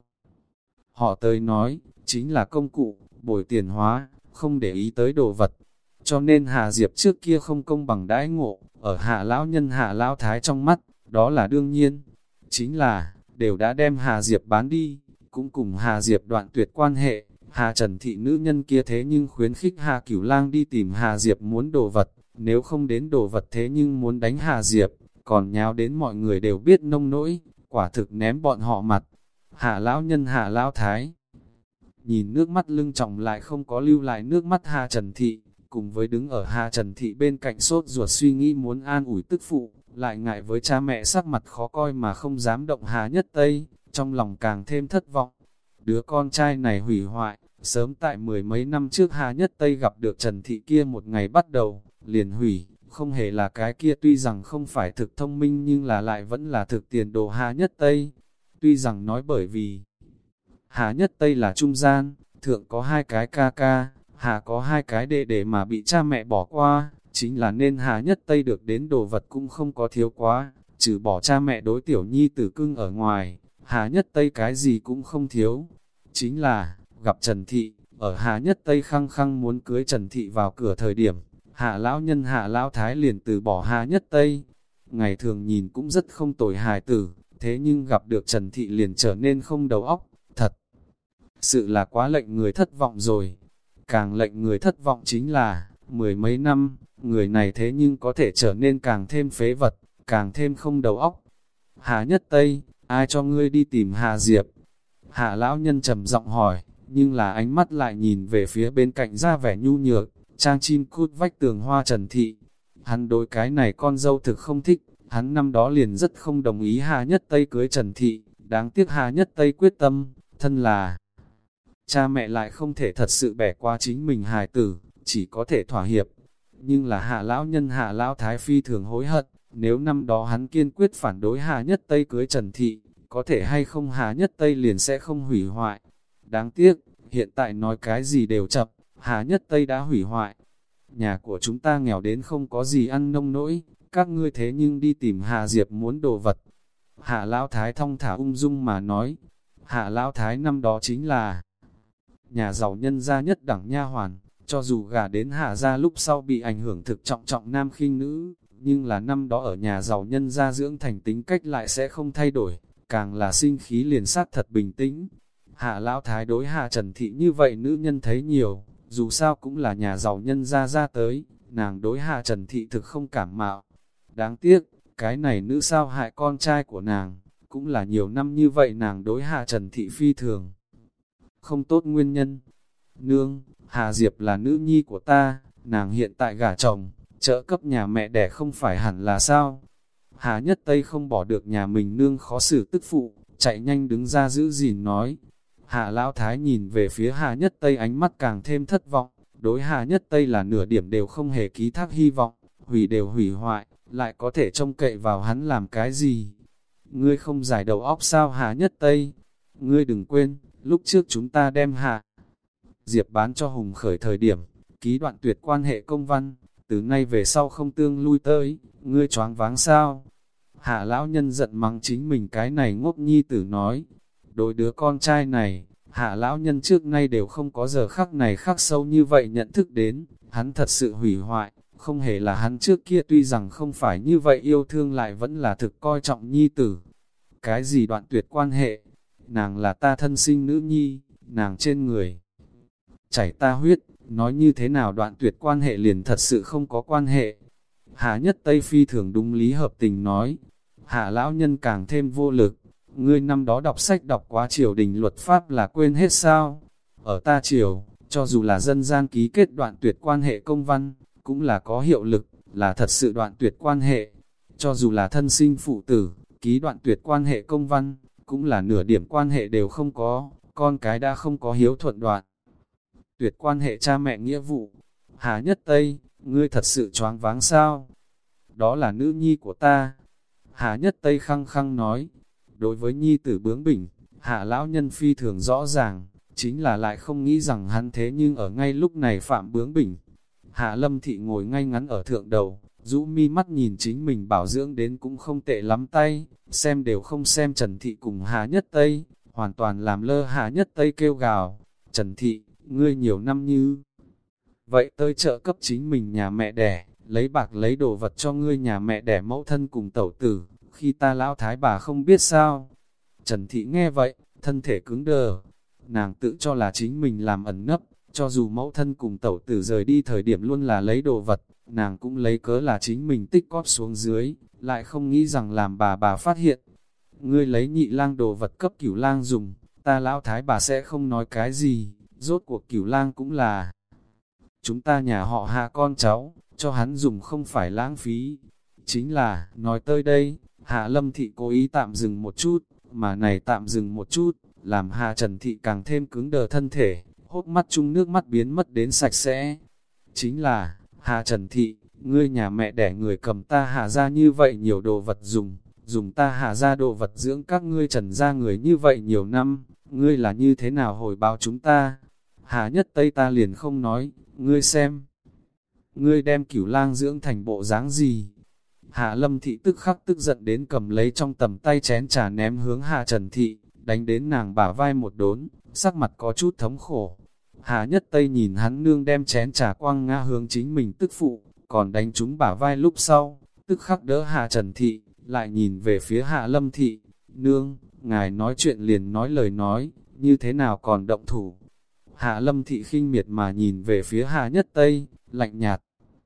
họ tới nói, chính là công cụ, bồi tiền hóa, không để ý tới đồ vật. Cho nên Hà Diệp trước kia không công bằng đãi ngộ, ở Hạ lão nhân Hạ lão thái trong mắt, đó là đương nhiên. Chính là, đều đã đem Hà Diệp bán đi, cũng cùng Hà Diệp đoạn tuyệt quan hệ. Hà Trần Thị nữ nhân kia thế nhưng khuyến khích Hà Cửu Lang đi tìm Hà Diệp muốn đồ vật, nếu không đến đồ vật thế nhưng muốn đánh Hà Diệp, còn nháo đến mọi người đều biết nông nỗi, quả thực ném bọn họ mặt. Hạ lão nhân Hạ lão thái nhìn nước mắt lưng trọng lại không có lưu lại nước mắt Hà Trần Thị, cùng với đứng ở Hà Trần Thị bên cạnh sốt ruột suy nghĩ muốn an ủi tức phụ, lại ngại với cha mẹ sắc mặt khó coi mà không dám động Hà Nhất Tây, trong lòng càng thêm thất vọng. Đứa con trai này hủy hoại, sớm tại mười mấy năm trước Hà Nhất Tây gặp được Trần Thị kia một ngày bắt đầu, liền hủy, không hề là cái kia tuy rằng không phải thực thông minh nhưng là lại vẫn là thực tiền đồ Hà Nhất Tây. Tuy rằng nói bởi vì Hà Nhất Tây là trung gian, thượng có hai cái ca ca, Hà có hai cái đệ đệ mà bị cha mẹ bỏ qua, chính là nên Hà Nhất Tây được đến đồ vật cũng không có thiếu quá, trừ bỏ cha mẹ đối tiểu nhi tử cưng ở ngoài, Hà Nhất Tây cái gì cũng không thiếu. Chính là, gặp Trần Thị, ở Hà Nhất Tây khăng khăng muốn cưới Trần Thị vào cửa thời điểm, Hạ lão nhân Hạ lão thái liền từ bỏ Hà Nhất Tây. Ngày thường nhìn cũng rất không tồi hài tử, thế nhưng gặp được Trần Thị liền trở nên không đầu óc, thật sự là quá lệnh người thất vọng rồi. Càng lệnh người thất vọng chính là, mười mấy năm, người này thế nhưng có thể trở nên càng thêm phế vật, càng thêm không đầu óc. Hà Nhất Tây, ai cho ngươi đi tìm Hà Diệp? Hạ lão nhân trầm giọng hỏi, nhưng là ánh mắt lại nhìn về phía bên cạnh ra vẻ nhu nhược, trang chim cút vách tường hoa Trần Thị. Hắn đối cái này con dâu thực không thích, hắn năm đó liền rất không đồng ý Hà Nhất Tây cưới Trần Thị, đáng tiếc Hà Nhất Tây quyết tâm, thân là cha mẹ lại không thể thật sự bẻ qua chính mình hài tử, chỉ có thể thỏa hiệp. Nhưng là Hạ lão nhân Hạ lão thái phi thường hối hận, nếu năm đó hắn kiên quyết phản đối Hà Nhất Tây cưới Trần Thị, có thể hay không Hà Nhất Tây liền sẽ không hủy hoại. Đáng tiếc, hiện tại nói cái gì đều chậm, Hà Nhất Tây đã hủy hoại. Nhà của chúng ta nghèo đến không có gì ăn nông nỗi, các ngươi thế nhưng đi tìm Hà Diệp muốn đồ vật. Hạ lão thái thong thả ung dung mà nói, Hạ lão thái năm đó chính là nhà giàu nhân gia nhất đẳng nha hoàn, cho dù gả đến Hạ gia lúc sau bị ảnh hưởng thực trọng trọng nam khinh nữ, nhưng là năm đó ở nhà giàu nhân gia dưỡng thành tính cách lại sẽ không thay đổi, càng là sinh khí liền sát thật bình tĩnh. Hạ lão thái đối Hạ Trần Thị như vậy nữ nhân thấy nhiều, dù sao cũng là nhà giàu nhân gia ra tới, nàng đối Hạ Trần Thị thực không cảm mạo. Đáng tiếc, cái này nữ sao hại con trai của nàng, cũng là nhiều năm như vậy nàng đối Hạ Trần Thị phi thường không tốt nguyên nhân. Nương, Hà Diệp là nữ nhi của ta, nàng hiện tại gả chồng, trợ cấp nhà mẹ đẻ không phải hẳn là sao? Hà Nhất Tây không bỏ được nhà mình nương khó xử tức phụ, chạy nhanh đứng ra giữ gìn nói. Hạ lão thái nhìn về phía Hà Nhất Tây ánh mắt càng thêm thất vọng, đối Hà Nhất Tây là nửa điểm đều không hề ký thác hy vọng, hủy đều hủy hoại, lại có thể trông cậy vào hắn làm cái gì? Ngươi không giải đầu óc sao Hà Nhất Tây? Ngươi đừng quên, lúc trước chúng ta đem Hà Diệp bán cho Hùng Khởi thời điểm, ký đoạn tuyệt quan hệ công văn, từ nay về sau không tương lui tới, ngươi choáng váng sao? Hạ lão nhân giận mắng chính mình cái này ngốc nhi tử nói, đối đứa con trai này, hạ lão nhân trước nay đều không có giờ khắc này khắc sâu như vậy nhận thức đến, hắn thật sự hủy hoại, không hề là hắn trước kia tuy rằng không phải như vậy yêu thương lại vẫn là thực coi trọng nhi tử. Cái gì đoạn tuyệt quan hệ? Nàng là ta thân sinh nữ nhi, nàng trên người chảy ta huyết, nói như thế nào đoạn tuyệt quan hệ liền thật sự không có quan hệ. Hạ Nhất Tây phi thường đúng lý hợp tình nói, hạ lão nhân càng thêm vô lực, ngươi năm đó đọc sách đọc quá triều đình luật pháp là quên hết sao? Ở ta triều, cho dù là dân gian ký kết đoạn tuyệt quan hệ công văn, cũng là có hiệu lực, là thật sự đoạn tuyệt quan hệ. Cho dù là thân sinh phụ tử, ký đoạn tuyệt quan hệ công văn, cũng là nửa điểm quan hệ đều không có, con cái đã không có hiếu thuận đoạn. Tuyệt quan hệ cha mẹ nghĩa vụ. Hà Nhất Tây, ngươi thật sự choáng váng sao? Đó là nữ nhi của ta. Hà Nhất Tây khăng khăng nói, đối với nhi tử bướng bỉnh, hạ lão nhân phi thường rõ ràng, chính là lại không nghĩ rằng hắn thế nhưng ở ngay lúc này phạm bướng bỉnh. Hạ Lâm Thị ngồi ngay ngắn ở thượng đầu, rũ mi mắt nhìn chính mình bảo dưỡng đến cũng không tệ lắm tay, xem đều không xem Trần Thị cùng Hà Nhất Tây, hoàn toàn làm lơ Hà Nhất Tây kêu gào. Trần Thị, ngươi nhiều năm như vậy tới trợ cấp chính mình nhà mẹ đẻ, lấy bạc lấy đồ vật cho ngươi nhà mẹ đẻ mẫu thân cùng tẩu tử, khi ta lão thái bà không biết sao. Trần Thị nghe vậy, thân thể cứng đờ, nàng tự cho là chính mình làm ẩn nấp, cho dù mẫu thân cùng tẩu tử rời đi thời điểm luôn là lấy đồ vật, nàng cũng lấy cớ là chính mình tích cóp xuống dưới, lại không nghĩ rằng làm bà bà phát hiện. Ngươi lấy nhị lang đồ vật cấp cửu lang dùng, ta lão thái bà sẽ không nói cái gì, rốt cuộc cửu lang cũng là chúng ta nhà họ Hạ con cháu, cho hắn dùng không phải lãng phí. Chính là, nói tới đây, Hạ Lâm Thị cố ý tạm dừng một chút, mà này tạm dừng một chút, làm Hạ Trần Thị càng thêm cứng đờ thân thể, hốc mắt chung nước mắt biến mất đến sạch sẽ. Chính là, Hạ Trần Thị, ngươi nhà mẹ đẻ người cầm ta Hạ ra như vậy nhiều đồ vật dùng, dùng ta Hạ ra đồ vật dưỡng các ngươi Trần ra người như vậy nhiều năm, ngươi là như thế nào hồi báo chúng ta? Hạ Nhất Tây ta liền không nói, ngươi xem, ngươi đem cửu lang dưỡng thành bộ dáng gì? Hạ Lâm Thị tức khắc tức giận đến cầm lấy trong tầm tay chén trà ném hướng Hạ Trần Thị, đánh đến nàng bả vai một đốn, sắc mặt có chút thống khổ. Hạ Nhất Tây nhìn hắn nương đem chén trà quăng ngã hướng chính mình tức phụ, còn đánh trúng bả vai lúc sau, tức khắc đỡ Hạ Trần Thị, lại nhìn về phía Hạ Lâm Thị, nương, ngài nói chuyện liền nói lời nói, như thế nào còn động thủ? Hạ Lâm Thị khinh miệt mà nhìn về phía Hạ Nhất Tây, lạnh nhạt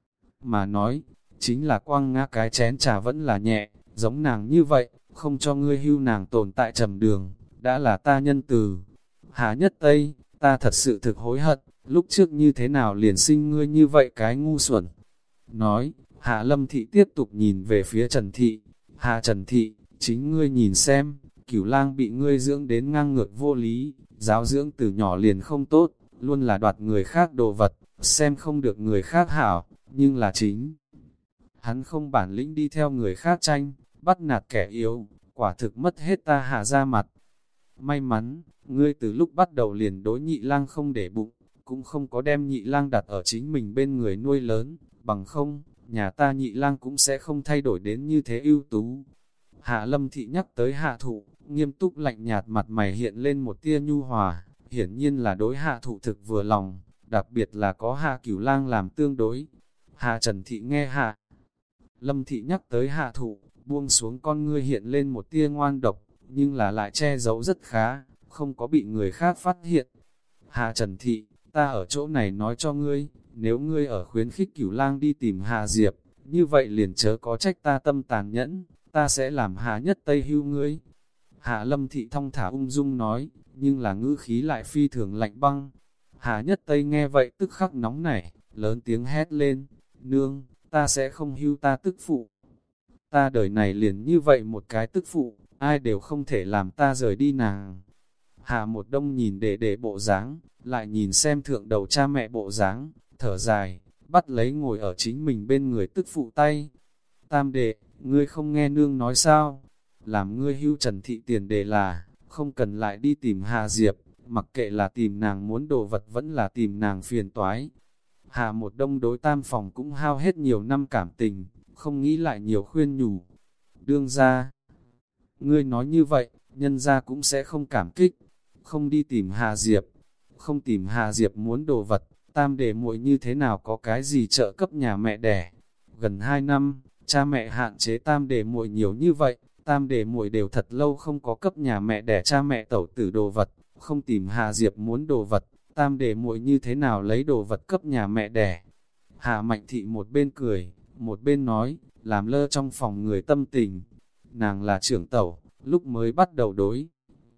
mà nói, chính là quăng ngã cái chén trà vẫn là nhẹ, giống nàng như vậy, không cho ngươi hưu nàng tồn tại trầm đường, đã là ta nhân từ. Hạ Nhất Tây, ta thật sự thực hối hận, lúc trước như thế nào liền sinh ngươi như vậy cái ngu xuẩn. Nói, Hạ Lâm Thị tiếp tục nhìn về phía Trần Thị, Hạ Trần Thị, chính ngươi nhìn xem, Cửu lang bị ngươi dưỡng đến ngang ngược vô lý, giáo dưỡng từ nhỏ liền không tốt, luôn là đoạt người khác đồ vật, xem không được người khác hảo, nhưng là chính. Hắn không bản lĩnh đi theo người khác tranh, bắt nạt kẻ yếu, quả thực mất hết ta Hạ ra mặt. May mắn, ngươi từ lúc bắt đầu liền đối nhị lang không để bụng, cũng không có đem nhị lang đặt ở chính mình bên người nuôi lớn, bằng không, nhà ta nhị lang cũng sẽ không thay đổi đến như thế ưu tú. Hạ Lâm Thị nhắc tới Hạ Thụ, nghiêm túc lạnh nhạt mặt mày hiện lên một tia nhu hòa, hiển nhiên là đối Hạ Thụ thực vừa lòng, đặc biệt là có Hạ Cửu lang làm tương đối. Hạ Trần Thị nghe Hạ Lâm Thị nhắc tới Hạ Thụ, buông xuống con ngươi hiện lên một tia ngoan độc, nhưng là lại che giấu rất khá, không có bị người khác phát hiện. Hạ Trần Thị, ta ở chỗ này nói cho ngươi, nếu ngươi ở khuyến khích Cửu lang đi tìm Hạ Diệp, như vậy liền chớ có trách ta tâm tàn nhẫn, ta sẽ làm Hạ Nhất Tây hưu ngươi. Hạ Lâm Thị thong thả ung dung nói, nhưng là ngữ khí lại phi thường lạnh băng. Hạ Nhất Tây nghe vậy tức khắc nóng nảy, lớn tiếng hét lên, nương, ta sẽ không hưu ta tức phụ. Ta đời này liền như vậy một cái tức phụ, ai đều không thể làm ta rời đi nàng. Hạ một đông nhìn đệ đệ bộ dáng, lại nhìn xem thượng đầu cha mẹ bộ dáng, thở dài, bắt lấy ngồi ở chính mình bên người tức phụ tay. Tam đệ, ngươi không nghe nương nói sao? Làm ngươi hưu Trần Thị tiền đề là, không cần lại đi tìm Hạ Diệp, mặc kệ là tìm nàng muốn đồ vật vẫn là tìm nàng phiền toái. Hà một đông đối tam phòng cũng hao hết nhiều năm cảm tình, không nghĩ lại nhiều khuyên nhủ. Đương ra, ngươi nói như vậy, nhân gia cũng sẽ không cảm kích, không đi tìm Hà Diệp, không tìm Hà Diệp muốn đồ vật, tam đệ muội như thế nào có cái gì trợ cấp nhà mẹ đẻ. Gần hai năm, cha mẹ hạn chế tam đệ muội nhiều như vậy, tam đệ muội đều thật lâu không có cấp nhà mẹ đẻ cha mẹ tẩu tử đồ vật, không tìm Hà Diệp muốn đồ vật, tam đệ muội như thế nào lấy đồ vật cấp nhà mẹ đẻ. Hà Mạnh Thị một bên cười, một bên nói, làm lơ trong phòng người tâm tình. Nàng là trưởng tẩu, lúc mới bắt đầu đối.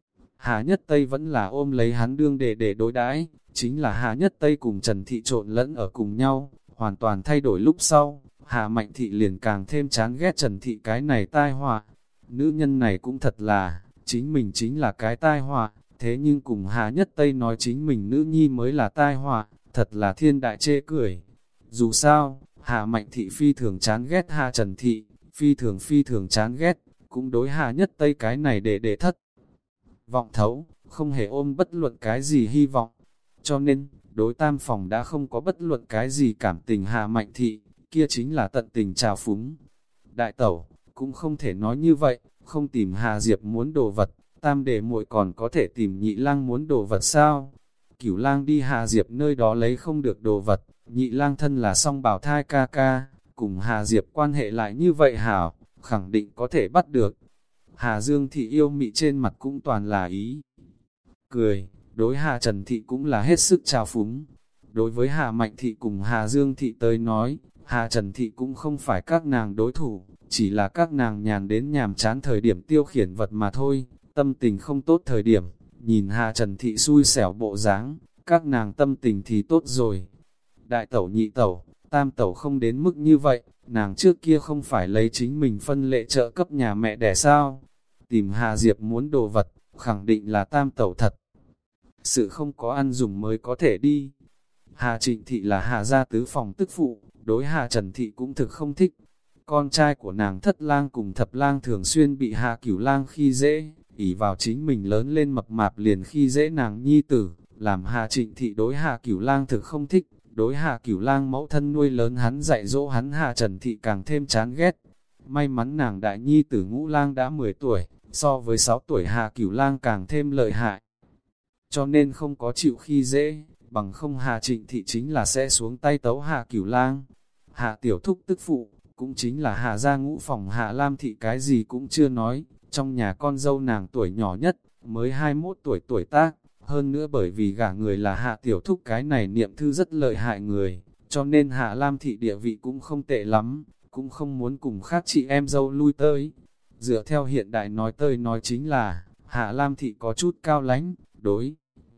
Hà Nhất Tây vẫn là ôm lấy hắn đương để để đối đãi, chính là Hà Nhất Tây cùng Trần Thị trộn lẫn ở cùng nhau, hoàn toàn thay đổi lúc sau, Hà Mạnh Thị liền càng thêm chán ghét Trần Thị cái này tai họa. Nữ nhân này cũng thật là, chính mình chính là cái tai họa, thế nhưng cùng Hà Nhất Tây nói chính mình nữ nhi mới là tai họa, thật là thiên đại chê cười. Dù sao, Hà Mạnh Thị phi thường chán ghét Hà Trần Thị, phi thường phi thường chán ghét, cũng đối Hà Nhất Tây cái này để để thất vọng thấu, không hề ôm bất luận cái gì hy vọng. Cho nên, đối tam phòng đã không có bất luận cái gì cảm tình Hà Mạnh Thị, kia chính là tận tình trào phúng. Đại tẩu, cũng không thể nói như vậy, không tìm Hà Diệp muốn đồ vật, tam đệ muội còn có thể tìm nhị lang muốn đồ vật sao? Cửu lang đi Hà Diệp nơi đó lấy không được đồ vật, nhị lang thân là song bảo thai ca ca, cùng Hà Diệp quan hệ lại như vậy hảo, khẳng định có thể bắt được. Hà Dương Thị yêu mị trên mặt cũng toàn là ý cười, đối Hà Trần Thị cũng là hết sức trào phúng. Đối với Hà Mạnh Thị cùng Hà Dương Thị tới nói, Hà Trần Thị cũng không phải các nàng đối thủ, chỉ là các nàng nhàn đến nhàm chán thời điểm tiêu khiển vật mà thôi, tâm tình không tốt thời điểm, nhìn Hà Trần Thị xui xẻo bộ dáng, các nàng tâm tình thì tốt rồi. Đại tẩu nhị tẩu, tam tẩu không đến mức như vậy, nàng trước kia không phải lấy chính mình phân lệ trợ cấp nhà mẹ đẻ sao? Tìm Hà Diệp muốn đồ vật, khẳng định là tam tẩu thật. Sự không có ăn dùng mới có thể đi. Hà Trịnh Thị là Hà gia tứ phòng tức phụ, đối Hà Trần Thị cũng thực không thích. Con trai của nàng Thất Lang cùng Thập Lang thường xuyên bị Hà Cửu Lang khi dễ, ỷ vào chính mình lớn lên mập mạp liền khi dễ nàng nhi tử, làm Hà Trịnh Thị đối Hà Cửu Lang thực không thích. Đối Hà Cửu Lang mẫu thân nuôi lớn hắn dạy dỗ hắn Hà Trần Thị càng thêm chán ghét. May mắn nàng đại nhi tử Ngũ Lang đã mười tuổi, so với sáu tuổi Hà Cửu Lang càng thêm lợi hại. Cho nên không có chịu khi dễ, bằng không Hà Trịnh Thị chính là sẽ xuống tay tấu Hà Cửu Lang. Hà Tiểu Thúc tức phụ, cũng chính là Hà gia ngũ phòng Hà Lam Thị cái gì cũng chưa nói, trong nhà con dâu nàng tuổi nhỏ nhất, mới hai mươi mốt tuổi tuổi tác. Hơn nữa bởi vì gả người là Hạ Tiểu Thúc cái này niệm thư rất lợi hại người, cho nên Hạ Lam Thị địa vị cũng không tệ lắm, cũng không muốn cùng khác chị em dâu lui tới. Dựa theo hiện đại nói tơi nói chính là, Hạ Lam Thị có chút cao lãnh, đối.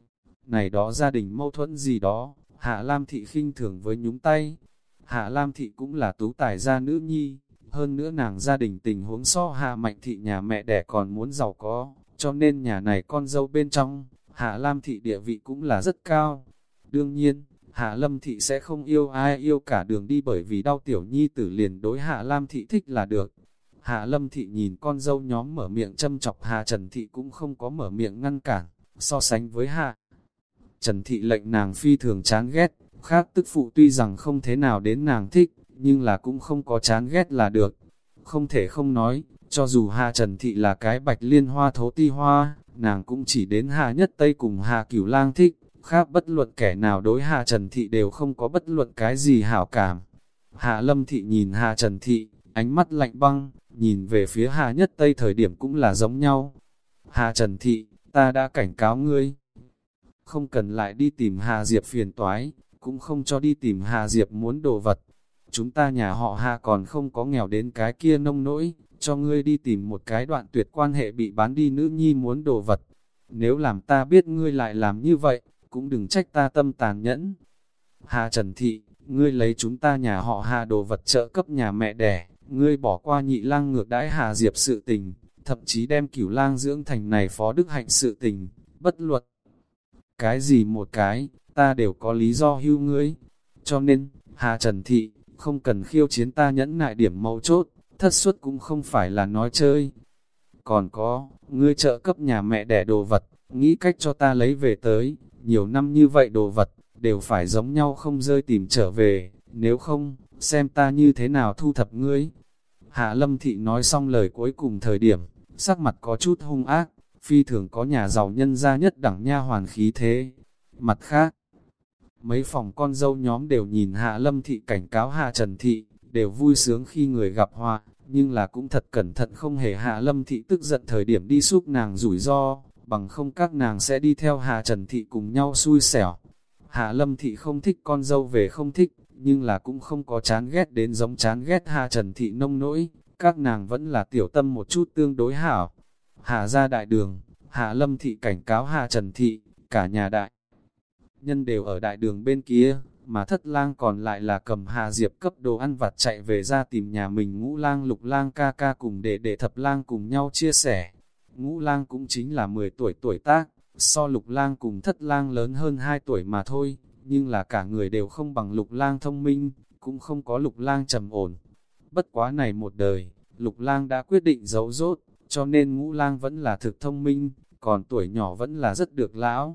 Này đó gia đình mâu thuẫn gì đó, Hạ Lam Thị khinh thường với nhúng tay. Hạ Lam Thị cũng là tú tài gia nữ nhi, hơn nữa nàng gia đình tình huống so Hạ Mạnh Thị nhà mẹ đẻ còn muốn giàu có, cho nên nhà này con dâu bên trong, Hạ Lam Thị địa vị cũng là rất cao. Đương nhiên, Hạ Lâm Thị sẽ không yêu ai yêu cả đường đi bởi vì đau tiểu nhi tử liền đối Hạ Lam Thị thích là được. Hạ Lâm Thị nhìn con dâu nhóm mở miệng châm chọc Hạ Trần Thị cũng không có mở miệng ngăn cản, so sánh với Hạ Trần Thị lệnh nàng phi thường chán ghét, khác tức phụ tuy rằng không thế nào đến nàng thích, nhưng là cũng không có chán ghét là được. Không thể không nói, cho dù Hạ Trần Thị là cái bạch liên hoa thố ti hoa, nàng cũng chỉ đến Hà Nhất Tây cùng Hà Cửu Lang thích, khác bất luận kẻ nào đối Hà Trần Thị đều không có bất luận cái gì hảo cảm. Hà Lâm Thị nhìn Hà Trần Thị, ánh mắt lạnh băng, nhìn về phía Hà Nhất Tây thời điểm cũng là giống nhau. Hà Trần Thị, ta đã cảnh cáo ngươi, không cần lại đi tìm Hà Diệp phiền toái, cũng không cho đi tìm Hà Diệp muốn đồ vật. Chúng ta nhà họ Hà còn không có nghèo đến cái kia nông nỗi, cho ngươi đi tìm một cái đoạn tuyệt quan hệ bị bán đi nữ nhi muốn đồ vật. Nếu làm ta biết ngươi lại làm như vậy, cũng đừng trách ta tâm tàn nhẫn. Hà Trần Thị, ngươi lấy chúng ta nhà họ Hà đồ vật trợ cấp nhà mẹ đẻ, ngươi bỏ qua nhị lang ngược đãi Hà Diệp sự tình, thậm chí đem Cửu Lang dưỡng thành này phó đức hạnh sự tình, bất luật. Cái gì một cái, ta đều có lý do hưu ngươi. Cho nên, Hà Trần Thị, không cần khiêu chiến ta nhẫn nại điểm mấu chốt, thất suất cũng không phải là nói chơi. Còn có, ngươi trợ cấp nhà mẹ đẻ đồ vật, nghĩ cách cho ta lấy về tới, nhiều năm như vậy đồ vật, đều phải giống nhau không rơi tìm trở về, nếu không, xem ta như thế nào thu thập ngươi. Hạ Lâm Thị nói xong lời cuối cùng thời điểm, sắc mặt có chút hung ác, phi thường có nhà giàu nhân gia nhất đẳng nha hoàn khí thế. Mặt khác, mấy phòng con dâu nhóm đều nhìn Hạ Lâm Thị cảnh cáo Hạ Trần Thị, đều vui sướng khi người gặp họa, nhưng là cũng thật cẩn thận không hề Hạ Lâm Thị tức giận thời điểm đi giúp nàng rủi ro, bằng không các nàng sẽ đi theo Hạ Trần Thị cùng nhau xui xẻo. Hạ Lâm Thị không thích con dâu về không thích, nhưng là cũng không có chán ghét đến giống chán ghét Hạ Trần Thị nông nỗi, các nàng vẫn là tiểu tâm một chút tương đối hảo. Hạ ra đại đường, Hạ Lâm Thị cảnh cáo Hạ Trần Thị, cả nhà đại nhân đều ở đại đường bên kia, mà Thất Lang còn lại là cầm Hạ Diệp cấp đồ ăn vặt chạy về ra tìm nhà mình Ngũ Lang Lục Lang ca ca cùng để để Thập Lang cùng nhau chia sẻ. Ngũ Lang cũng chính là mười tuổi tuổi tác, so Lục Lang cùng Thất Lang lớn hơn hai tuổi mà thôi, nhưng là cả người đều không bằng Lục Lang thông minh, cũng không có Lục Lang trầm ổn. Bất quá này một đời, Lục Lang đã quyết định giấu rốt, cho nên Ngũ Lang vẫn là thực thông minh, còn tuổi nhỏ vẫn là rất được lão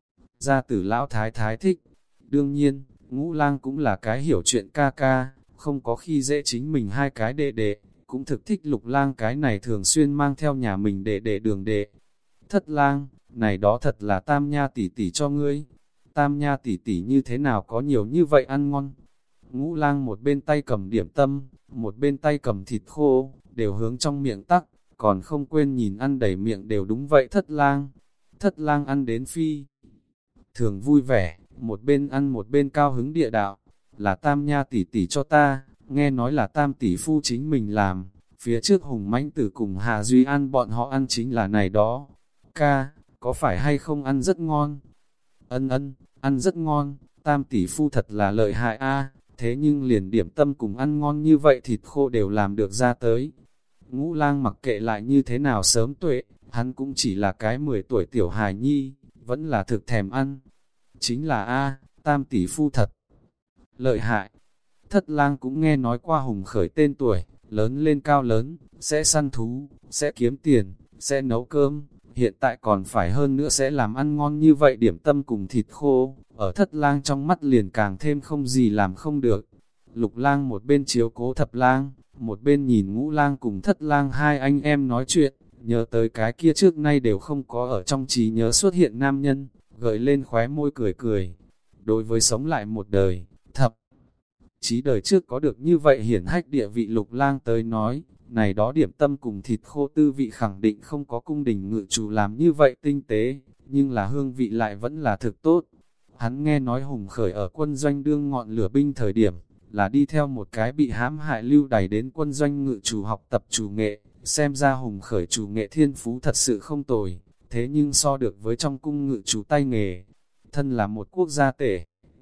gia tử lão thái thái thích. Đương nhiên, Ngũ Lang cũng là cái hiểu chuyện ca ca, không có khi dễ chính mình hai cái đệ đệ, cũng thực thích Lục Lang cái này thường xuyên mang theo nhà mình đệ đệ đường đệ. Thất Lang, này đó thật là Tam Nha tỷ tỷ cho ngươi. Tam Nha tỷ tỷ như thế nào có nhiều như vậy ăn ngon. Ngũ Lang một bên tay cầm điểm tâm, một bên tay cầm thịt khô, đều hướng trong miệng tắc, còn không quên nhìn ăn đầy miệng đều đúng vậy Thất Lang. Thất Lang ăn đến phi thường vui vẻ, một bên ăn một bên cao hứng địa đạo, là Tam Nha tỷ tỷ cho ta, nghe nói là Tam tỷ phu chính mình làm, phía trước Hùng Mãnh Tử cùng Hà Duy An bọn họ ăn chính là này đó. Ca, có phải hay không ăn rất ngon? Ân ân, ăn rất ngon, Tam tỷ phu thật là lợi hại a, thế nhưng liền điểm tâm cùng ăn ngon như vậy thịt khô đều làm được ra tới. Ngũ Lang mặc kệ lại như thế nào sớm tuệ, hắn cũng chỉ là cái mười tuổi tiểu hài nhi, vẫn là thực thèm ăn. Chính là a, Tam tỷ phu thật lợi hại. Thất Lang cũng nghe nói qua Hùng Khởi tên tuổi, lớn lên cao lớn, sẽ săn thú, sẽ kiếm tiền, sẽ nấu cơm, hiện tại còn phải hơn nữa sẽ làm ăn ngon như vậy điểm tâm cùng thịt khô, ở Thất Lang trong mắt liền càng thêm không gì làm không được. Lục Lang một bên chiếu cố Thập Lang, một bên nhìn Ngũ Lang cùng Thất Lang hai anh em nói chuyện, nhớ tới cái kia trước nay đều không có ở trong trí nhớ xuất hiện nam nhân, gợi lên khóe môi cười cười. Đối với sống lại một đời, thập chí đời trước có được như vậy hiển hách địa vị Lục Lang tới nói, này đó điểm tâm cùng thịt khô tư vị khẳng định không có cung đình ngự chủ làm như vậy tinh tế, nhưng là hương vị lại vẫn là thực tốt. Hắn nghe nói Hùng Khởi ở quân doanh đương ngọn lửa binh thời điểm, là đi theo một cái bị hãm hại lưu đày đến quân doanh ngự chủ học tập chủ nghệ, xem ra Hùng Khởi chủ nghệ thiên phú thật sự không tồi, thế nhưng so được với trong cung ngự chủ tay nghề, thân là một quốc gia tể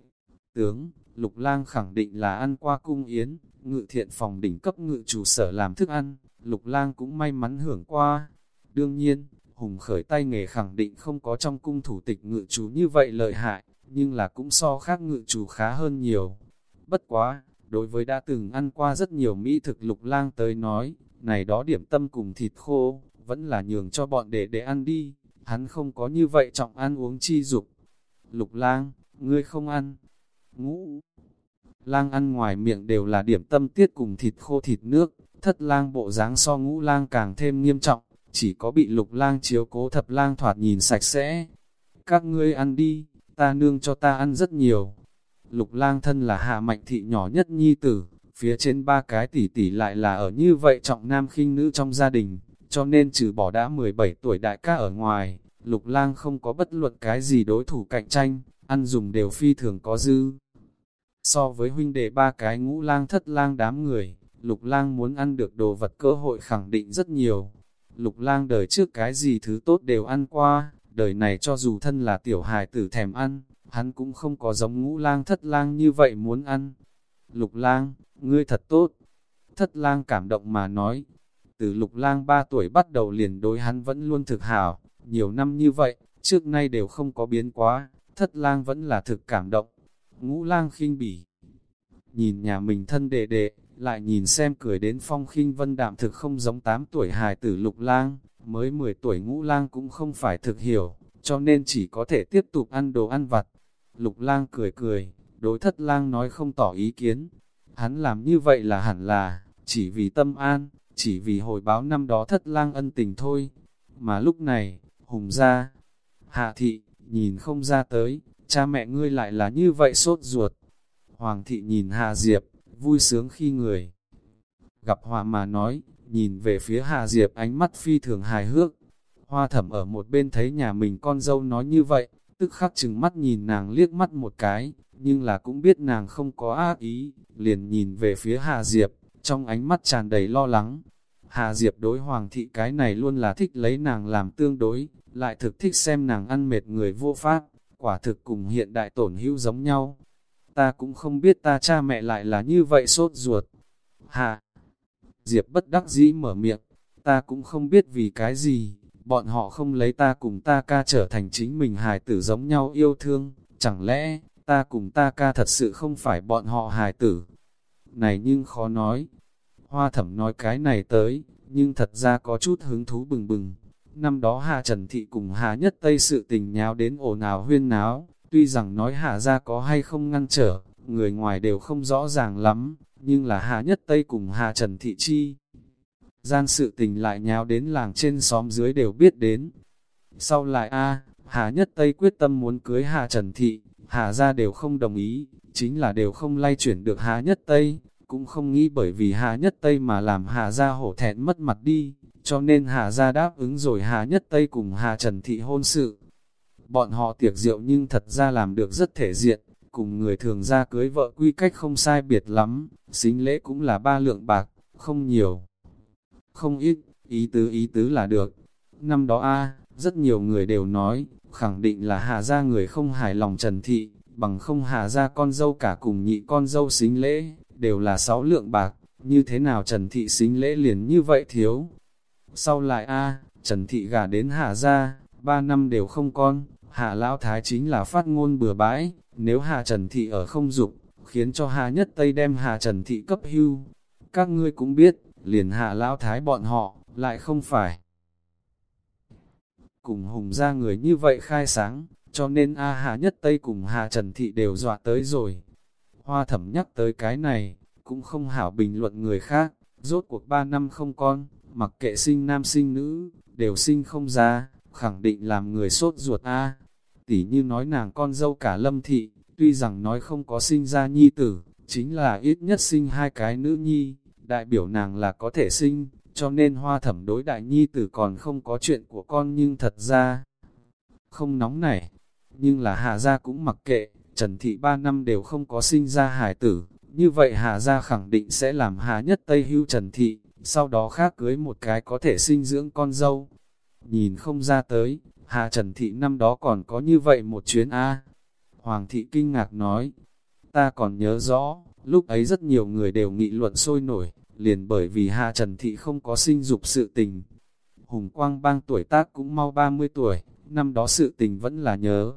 tướng, Lục Lang khẳng định là ăn qua cung yến, ngự thiện phòng đỉnh cấp ngự chủ sở làm thức ăn, Lục Lang cũng may mắn hưởng qua. Đương nhiên, Hùng Khởi tay nghề khẳng định không có trong cung thủ tịch ngự chủ như vậy lợi hại, nhưng là cũng so khác ngự chủ khá hơn nhiều. Bất quá, đối với đã từng ăn qua rất nhiều mỹ thực Lục Lang tới nói, này đó điểm tâm cùng thịt khô, vẫn là nhường cho bọn đệ để ăn đi, hắn không có như vậy trọng ăn uống chi dục. Lục Lang, ngươi không ăn. Ngũ Lang ăn ngoài miệng đều là điểm tâm tiết cùng thịt khô thịt nước, Thất Lang bộ dáng so Ngũ Lang càng thêm nghiêm trọng, chỉ có bị Lục Lang chiếu cố Thập Lang thoạt nhìn sạch sẽ. Các ngươi ăn đi, ta nương cho ta ăn rất nhiều. Lục Lang thân là Hạ Mạnh thị nhỏ nhất nhi tử, phía trên ba cái tỷ tỷ lại là ở như vậy trọng nam khinh nữ trong gia đình, cho nên trừ bỏ đã mười bảy tuổi đại ca ở ngoài, Lục Lang không có bất luận cái gì đối thủ cạnh tranh, ăn dùng đều phi thường có dư. So với huynh đệ ba cái Ngũ Lang Thất Lang đám người, Lục Lang muốn ăn được đồ vật cơ hội khẳng định rất nhiều. Lục Lang đời trước cái gì thứ tốt đều ăn qua, đời này cho dù thân là tiểu hài tử thèm ăn, hắn cũng không có giống Ngũ Lang Thất Lang như vậy muốn ăn. Lục Lang, ngươi thật tốt. Thất Lang cảm động mà nói. Từ Lục Lang ba tuổi bắt đầu liền đối hắn vẫn luôn thực hảo, nhiều năm như vậy, trước nay đều không có biến quá, Thất Lang vẫn là thực cảm động. Ngũ Lang khinh bỉ, nhìn nhà mình thân đệ đệ, lại nhìn xem cười đến phong khinh vân đạm thực không giống tám tuổi hài tử Lục Lang, mới mười tuổi Ngũ Lang cũng không phải thực hiểu, cho nên chỉ có thể tiếp tục ăn đồ ăn vặt. Lục lang cười cười, đối thất lang nói không tỏ ý kiến. Hắn làm như vậy là hẳn là, chỉ vì tâm an, chỉ vì hồi báo năm đó thất lang ân tình thôi. Mà lúc này, Hùng ra, Hạ thị, nhìn không ra tới, cha mẹ ngươi lại là như vậy sốt ruột. Hoàng thị nhìn Hà Diệp, vui sướng khi người gặp họa mà nói, nhìn về phía Hà Diệp ánh mắt phi thường hài hước. Hoa Thẩm ở một bên thấy nhà mình con dâu nói như vậy, tức khắc chừng mắt nhìn nàng liếc mắt một cái, nhưng là cũng biết nàng không có ác ý, liền nhìn về phía Hà Diệp, trong ánh mắt tràn đầy lo lắng. Hà Diệp đối Hoàng thị cái này luôn là thích lấy nàng làm tương đối, lại thực thích xem nàng ăn mệt người vô pháp, quả thực cùng hiện đại tổn hữu giống nhau. Ta cũng không biết ta cha mẹ lại là như vậy sốt ruột. Hà Diệp bất đắc dĩ mở miệng, ta cũng không biết vì cái gì, bọn họ không lấy ta cùng ta ca trở thành chính mình hài tử giống nhau yêu thương, chẳng lẽ ta cùng ta ca thật sự không phải bọn họ hài tử? Này nhưng khó nói. Hoa Thẩm nói cái này tới, nhưng thật ra có chút hứng thú bừng bừng. Năm đó Hà Trần Thị cùng Hà Nhất Tây sự tình nháo đến ồn ào huyên náo, tuy rằng nói Hà ra có hay không ngăn trở, người ngoài đều không rõ ràng lắm, nhưng là Hà Nhất Tây cùng Hà Trần Thị chi gian sự tình lại nháo đến làng trên xóm dưới đều biết đến. Sau lại a Hà Nhất Tây quyết tâm muốn cưới Hà Trần Thị, Hà ra đều không đồng ý, chính là đều không lay chuyển được Hà Nhất Tây, cũng không nghĩ bởi vì Hà Nhất Tây mà làm Hà ra hổ thẹn mất mặt đi, cho nên Hà ra đáp ứng rồi Hà Nhất Tây cùng Hà Trần Thị hôn sự. Bọn họ tiệc rượu nhưng thật ra làm được rất thể diện, cùng người thường ra cưới vợ quy cách không sai biệt lắm, sính lễ cũng là ba lượng bạc, không nhiều, không ít, ý tứ ý tứ là được. Năm đó a rất nhiều người đều nói, khẳng định là Hà ra người không hài lòng Trần Thị, bằng không Hà ra con dâu cả cùng nhị con dâu sính lễ, đều là sáu lượng bạc, như thế nào Trần Thị sính lễ liền như vậy thiếu. Sau lại a Trần Thị gả đến Hà ra, ba năm đều không con, Hà Lão Thái chính là phát ngôn bừa bãi, nếu Hà Trần Thị ở không dục, khiến cho Hà Nhất Tây đem Hà Trần Thị cấp hưu. Các ngươi cũng biết, liền Hà Lão Thái bọn họ, lại không phải cùng Hùng ra người như vậy khai sáng, cho nên A Hà Nhất Tây cùng Hà Trần Thị đều dọa tới rồi. Hoa Thẩm nhắc tới cái này, cũng không hảo bình luận người khác, rốt cuộc ba năm không con, mặc kệ sinh nam sinh nữ, đều sinh không ra, khẳng định làm người sốt ruột a. Tỉ như nói nàng con dâu cả Lâm Thị, tuy rằng nói không có sinh ra nhi tử, chính là ít nhất sinh hai cái nữ nhi, đại biểu nàng là có thể sinh, cho nên Hoa Thẩm đối đại nhi tử còn không có chuyện của con, nhưng thật ra không nóng nảy. Nhưng là Hà gia cũng mặc kệ, Trần Thị ba năm đều không có sinh ra hài tử, như vậy Hà gia khẳng định sẽ làm Hà Nhất Tây hưu Trần Thị, sau đó khác cưới một cái có thể sinh dưỡng con dâu. Nhìn không ra tới, Hà Trần Thị năm đó còn có như vậy một chuyến A. Hoàng Thị kinh ngạc nói, ta còn nhớ rõ, lúc ấy rất nhiều người đều nghị luận sôi nổi, liền bởi vì Hà Trần Thị không có sinh dục sự tình. Hùng Quang Bang tuổi tác cũng mau ba mươi tuổi, năm đó sự tình vẫn là nhớ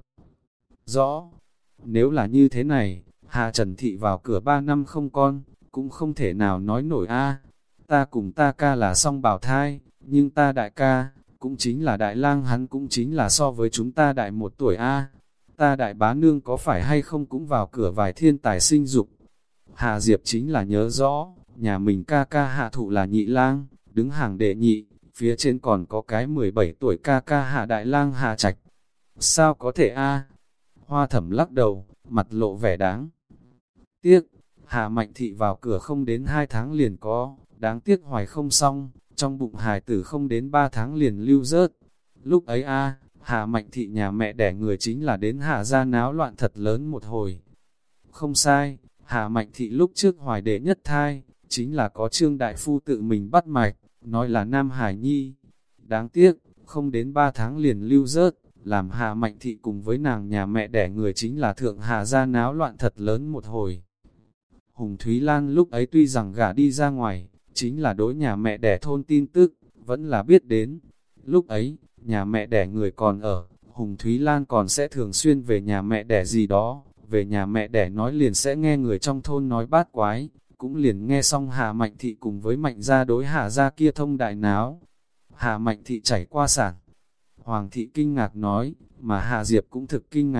rõ. Nếu là như thế này, Hà Trần Thị vào cửa ba năm không con, cũng không thể nào nói nổi a. Ta cùng ta ca là song bào thai, nhưng ta đại ca, cũng chính là đại lang hắn cũng chính là so với chúng ta đại một tuổi a. Ta đại bá nương có phải hay không cũng vào cửa vài thiên tài sinh dục. Hà Diệp chính là nhớ rõ, nhà mình ca ca Hạ Thụ là nhị lang, đứng hàng đệ nhị, phía trên còn có cái mười bảy tuổi ca ca Hạ Đại Lang Hà Trạch. Sao có thể a? Hoa Thẩm lắc đầu, mặt lộ vẻ đáng tiếc. Hà Mạnh Thị vào cửa không đến hai tháng liền có, đáng tiếc hoài không xong, trong bụng hài tử không đến ba tháng liền lưu rớt. Lúc ấy a, Hà Mạnh Thị nhà mẹ đẻ người chính là đến Hà gia náo loạn thật lớn một hồi. Không sai, Hà Mạnh Thị lúc trước hoài đệ nhất thai, chính là có Trương Đại Phu tự mình bắt mạch, nói là Nam Hải Nhi. Đáng tiếc, không đến ba tháng liền lưu rớt, làm Hà Mạnh Thị cùng với nàng nhà mẹ đẻ người chính là Thượng Hà gia náo loạn thật lớn một hồi. Hùng Thúy Lan lúc ấy tuy rằng gả đi ra ngoài, chính là đối nhà mẹ đẻ thôn tin tức, vẫn là biết đến. Lúc ấy, nhà mẹ đẻ người còn ở, Hùng Thúy Lan còn sẽ thường xuyên về nhà mẹ đẻ gì đó, về nhà mẹ đẻ nói liền sẽ nghe người trong thôn nói bát quái, cũng liền nghe xong Hà Mạnh Thị cùng với Mạnh gia đối Hà gia kia thông đại náo. Hà Mạnh Thị chảy qua sản. Hoàng Thị kinh ngạc nói, mà Hà Diệp cũng thực kinh ngạc,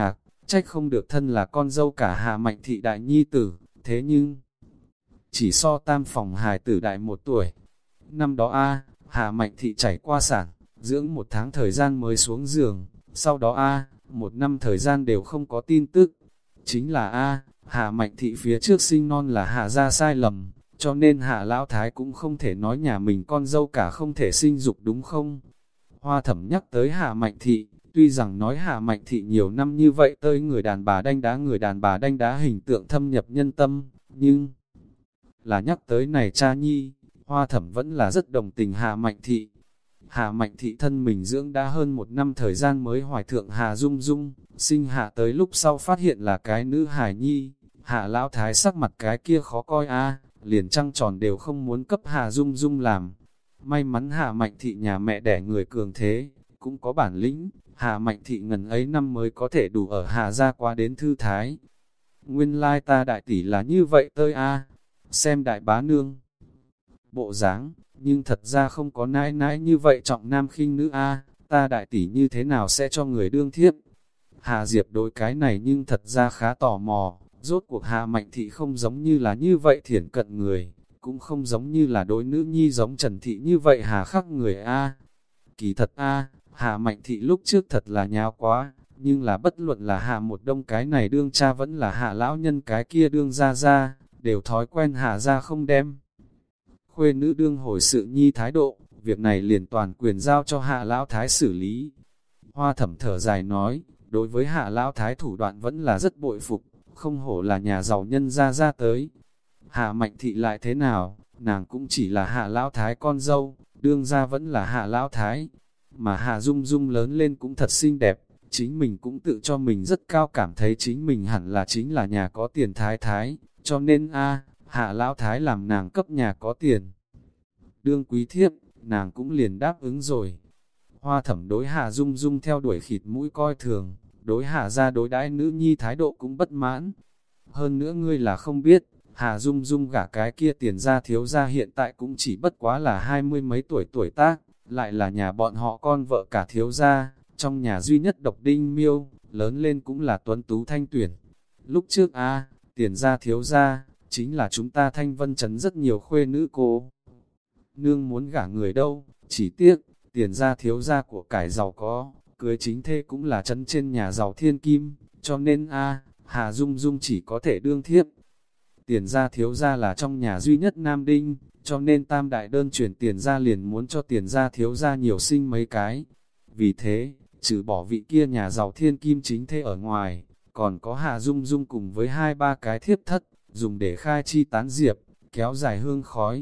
trách không được thân là con dâu cả Hà Mạnh Thị đại nhi tử, thế nhưng chỉ so tam phòng hài tử đại một tuổi. Năm đó a Hà Mạnh Thị chảy qua sản, dưỡng một tháng thời gian mới xuống giường, sau đó a một năm thời gian đều không có tin tức. Chính là a Hà Mạnh Thị phía trước sinh non là Hà gia sai lầm, cho nên Hà Lão Thái cũng không thể nói nhà mình con dâu cả không thể sinh dục đúng không? Hoa Thẩm nhắc tới Hà Mạnh Thị, tuy rằng nói Hà Mạnh Thị nhiều năm như vậy tới người đàn bà đanh đá người đàn bà đanh đá hình tượng thâm nhập nhân tâm, nhưng là nhắc tới này cha nhi, Hoa Thẩm vẫn là rất đồng tình Hà Mạnh Thị. Hà Mạnh Thị thân mình dưỡng đã hơn một năm thời gian mới hoài thượng Hà Dung Dung, sinh hạ tới lúc sau phát hiện là cái nữ hài nhi, Hà Lão Thái sắc mặt cái kia khó coi a liền trăng tròn đều không muốn cấp Hà Dung Dung làm. May mắn Hà Mạnh Thị nhà mẹ đẻ người cường thế, cũng có bản lĩnh, Hà Mạnh Thị ngần ấy năm mới có thể đủ ở Hà gia qua đến thư thái. Nguyên lai ta đại tỷ là như vậy tơi a xem đại bá nương bộ dáng, nhưng thật ra không có nãi nãi như vậy trọng nam khinh nữ a ta đại tỷ như thế nào sẽ cho người đương thiếp. Hà Diệp đối cái này nhưng thật ra khá tò mò, rốt cuộc Hà Mạnh Thị không giống như là như vậy thiển cận người, cũng không giống như là đối nữ nhi giống Trần Thị như vậy hà khắc người a. Kỳ thật a, Hà Mạnh Thị lúc trước thật là nháo quá, nhưng là bất luận là Hà một đông cái này đương cha vẫn là Hà lão nhân cái kia đương ra ra, đều thói quen Hà ra không đem khuê nữ đương hồi sự nhi thái độ, việc này liền toàn quyền giao cho Hà lão thái xử lý. Hoa Thẩm thở dài nói, đối với Hà lão thái thủ đoạn vẫn là rất bội phục, không hổ là nhà giàu nhân ra ra tới. Hà Mạnh Thị lại thế nào, nàng cũng chỉ là Hà lão thái con dâu, đương ra vẫn là Hà lão thái. Mà Hà Dung Dung lớn lên cũng thật xinh đẹp, chính mình cũng tự cho mình rất cao, cảm thấy chính mình hẳn là chính là nhà có tiền thái thái, cho nên a Hà lão thái làm nàng cấp nhà có tiền đương quý thiếp, nàng cũng liền đáp ứng rồi. Hoa Thẩm đối Hà Dung Dung theo đuổi khịt mũi coi thường, đối Hà gia đối đãi nữ nhi thái độ cũng bất mãn. Hơn nữa ngươi là không biết, Hà Dung Dung gả cái kia tiền gia thiếu gia hiện tại cũng chỉ bất quá là hai mươi mấy tuổi tuổi tác, lại là nhà bọn họ con vợ cả thiếu gia, trong nhà duy nhất độc đinh miêu, lớn lên cũng là tuấn tú thanh tuyển. Lúc trước a tiền gia thiếu gia, chính là chúng ta Thanh Vân Trấn rất nhiều khuê nữ cô nương muốn gả người đâu, chỉ tiếc, tiền gia thiếu gia của cải giàu có, cưới chính thê cũng là trấn trên nhà giàu thiên kim, cho nên a Hà Dung Dung chỉ có thể đương thiếp. Tiền gia thiếu gia là trong nhà duy nhất nam đinh, cho nên tam đại đơn chuyển tiền gia liền muốn cho tiền gia thiếu gia nhiều sinh mấy cái. Vì thế, trừ bỏ vị kia nhà giàu thiên kim chính thê ở ngoài, còn có Hà Dung Dung cùng với hai ba cái thiếp thất, dùng để khai chi tán diệp, kéo dài hương khói.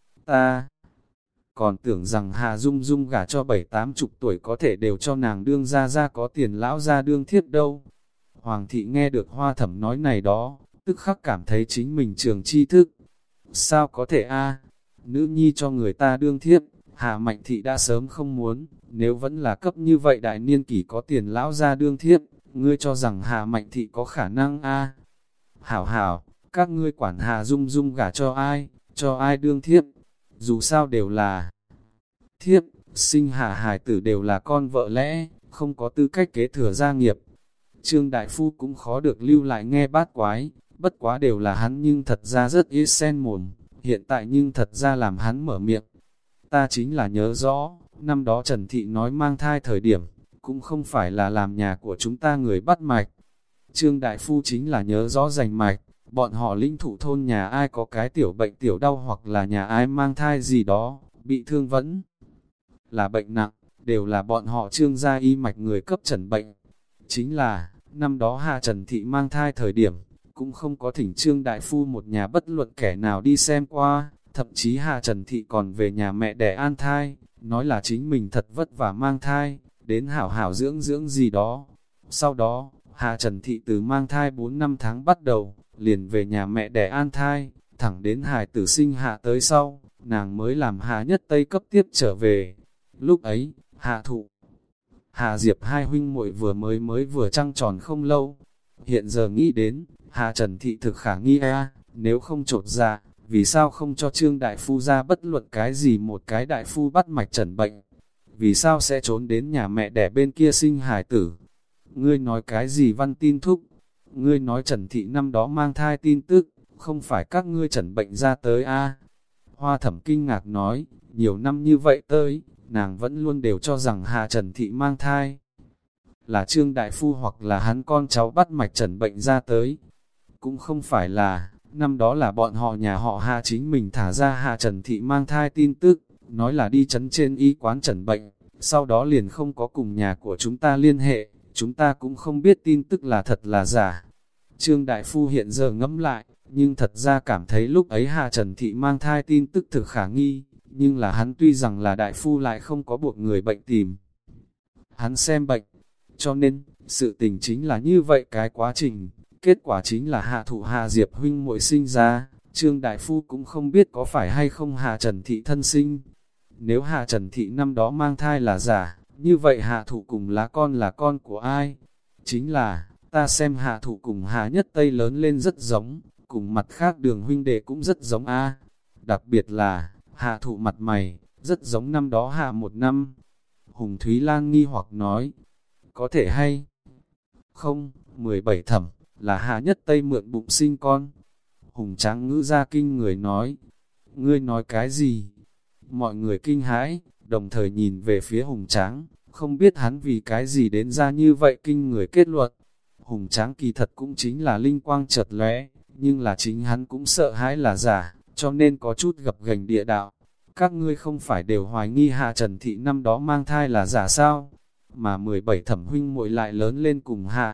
Ta còn tưởng rằng Hà Dung Dung gả cho bảy tám chục tuổi có thể đều cho nàng đương ra ra có tiền lão ra đương thiếp đâu. Hoàng thị nghe được Hoa Thẩm nói này đó, tức khắc cảm thấy chính mình trường tri thức. Sao có thể a nữ nhi cho người ta đương thiếp, Hà Mạnh Thị đã sớm không muốn, nếu vẫn là cấp như vậy đại niên kỷ có tiền lão ra đương thiếp, ngươi cho rằng Hà Mạnh Thị có khả năng a Hảo hảo, các ngươi quản Hà Dung Dung gả cho ai, cho ai đương thiếp, dù sao đều là thiếp, sinh hạ hài tử đều là con vợ lẽ, không có tư cách kế thừa gia nghiệp. Trương Đại Phu cũng khó được lưu lại nghe bát quái, bất quá đều là hắn nhưng thật ra rất ít sen mồm, hiện tại nhưng thật ra làm hắn mở miệng. Ta chính là nhớ rõ, năm đó Trần Thị nói mang thai thời điểm, cũng không phải là làm nhà của chúng ta người bắt mạch. Trương Đại Phu chính là nhớ rõ rành mạch, bọn họ linh thủ thôn nhà ai có cái tiểu bệnh tiểu đau hoặc là nhà ai mang thai gì đó, bị thương vẫn là bệnh nặng, đều là bọn họ Trương gia y mạch người cấp trần bệnh. Chính là, năm đó Hà Trần Thị mang thai thời điểm, cũng không có thỉnh Trương Đại Phu một nhà bất luận kẻ nào đi xem qua, thậm chí Hà Trần Thị còn về nhà mẹ đẻ an thai, nói là chính mình thật vất vả mang thai, đến hảo hảo dưỡng dưỡng gì đó. Sau đó, Hà Trần Thị từ mang thai bốn năm tháng bắt đầu, liền về nhà mẹ đẻ an thai, thẳng đến hài tử sinh hạ tới sau, nàng mới làm Hà Nhất Tây cấp tiếp trở về. Lúc ấy, Hà Thụ, Hà Diệp hai huynh muội vừa mới mới vừa trăng tròn không lâu. Hiện giờ nghĩ đến, Hà Trần Thị thực khả nghi a, nếu không trột dạ, vì sao không cho Trương Đại Phu ra bất luận cái gì một cái đại phu bắt mạch trần bệnh? Vì sao sẽ trốn đến nhà mẹ đẻ bên kia sinh hài tử? Ngươi nói cái gì văn tin thúc? Ngươi nói Trần Thị năm đó mang thai tin tức, không phải các ngươi Trần bệnh ra tới a? Hoa Thẩm kinh ngạc nói, nhiều năm như vậy tới, nàng vẫn luôn đều cho rằng Hà Trần Thị mang thai là Trương Đại Phu hoặc là hắn con cháu bắt mạch Trần bệnh ra tới. Cũng không phải là, năm đó là bọn họ nhà họ Hà chính mình thả ra Hà Trần Thị mang thai tin tức, nói là đi chấn trên y quán Trần bệnh, sau đó liền không có cùng nhà của chúng ta liên hệ, chúng ta cũng không biết tin tức là thật là giả. Trương Đại Phu hiện giờ ngẫm lại, nhưng thật ra cảm thấy lúc ấy Hà Trần Thị mang thai tin tức thực khả nghi, nhưng là hắn tuy rằng là Đại Phu lại không có buộc người bệnh tìm hắn xem bệnh, cho nên, sự tình chính là như vậy cái quá trình, kết quả chính là Hạ Thụ Hà Diệp huynh muội sinh ra, Trương Đại Phu cũng không biết có phải hay không Hà Trần Thị thân sinh. Nếu Hà Trần Thị năm đó mang thai là giả, như vậy Hạ Thụ cùng lá con là con của ai? Chính là, ta xem Hạ Thụ cùng Hà Nhất Tây lớn lên rất giống, cùng mặt khác Đường huynh đệ cũng rất giống a. Đặc biệt là, Hạ Thụ mặt mày, rất giống năm đó Hạ một năm. Hùng Thúy Lan nghi hoặc nói, có thể hay không, mười bảy thẩm, là Hà Nhất Tây mượn bụng sinh con. Hùng Tráng ngữ ra kinh người nói, ngươi nói cái gì? Mọi người kinh hãi, đồng thời nhìn về phía Hùng Tráng, không biết hắn vì cái gì đến ra như vậy kinh người kết luận. Hùng Tráng kỳ thật cũng chính là linh quang chợt lóe, nhưng là chính hắn cũng sợ hãi là giả, cho nên có chút gập ghềnh địa đạo. Các ngươi không phải đều hoài nghi Hà Trần Thị năm đó mang thai là giả sao? Mà mười bảy thẩm huynh muội lại lớn lên cùng Hà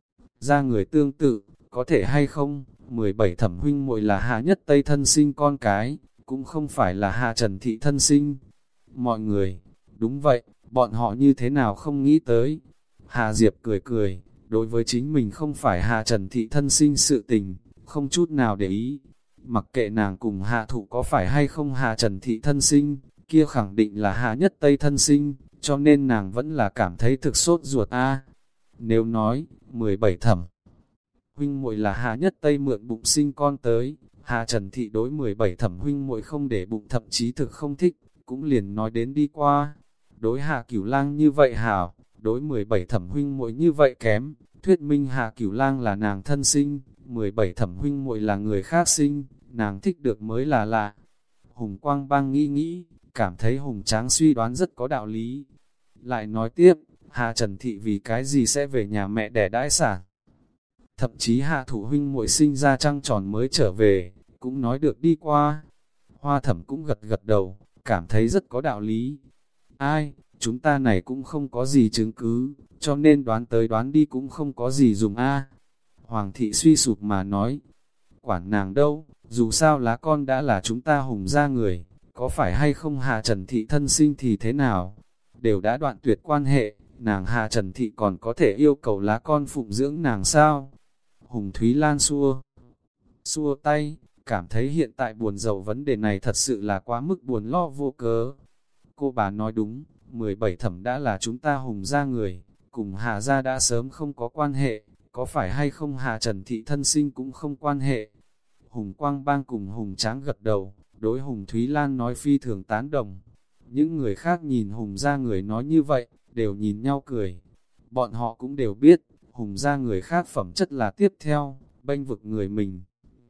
ra người tương tự, có thể hay không? mười bảy thẩm huynh muội là Hà Nhất Tây thân sinh con cái, cũng không phải là Hà Trần Thị thân sinh. Mọi người, đúng vậy, bọn họ như thế nào không nghĩ tới? Hà Diệp cười cười, đối với chính mình không phải Hà Trần Thị thân sinh sự tình, không chút nào để ý. Mặc kệ nàng cùng Hà Thụ có phải hay không Hà Trần Thị thân sinh, kia khẳng định là Hà Nhất Tây thân sinh, cho nên nàng vẫn là cảm thấy thực sốt ruột a. Nếu nói, mười bảy thẩm huynh muội là Hà Nhất Tây mượn bụng sinh con tới, Hà Trần Thị đối mười bảy thẩm huynh muội không để bụng thậm chí thực không thích, cũng liền nói đến đi qua. Đối Hà Cửu Lang như vậy hảo, đối mười bảy thẩm huynh muội như vậy kém, thuyết minh Hà Cửu Lang là nàng thân sinh, mười bảy thẩm huynh muội là người khác sinh, nàng thích được mới là lạ. Hùng Quang Bang nghĩ nghĩ, cảm thấy Hùng Tráng suy đoán rất có đạo lý. Lại nói tiếp, Hà Trần Thị vì cái gì sẽ về nhà mẹ đẻ đãi sản? Thậm chí Hạ Thủ huynh muội sinh ra trăng tròn mới trở về, cũng nói được đi qua. Hoa Thẩm cũng gật gật đầu, cảm thấy rất có đạo lý. Ai, chúng ta này cũng không có gì chứng cứ, cho nên đoán tới đoán đi cũng không có gì dùng a. Hoàng thị suy sụp mà nói, quản nàng đâu, dù sao lá con đã là chúng ta Hùng gia người, có phải hay không Hà Trần Thị thân sinh thì thế nào, đều đã đoạn tuyệt quan hệ, nàng Hà Trần Thị còn có thể yêu cầu lá con phụng dưỡng nàng sao? Hùng Thúy Lan xua, xua tay, cảm thấy hiện tại buồn rầu vấn đề này thật sự là quá mức buồn lo vô cớ. Cô bà nói đúng, mười bảy thẩm đã là chúng ta Hùng gia người, cùng Hà gia đã sớm không có quan hệ, có phải hay không Hà Trần Thị thân sinh cũng không quan hệ. Hùng Quang Bang cùng Hùng Tráng gật đầu, đối Hùng Thúy Lan nói phi thường tán đồng. Những người khác nhìn Hùng gia người nói như vậy, đều nhìn nhau cười. Bọn họ cũng đều biết, Hùng gia người khác phẩm chất là tiếp theo, bênh vực người mình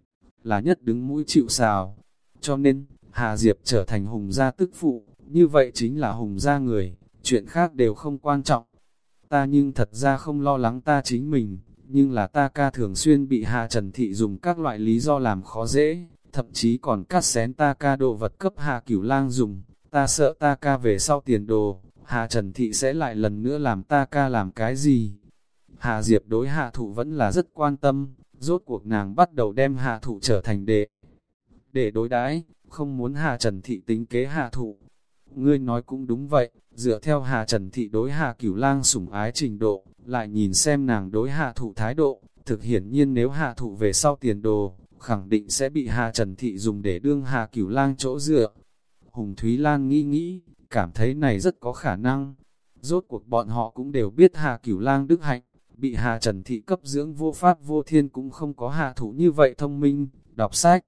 là nhất đứng mũi chịu sào. Cho nên, Hà Diệp trở thành Hùng gia tức phụ, như vậy chính là Hùng gia người, chuyện khác đều không quan trọng. Ta nhưng thật ra không lo lắng ta chính mình, nhưng là ta ca thường xuyên bị Hà Trần Thị dùng các loại lý do làm khó dễ, thậm chí còn cắt xén ta ca đồ vật cấp Hà Cửu Lang dùng. Ta sợ ta ca về sau tiền đồ, Hà Trần Thị sẽ lại lần nữa làm ta ca làm cái gì? Hà Diệp đối Hạ Thụ vẫn là rất quan tâm, rốt cuộc nàng bắt đầu đem Hạ Thụ trở thành đệ. Để đối đãi, không muốn Hà Trần Thị tính kế Hạ Thụ. Ngươi nói cũng đúng vậy, dựa theo Hà Trần Thị đối Hà Cửu Lang sủng ái trình độ, lại nhìn xem nàng đối Hạ Thụ thái độ, thực hiển nhiên nếu Hạ Thụ về sau tiền đồ, khẳng định sẽ bị Hà Trần Thị dùng để đương Hà Cửu Lang chỗ dựa. Hùng Thúy Lan nghĩ nghĩ, cảm thấy này rất có khả năng. Rốt cuộc bọn họ cũng đều biết Hà Cửu Lang đức hạnh, bị Hà Trần Thị cấp dưỡng vô pháp vô thiên cũng không có Hạ Thụ như vậy thông minh, đọc sách.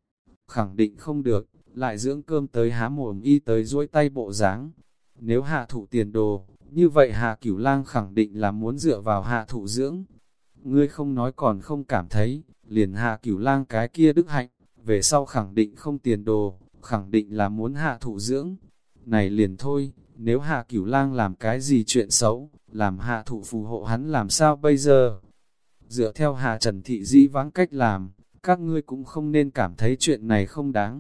Khẳng định không được, lại dưỡng cơm tới há mồm y tới duỗi tay bộ dáng. Nếu Hạ Thụ tiền đồ, như vậy Hà Cửu Lang khẳng định là muốn dựa vào Hạ Thụ dưỡng. Ngươi không nói còn không cảm thấy, liền Hà Cửu Lang cái kia đức hạnh, về sau khẳng định không tiền đồ, khẳng định là muốn Hạ Thụ dưỡng. Này liền thôi, nếu Hà Cửu Lang làm cái gì chuyện xấu, làm Hạ Thụ phù hộ hắn làm sao bây giờ? Dựa theo Hà Trần Thị dĩ vãng cách làm, các ngươi cũng không nên cảm thấy chuyện này không đáng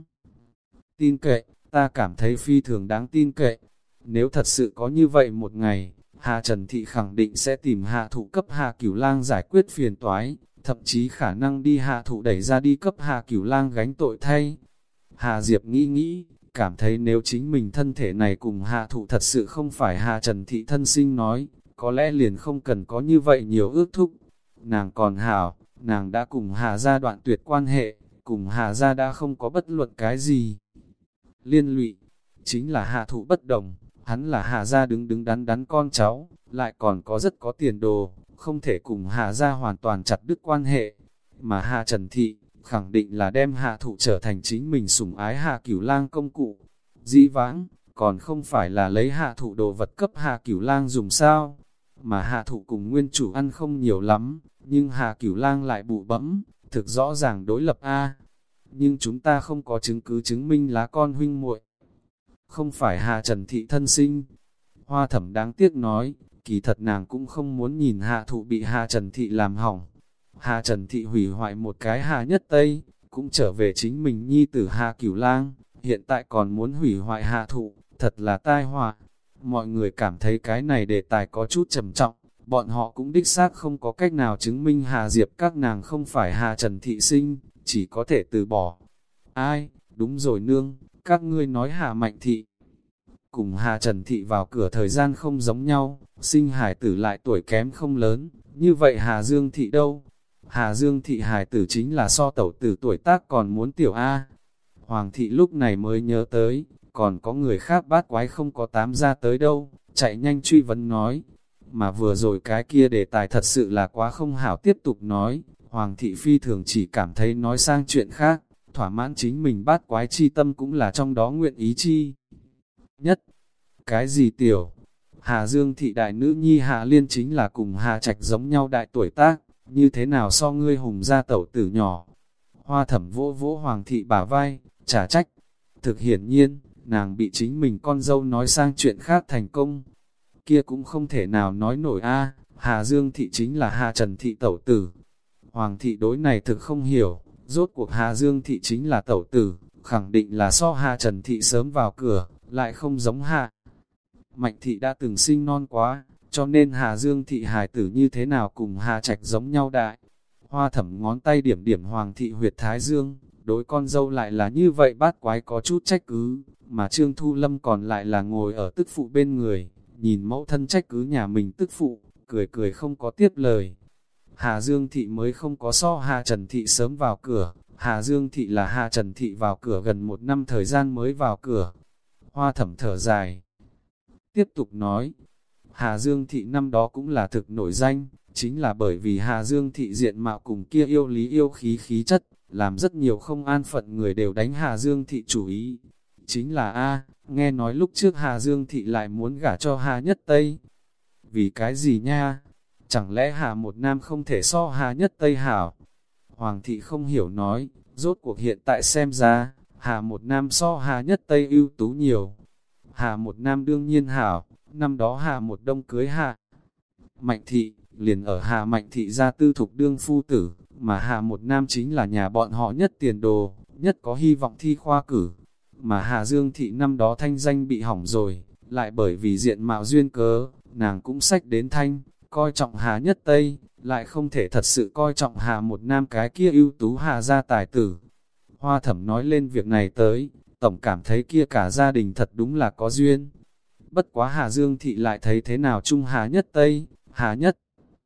tin cậy, ta cảm thấy phi thường đáng tin cậy. Nếu thật sự có như vậy một ngày, Hà Trần Thị khẳng định sẽ tìm Hạ Thụ cấp Hà Cửu Lang giải quyết phiền toái, thậm chí khả năng đi Hạ Thụ đẩy ra đi cấp Hà Cửu Lang gánh tội thay. Hà Diệp nghĩ nghĩ, cảm thấy nếu chính mình thân thể này cùng Hạ Thụ thật sự không phải Hà Trần Thị thân sinh nói, có lẽ liền không cần có như vậy nhiều ước thúc. Nàng còn hảo, nàng đã cùng Hà gia đoạn tuyệt quan hệ, cùng Hà gia đã không có bất luận cái gì liên lụy. Chính là Hạ Thụ bất đồng, hắn là Hà gia đứng đứng đắn đắn con cháu, lại còn có rất có tiền đồ, không thể cùng Hà gia hoàn toàn chặt đứt quan hệ. Mà Hà Trần Thị, khẳng định là đem Hạ Thụ trở thành chính mình sủng ái Hà Cửu Lang công cụ. Dĩ vãng, còn không phải là lấy Hạ Thụ đồ vật cấp Hà Cửu Lang dùng sao? Mà Hạ Thụ cùng nguyên chủ ăn không nhiều lắm, nhưng Hà Cửu Lang lại bụ bẫm, thực rõ ràng đối lập a. Nhưng chúng ta không có chứng cứ chứng minh lá con huynh muội không phải Hà Trần Thị thân sinh. Hoa Thẩm đáng tiếc nói, kỳ thật nàng cũng không muốn nhìn Hạ Thụ bị Hà Trần Thị làm hỏng. Hà Trần Thị hủy hoại một cái Hà Nhất Tây, cũng trở về chính mình nhi tử Hà Cửu Lang, hiện tại còn muốn hủy hoại Hạ Thụ, thật là tai họa. Mọi người cảm thấy cái này đề tài có chút trầm trọng, bọn họ cũng đích xác không có cách nào chứng minh Hà Diệp các nàng không phải Hà Trần Thị sinh, chỉ có thể từ bỏ. Ai, đúng rồi nương, các ngươi nói Hà Mạnh Thị cùng Hà Trần Thị vào cửa thời gian không giống nhau, sinh hải tử lại tuổi kém không lớn, như vậy Hà Dương Thị đâu? Hà Dương Thị hải tử chính là so tẩu tử tuổi tác còn muốn tiểu A. Hoàng Thị lúc này mới nhớ tới, còn có người khác bát quái không có tám ra tới đâu, chạy nhanh truy vấn nói. Mà vừa rồi cái kia đề tài thật sự là quá không hảo tiếp tục nói, Hoàng Thị phi thường chỉ cảm thấy nói sang chuyện khác, thỏa mãn chính mình bát quái chi tâm cũng là trong đó nguyện ý chi nhất. Cái gì tiểu? Hà Dương Thị đại nữ nhi Hà Liên chính là cùng Hà Trạch giống nhau đại tuổi tác, như thế nào so ngươi hùng ra tẩu tử nhỏ? Hoa Thẩm vỗ vỗ Hoàng Thị bả vai, trả trách. Thực hiển nhiên, nàng bị chính mình con dâu nói sang chuyện khác thành công. Kia cũng không thể nào nói nổi a. Hà Dương Thị chính là Hà Trần Thị tẩu tử. Hoàng Thị đối này thực không hiểu, rốt cuộc Hà Dương Thị chính là tẩu tử, khẳng định là so Hà Trần Thị sớm vào cửa, lại không giống Hà Mạnh Thị đã từng sinh non quá, cho nên Hà Dương Thị hài tử như thế nào cùng Hà Trạch giống nhau đại. Hoa Thẩm ngón tay điểm điểm Hoàng Thị huyệt thái dương, đối con dâu lại là như vậy bát quái có chút trách cứ, mà Trương Thu Lâm còn lại là ngồi ở tức phụ bên người, nhìn mẫu thân trách cứ nhà mình tức phụ, cười cười không có tiếp lời. Hà Dương Thị mới không có so Hà Trần Thị sớm vào cửa, Hà Dương Thị là Hà Trần Thị vào cửa gần một năm thời gian mới vào cửa. Hoa Thẩm thở dài, tiếp tục nói, Hà Dương Thị năm đó cũng là thực nổi danh, chính là bởi vì Hà Dương Thị diện mạo cùng kia yêu lý yêu khí khí chất, làm rất nhiều không an phận người đều đánh Hà Dương Thị chủ ý. Chính là A, nghe nói lúc trước Hà Dương Thị lại muốn gả cho Hà Nhất Tây. Vì cái gì nha? Chẳng lẽ Hà một nam không thể so Hà Nhất Tây hảo? Hoàng Thị không hiểu nói, rốt cuộc hiện tại xem ra, Hà một nam so Hà Nhất Tây ưu tú nhiều. Hà một nam đương nhiên hảo, năm đó Hà một đông cưới Hà Mạnh Thị, liền ở Hà Mạnh Thị gia tư thục đương phu tử, mà Hà một nam chính là nhà bọn họ nhất tiền đồ, nhất có hy vọng thi khoa cử. Mà Hà Dương Thị năm đó thanh danh bị hỏng rồi, lại bởi vì diện mạo duyên cớ, nàng cũng sách đến thanh, coi trọng Hà Nhất Tây, lại không thể thật sự coi trọng Hà một nam cái kia ưu tú Hà gia tài tử. Hoa Thẩm nói lên việc này tới, tổng cảm thấy kia cả gia đình thật đúng là có duyên. Bất quá Hà Dương Thị lại thấy thế nào chung Hà Nhất Tây, Hà Nhất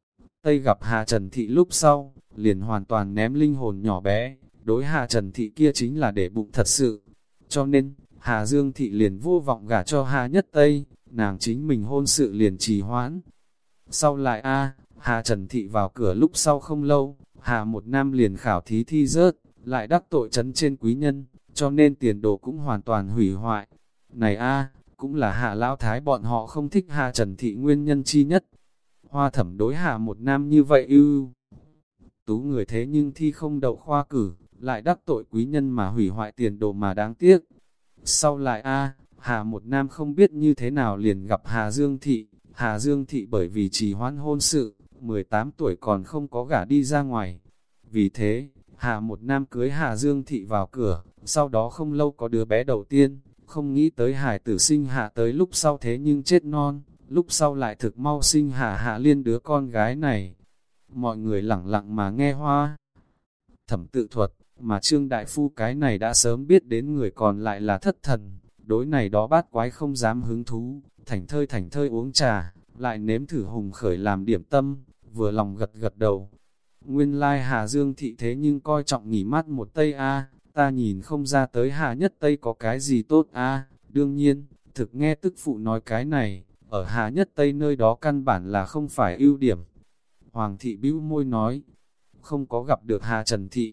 Tây gặp Hà Trần Thị lúc sau, liền hoàn toàn ném linh hồn nhỏ bé, đối Hà Trần Thị kia chính là để bụng thật sự. Cho nên, Hà Dương Thị liền vô vọng gả cho Hà Nhất Tây, nàng chính mình hôn sự liền trì hoãn. Sau lại a Hà Trần Thị vào cửa lúc sau không lâu, Hà một nam liền khảo thí thi rớt, lại đắc tội trấn trên quý nhân, cho nên tiền đồ cũng hoàn toàn hủy hoại. Này a cũng là Hạ Lão Thái bọn họ không thích Hạ Trần Thị nguyên nhân chi nhất. Hoa Thẩm đối Hạ một nam như vậy ưu tú người thế nhưng thi không đậu khoa cử, lại đắc tội quý nhân mà hủy hoại tiền đồ mà đáng tiếc. Sau lại a Hà một nam không biết như thế nào liền gặp Hà Dương Thị, Hà Dương Thị bởi vì trì hoãn hôn sự, mười tám tuổi còn không có gả đi ra ngoài. Vì thế, Hà một nam cưới Hà Dương Thị vào cửa, sau đó không lâu có đứa bé đầu tiên, không nghĩ tới hải tử sinh hạ tới lúc sau thế nhưng chết non, lúc sau lại thực mau sinh hạ Hạ Liên đứa con gái này. Mọi người lẳng lặng mà nghe Hoa Thẩm tự thuật, mà Trương Đại Phu cái này đã sớm biết đến người còn lại là thất thần, đối này đó bát quái không dám hứng thú, thảnh thơi thảnh thơi uống trà, lại nếm thử Hùng Khởi làm điểm tâm, vừa lòng gật gật đầu. Nguyên lai Hà Dương Thị thế nhưng coi trọng nghỉ mát một tây a ta nhìn không ra tới Hà Nhất Tây có cái gì tốt a đương nhiên, thực nghe tức phụ nói cái này, ở Hà Nhất Tây nơi đó căn bản là không phải ưu điểm. Hoàng Thị bĩu môi nói, không có gặp được Hà Trần Thị.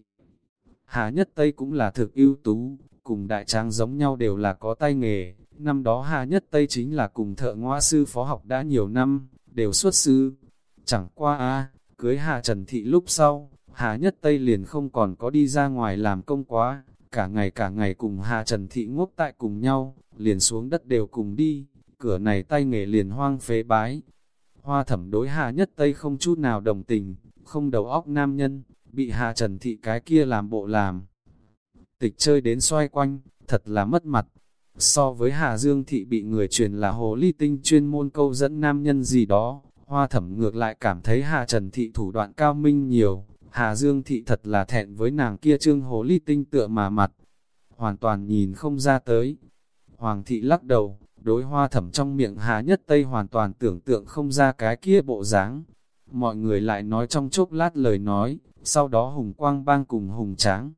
Hà Nhất Tây cũng là thực ưu tú, cùng đại tráng giống nhau đều là có tay nghề. Năm đó Hà Nhất Tây chính là cùng thợ ngoại sư phó học đã nhiều năm, đều xuất sư. Chẳng qua a cưới Hà Trần Thị lúc sau, Hà Nhất Tây liền không còn có đi ra ngoài làm công quá, cả ngày cả ngày cùng Hà Trần Thị ngốc tại cùng nhau, liền xuống đất đều cùng đi, cửa này tay nghề liền hoang phế bái. Hoa Thẩm đối Hà Nhất Tây không chút nào đồng tình, không đầu óc nam nhân, bị Hà Trần Thị cái kia làm bộ làm. Tịch chơi đến xoay quanh, thật là mất mặt. So với Hà Dương Thị bị người truyền là hồ ly tinh chuyên môn câu dẫn nam nhân gì đó, Hoa Thẩm ngược lại cảm thấy Hà Trần Thị thủ đoạn cao minh nhiều. Hà Dương Thị thật là thẹn với nàng kia trương hồ ly tinh tựa mà mặt, hoàn toàn nhìn không ra tới. Hoàng Thị lắc đầu, đối Hoa Thẩm trong miệng Hà Nhất Tây hoàn toàn tưởng tượng không ra cái kia bộ dáng. Mọi người lại nói trong chốc lát lời nói, sau đó Hùng Quang Bang cùng Hùng Tráng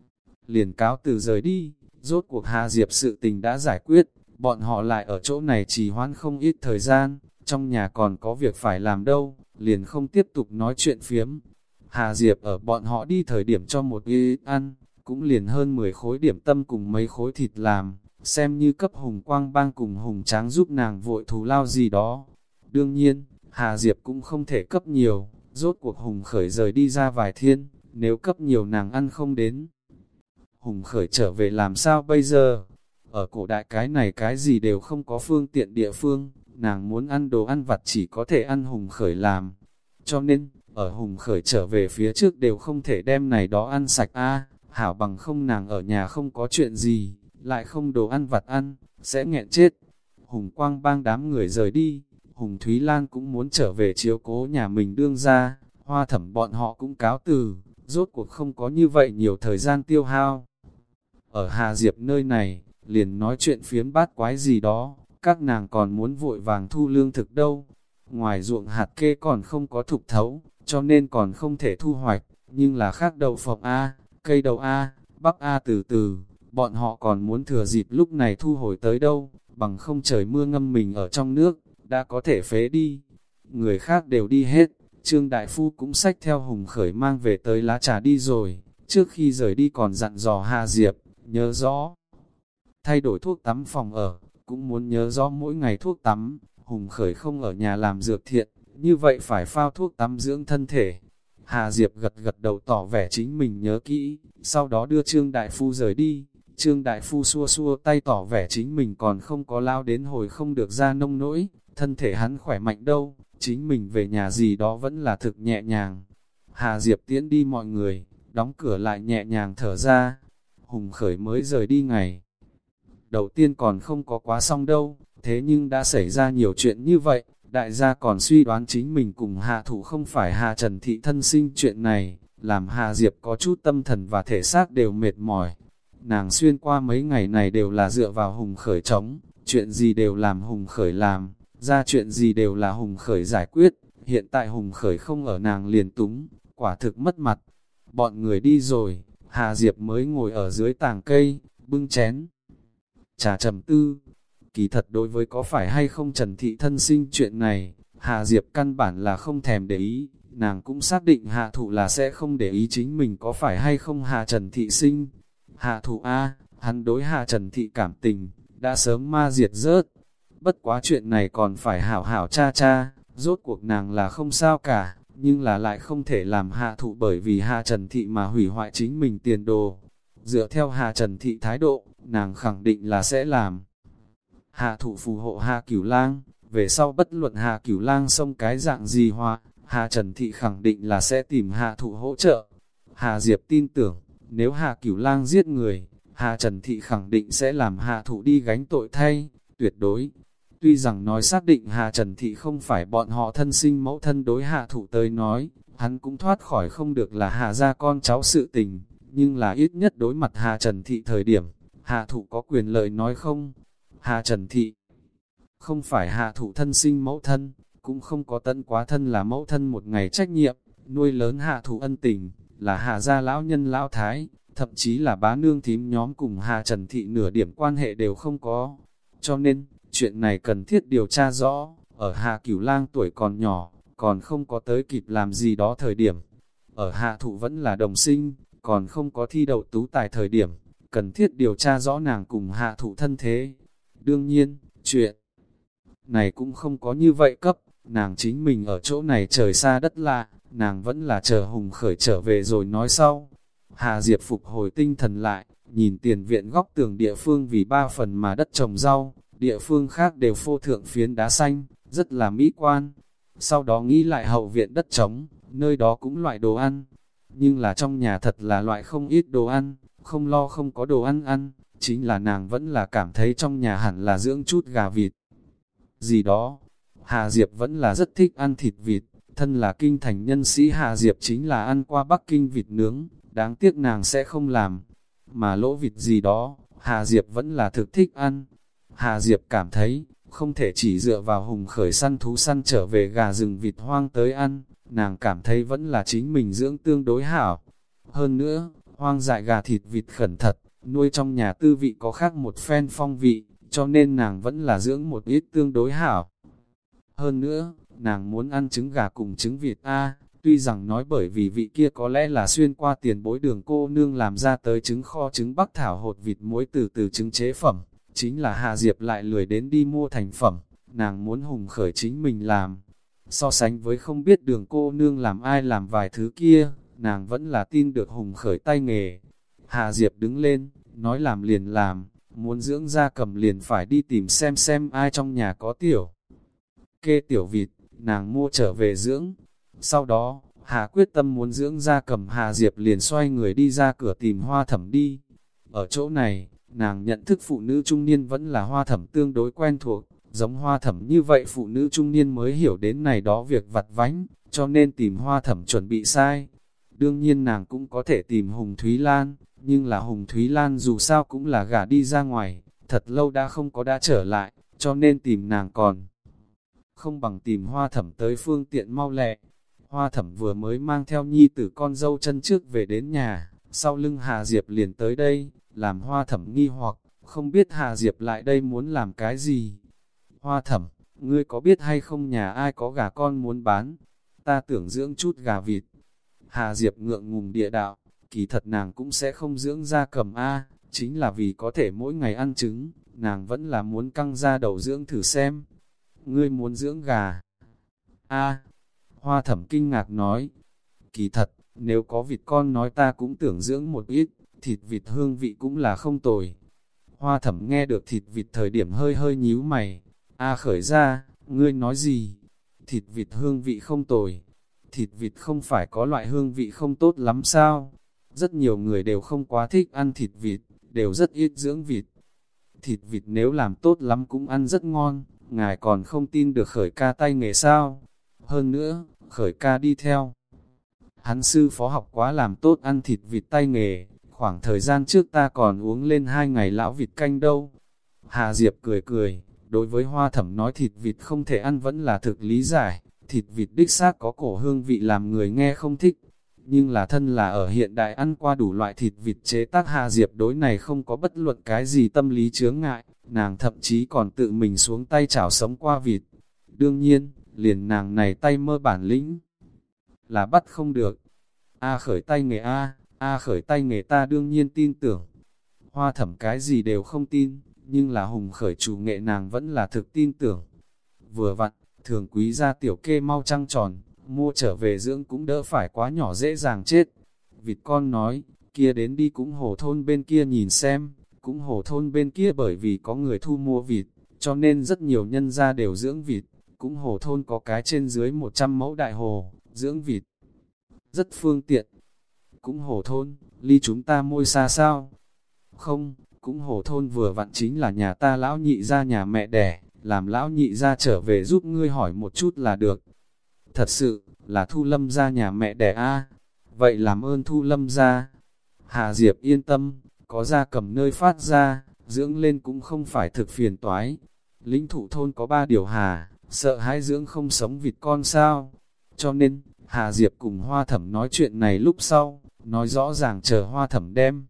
liền cáo từ rời đi. Rốt cuộc Hà Diệp sự tình đã giải quyết, bọn họ lại ở chỗ này trì hoãn không ít thời gian, trong nhà còn có việc phải làm đâu, liền không tiếp tục nói chuyện phiếm. Hà Diệp ở bọn họ đi thời điểm cho một ít ăn, cũng liền hơn mười khối điểm tâm cùng mấy khối thịt làm, xem như cấp Hùng Quang Bang cùng Hùng Tráng giúp nàng vội thù lao gì đó. Đương nhiên, Hà Diệp cũng không thể cấp nhiều, rốt cuộc Hùng Khởi rời đi ra vài thiên, nếu cấp nhiều nàng ăn không đến. Hùng Khởi trở về làm sao bây giờ? Ở cổ đại cái này cái gì đều không có phương tiện địa phương, nàng muốn ăn đồ ăn vặt chỉ có thể ăn Hùng Khởi làm. Cho nên, ở Hùng Khởi trở về phía trước đều không thể đem này đó ăn sạch a hảo bằng không nàng ở nhà không có chuyện gì, lại không đồ ăn vặt ăn, sẽ nghẹn chết. Hùng Quang Bang đám người rời đi, Hùng Thúy Lan cũng muốn trở về chiếu cố nhà mình đương ra, Hoa Thẩm bọn họ cũng cáo từ, rốt cuộc không có như vậy nhiều thời gian tiêu hao. Ở Hà Diệp nơi này, liền nói chuyện phiếm bát quái gì đó, các nàng còn muốn vội vàng thu lương thực đâu. Ngoài ruộng hạt kê còn không có thục thấu, cho nên còn không thể thu hoạch, nhưng là khác đậu phộng A, cây đậu A, bắp A từ từ, bọn họ còn muốn thừa dịp lúc này thu hồi tới đâu, bằng không trời mưa ngâm mình ở trong nước, đã có thể phế đi. Người khác đều đi hết, Trương Đại Phu cũng xách theo Hùng Khởi mang về tới lá trà đi rồi, trước khi rời đi còn dặn dò Hà Diệp, nhớ rõ. Thay đổi thuốc tắm phòng ở, cũng muốn nhớ rõ mỗi ngày thuốc tắm, Hùng Khởi không ở nhà làm dược thiện, như vậy phải phao thuốc tắm dưỡng thân thể. Hà Diệp gật gật đầu tỏ vẻ chính mình nhớ kỹ, sau đó đưa Trương Đại Phu rời đi. Trương Đại Phu xua xua tay tỏ vẻ chính mình còn không có lao đến hồi không được ra nông nỗi, thân thể hắn khỏe mạnh đâu, chính mình về nhà gì đó vẫn là thực nhẹ nhàng. Hà Diệp tiễn đi mọi người, đóng cửa lại nhẹ nhàng thở ra. Hùng Khởi mới rời đi ngày đầu tiên còn không có quá xong đâu, thế nhưng đã xảy ra nhiều chuyện như vậy, đại gia còn suy đoán chính mình cùng Hạ Thủ không phải Hà Trần Thị thân sinh chuyện này, làm Hà Diệp có chút tâm thần và thể xác đều mệt mỏi. Nàng xuyên qua mấy ngày này đều là dựa vào Hùng Khởi chống, chuyện gì đều làm Hùng Khởi làm, ra chuyện gì đều là Hùng Khởi giải quyết, hiện tại Hùng Khởi không ở nàng liền túng, quả thực mất mặt. Bọn người đi rồi, Hà Diệp mới ngồi ở dưới tàng cây, bưng chén trà trầm tư. Kỳ thật đối với có phải hay không Trần Thị thân sinh chuyện này, Hà Diệp căn bản là không thèm để ý, nàng cũng xác định Hạ Thụ là sẽ không để ý chính mình có phải hay không Hà Trần Thị sinh. Hạ Thụ A, hắn đối Hà Trần Thị cảm tình, đã sớm ma diệt rớt, bất quá chuyện này còn phải hảo hảo cha cha, rốt cuộc nàng là không sao cả, nhưng là lại không thể làm Hạ Thụ bởi vì Hạ Trần Thị mà hủy hoại chính mình tiền đồ. Dựa theo Hạ Trần Thị thái độ, nàng khẳng định là sẽ làm. Hạ Thụ phù hộ Hạ Cửu Lang, về sau bất luận Hạ Cửu Lang xông cái dạng gì hoa, Hạ Trần Thị khẳng định là sẽ tìm Hạ Thụ hỗ trợ. Hạ Diệp tin tưởng, nếu Hạ Cửu Lang giết người, Hạ Trần Thị khẳng định sẽ làm Hạ Thụ đi gánh tội thay, tuyệt đối. Tuy rằng nói xác định Hạ Trần Thị không phải bọn họ thân sinh mẫu thân đối Hạ Thụ tới nói, hắn cũng thoát khỏi không được là Hạ gia con cháu sự tình, nhưng là ít nhất đối mặt Hạ Trần Thị thời điểm, Hạ Thụ có quyền lợi nói không. Hạ Trần Thị không phải Hạ Thụ thân sinh mẫu thân, cũng không có tận quá thân là mẫu thân một ngày trách nhiệm, nuôi lớn Hạ Thụ ân tình, là Hạ gia lão nhân lão thái, thậm chí là bá nương thím nhóm cùng Hạ Trần Thị nửa điểm quan hệ đều không có. Cho nên, chuyện này cần thiết điều tra rõ, ở Hạ Cửu Lang tuổi còn nhỏ, còn không có tới kịp làm gì đó thời điểm. Ở Hạ Thụ vẫn là đồng sinh, còn không có thi đậu tú tài thời điểm, cần thiết điều tra rõ nàng cùng Hạ Thụ thân thế. Đương nhiên, chuyện này cũng không có như vậy cấp, nàng chính mình ở chỗ này trời xa đất lạ, nàng vẫn là chờ Hùng Khởi trở về rồi nói sau. Hà Diệp phục hồi tinh thần lại, nhìn tiền viện góc tường địa phương vì ba phần mà đất trồng rau, địa phương khác đều phô thượng phiến đá xanh, rất là mỹ quan. Sau đó nghĩ lại hậu viện đất trống, nơi đó cũng loại đồ ăn, nhưng là trong nhà thật là loại không ít đồ ăn, không lo không có đồ ăn ăn, chính là nàng vẫn là cảm thấy trong nhà hẳn là dưỡng chút gà vịt. Gì đó, Hà Diệp vẫn là rất thích ăn thịt vịt, thân là kinh thành nhân sĩ Hà Diệp chính là ăn qua Bắc Kinh vịt nướng, đáng tiếc nàng sẽ không làm, mà lỗ vịt gì đó, Hà Diệp vẫn là thực thích ăn. Hà Diệp cảm thấy, không thể chỉ dựa vào Hùng Khởi săn thú săn trở về gà rừng vịt hoang tới ăn, nàng cảm thấy vẫn là chính mình dưỡng tương đối hảo. Hơn nữa, hoang dại gà thịt vịt khẩn thật, nuôi trong nhà tư vị có khác một phen phong vị, cho nên nàng vẫn là dưỡng một ít tương đối hảo. Hơn nữa, nàng muốn ăn trứng gà cùng trứng vịt A, tuy rằng nói bởi vì vị kia có lẽ là xuyên qua tiền bối Đường cô nương làm ra tới trứng kho trứng bắc thảo hột vịt muối từ từ trứng chế phẩm, chính là Hà Diệp lại lười đến đi mua thành phẩm, nàng muốn Hùng Khởi chính mình làm. So sánh với không biết Đường cô nương làm ai làm vài thứ kia, nàng vẫn là tin được Hùng Khởi tay nghề. Hà Diệp đứng lên, nói làm liền làm, muốn dưỡng gia cầm liền phải đi tìm xem xem ai trong nhà có tiểu kê tiểu vịt, nàng mua trở về dưỡng. Sau đó, Hà quyết tâm muốn dưỡng gia cầm, Hà Diệp liền xoay người đi ra cửa tìm Hoa Thẩm đi. Ở chỗ này, nàng nhận thức phụ nữ trung niên vẫn là Hoa Thẩm tương đối quen thuộc, giống Hoa Thẩm như vậy phụ nữ trung niên mới hiểu đến này đó việc vặt vãnh, cho nên tìm Hoa Thẩm chuẩn bị sai. Đương nhiên nàng cũng có thể tìm Hùng Thúy Lan, nhưng là Hùng Thúy Lan dù sao cũng là gả đi ra ngoài, thật lâu đã không có đã trở lại, cho nên tìm nàng còn không bằng tìm Hoa Thẩm tới phương tiện mau lẹ. Hoa Thẩm vừa mới mang theo nhi tử con dâu chân trước về đến nhà, sau lưng Hà Diệp liền tới đây, làm Hoa Thẩm nghi hoặc, không biết Hà Diệp lại đây muốn làm cái gì. Hoa Thẩm, ngươi có biết hay không nhà ai có gà con muốn bán? Ta tưởng dưỡng chút gà vịt. Hà Diệp ngượng ngùng địa đạo, kỳ thật nàng cũng sẽ không dưỡng gia cầm A, chính là vì có thể mỗi ngày ăn trứng, nàng vẫn là muốn căng ra đầu dưỡng thử xem. Ngươi muốn dưỡng gà? A, Hoa Thẩm kinh ngạc nói, kỳ thật, nếu có vịt con nói ta cũng tưởng dưỡng một ít, thịt vịt hương vị cũng là không tồi. Hoa Thẩm nghe được thịt vịt thời điểm hơi hơi nhíu mày, A Khởi ra, ngươi nói gì? Thịt vịt hương vị không tồi, thịt vịt không phải có loại hương vị không tốt lắm sao? Rất nhiều người đều không quá thích ăn thịt vịt, đều rất ít dưỡng vịt. Thịt vịt nếu làm tốt lắm cũng ăn rất ngon, ngài còn không tin được Khởi ca tay nghề sao? Hơn nữa, Khởi ca đi theo hắn sư phó học quá làm tốt ăn thịt vịt tay nghề, khoảng thời gian trước ta còn uống lên hai ngày lão vịt canh đâu. Hà Diệp cười cười, đối với Hoa Thẩm nói thịt vịt không thể ăn vẫn là thực lý giải, thịt vịt đích xác có cổ hương vị làm người nghe không thích. Nhưng là thân là ở hiện đại ăn qua đủ loại thịt vịt chế tác, Hà Diệp đối này không có bất luận cái gì tâm lý chướng ngại, nàng thậm chí còn tự mình xuống tay chảo sống qua vịt. Đương nhiên, liền nàng này tay mơ bản lĩnh là bắt không được. A Khởi tay nghề A, A Khởi tay nghề ta đương nhiên tin tưởng. Hoa Thẩm cái gì đều không tin, nhưng là Hùng Khởi chủ nghệ nàng vẫn là thực tin tưởng. Vừa vặn, Thường Quý gia tiểu kê mau trăng tròn, mua trở về dưỡng cũng đỡ phải quá nhỏ dễ dàng chết. Vịt con nói, kia đến đi cũng hồ thôn bên kia nhìn xem, cũng hồ thôn bên kia bởi vì có người thu mua vịt, cho nên rất nhiều nhân gia đều dưỡng vịt, cũng hồ thôn có cái trên dưới một trăm mẫu đại hồ, dưỡng vịt. Rất phương tiện. Cũng hồ thôn, ly chúng ta môi xa sao? Không, cũng hồ thôn vừa vặn chính là nhà ta lão nhị ra nhà mẹ đẻ, làm lão nhị ra trở về giúp ngươi hỏi một chút là được. Thật sự, là Thu Lâm ra nhà mẹ đẻ a. Vậy làm ơn Thu Lâm ra. Hà Diệp yên tâm, có gia cầm nơi phát ra, dưỡng lên cũng không phải thực phiền toái. Lĩnh Thụ thôn có ba điều hà, sợ hãi dưỡng không sống vịt con sao. Cho nên, Hà Diệp cùng Hoa Thẩm nói chuyện này lúc sau, nói rõ ràng chờ Hoa Thẩm đem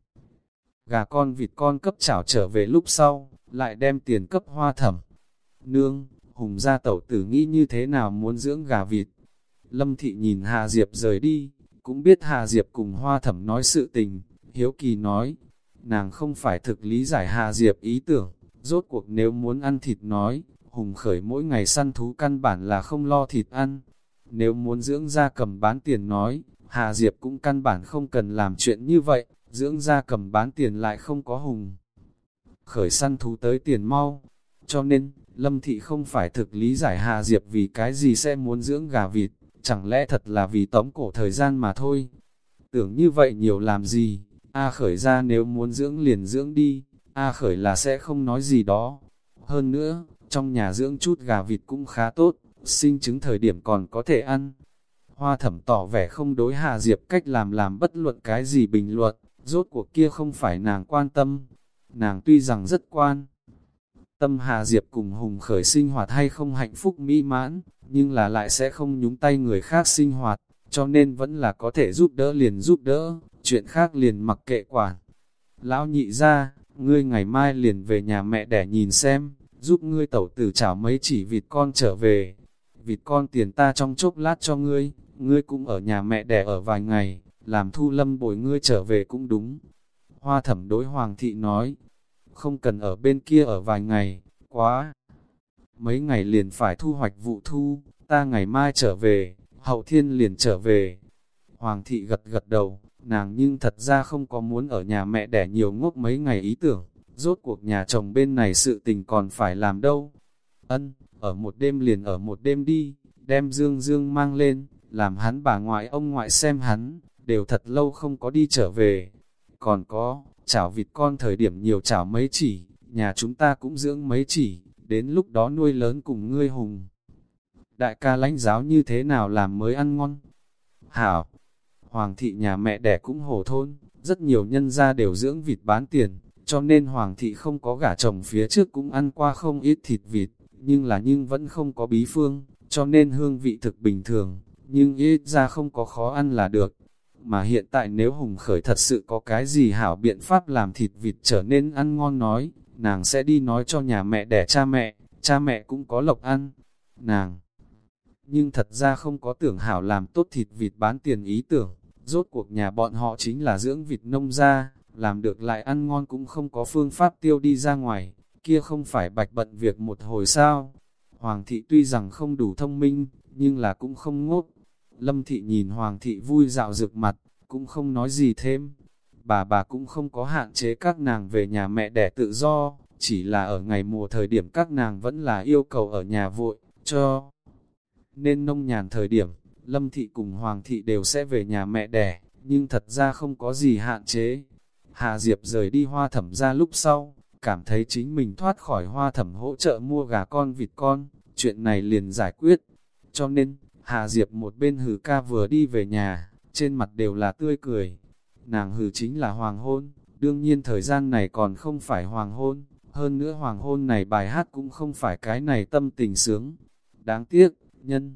gà con vịt con cấp chảo trở về lúc sau, lại đem tiền cấp Hoa Thẩm. Nương, Hùng gia tẩu tử nghĩ như thế nào muốn dưỡng gà vịt? Lâm Thị nhìn Hà Diệp rời đi, cũng biết Hà Diệp cùng Hoa Thẩm nói sự tình, hiếu kỳ nói, nàng không phải thực lý giải Hà Diệp ý tưởng, rốt cuộc nếu muốn ăn thịt nói, Hùng Khởi mỗi ngày săn thú căn bản là không lo thịt ăn. Nếu muốn dưỡng gia cầm bán tiền nói, Hà Diệp cũng căn bản không cần làm chuyện như vậy, dưỡng gia cầm bán tiền lại không có Hùng Khởi săn thú tới tiền mau. Cho nên, Lâm Thị không phải thực lý giải Hà Diệp vì cái gì sẽ muốn dưỡng gà vịt, chẳng lẽ thật là vì tống cổ thời gian mà thôi. Tưởng như vậy nhiều làm gì, A Khởi ra nếu muốn dưỡng liền dưỡng đi, A Khởi là sẽ không nói gì đó. Hơn nữa, trong nhà dưỡng chút gà vịt cũng khá tốt, sinh trứng thời điểm còn có thể ăn. Hoa Thẩm tỏ vẻ không đối Hà Diệp cách làm làm bất luận cái gì bình luận, rốt cuộc kia không phải nàng quan tâm. Nàng tuy rằng rất quan tâm Hà Diệp cùng Hùng Khởi sinh hoạt hay không hạnh phúc mỹ mãn, nhưng là lại sẽ không nhúng tay người khác sinh hoạt, cho nên vẫn là có thể giúp đỡ liền giúp đỡ, chuyện khác liền mặc kệ quản. Lão nhị ra, ngươi ngày mai liền về nhà mẹ đẻ nhìn xem, giúp ngươi tẩu tử chảo mấy chỉ vịt con trở về. Vịt con tiền ta trong chốc lát cho ngươi, ngươi cũng ở nhà mẹ đẻ ở vài ngày, làm Thu Lâm bồi ngươi trở về cũng đúng. Hoa Thẩm đối Hoàng thị nói, không cần ở bên kia ở vài ngày, quá. Mấy ngày liền phải thu hoạch vụ thu, ta ngày mai trở về, hậu thiên liền trở về. Hoàng thị gật gật đầu, nàng nhưng thật ra không có muốn ở nhà mẹ đẻ nhiều ngốc mấy ngày ý tưởng, rốt cuộc nhà chồng bên này sự tình còn phải làm đâu. Ân, ở một đêm liền ở một đêm đi, đem Dương Dương mang lên, làm hắn bà ngoại ông ngoại xem hắn, đều thật lâu không có đi trở về. Còn có, chảo vịt con thời điểm nhiều chảo mấy chỉ, nhà chúng ta cũng dưỡng mấy chỉ, đến lúc đó nuôi lớn cùng ngươi Hùng. Đại ca lãnh giáo như thế nào làm mới ăn ngon? Hảo, Hoàng thị nhà mẹ đẻ cũng hồ thôn, rất nhiều nhân gia đều dưỡng vịt bán tiền, cho nên Hoàng thị không có gả chồng phía trước cũng ăn qua không ít thịt vịt, nhưng là nhưng vẫn không có bí phương, cho nên hương vị thực bình thường, nhưng ít ra không có khó ăn là được. Mà hiện tại nếu Hùng Khởi thật sự có cái gì hảo biện pháp làm thịt vịt trở nên ăn ngon nói, nàng sẽ đi nói cho nhà mẹ đẻ cha mẹ, cha mẹ cũng có lộc ăn. Nàng, nhưng thật ra không có tưởng hảo làm tốt thịt vịt bán tiền ý tưởng, rốt cuộc nhà bọn họ chính là dưỡng vịt nông gia, làm được lại ăn ngon cũng không có phương pháp tiêu đi ra ngoài, kia không phải bạch bận việc một hồi sao. Hoàng thị tuy rằng không đủ thông minh, nhưng là cũng không ngốc. Lâm thị nhìn Hoàng thị vui dạo rực mặt, cũng không nói gì thêm. Bà bà cũng không có hạn chế các nàng về nhà mẹ đẻ tự do, chỉ là ở ngày mùa thời điểm các nàng vẫn là yêu cầu ở nhà vội, cho nên nông nhàn thời điểm, Lâm thị cùng Hoàng thị đều sẽ về nhà mẹ đẻ, nhưng thật ra không có gì hạn chế. Hà Diệp rời đi Hoa Thẩm ra lúc sau, cảm thấy chính mình thoát khỏi Hoa Thẩm hỗ trợ mua gà con vịt con, chuyện này liền giải quyết. Cho nên, Hà Diệp một bên hừ ca vừa đi về nhà, trên mặt đều là tươi cười. Nàng hừ chính là hoàng hôn, đương nhiên thời gian này còn không phải hoàng hôn, hơn nữa hoàng hôn này bài hát cũng không phải cái này tâm tình sướng. Đáng tiếc, nhân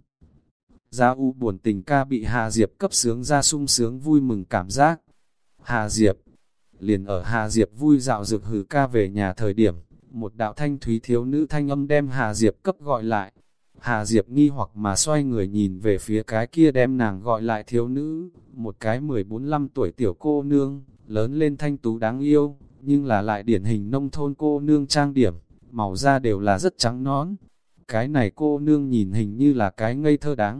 gia u buồn tình ca bị Hà Diệp cấp sướng ra sung sướng vui mừng cảm giác. Hà Diệp, liền ở Hà Diệp vui dạo rực hừ ca về nhà thời điểm, một đạo thanh thúy thiếu nữ thanh âm đem Hà Diệp cấp gọi lại. Hà Diệp nghi hoặc mà xoay người nhìn về phía cái kia đem nàng gọi lại thiếu nữ, một cái mười bốn lăm tuổi tiểu cô nương, lớn lên thanh tú đáng yêu, nhưng là lại điển hình nông thôn cô nương trang điểm, màu da đều là rất trắng nõn. Cái này cô nương nhìn hình như là cái ngây thơ đáng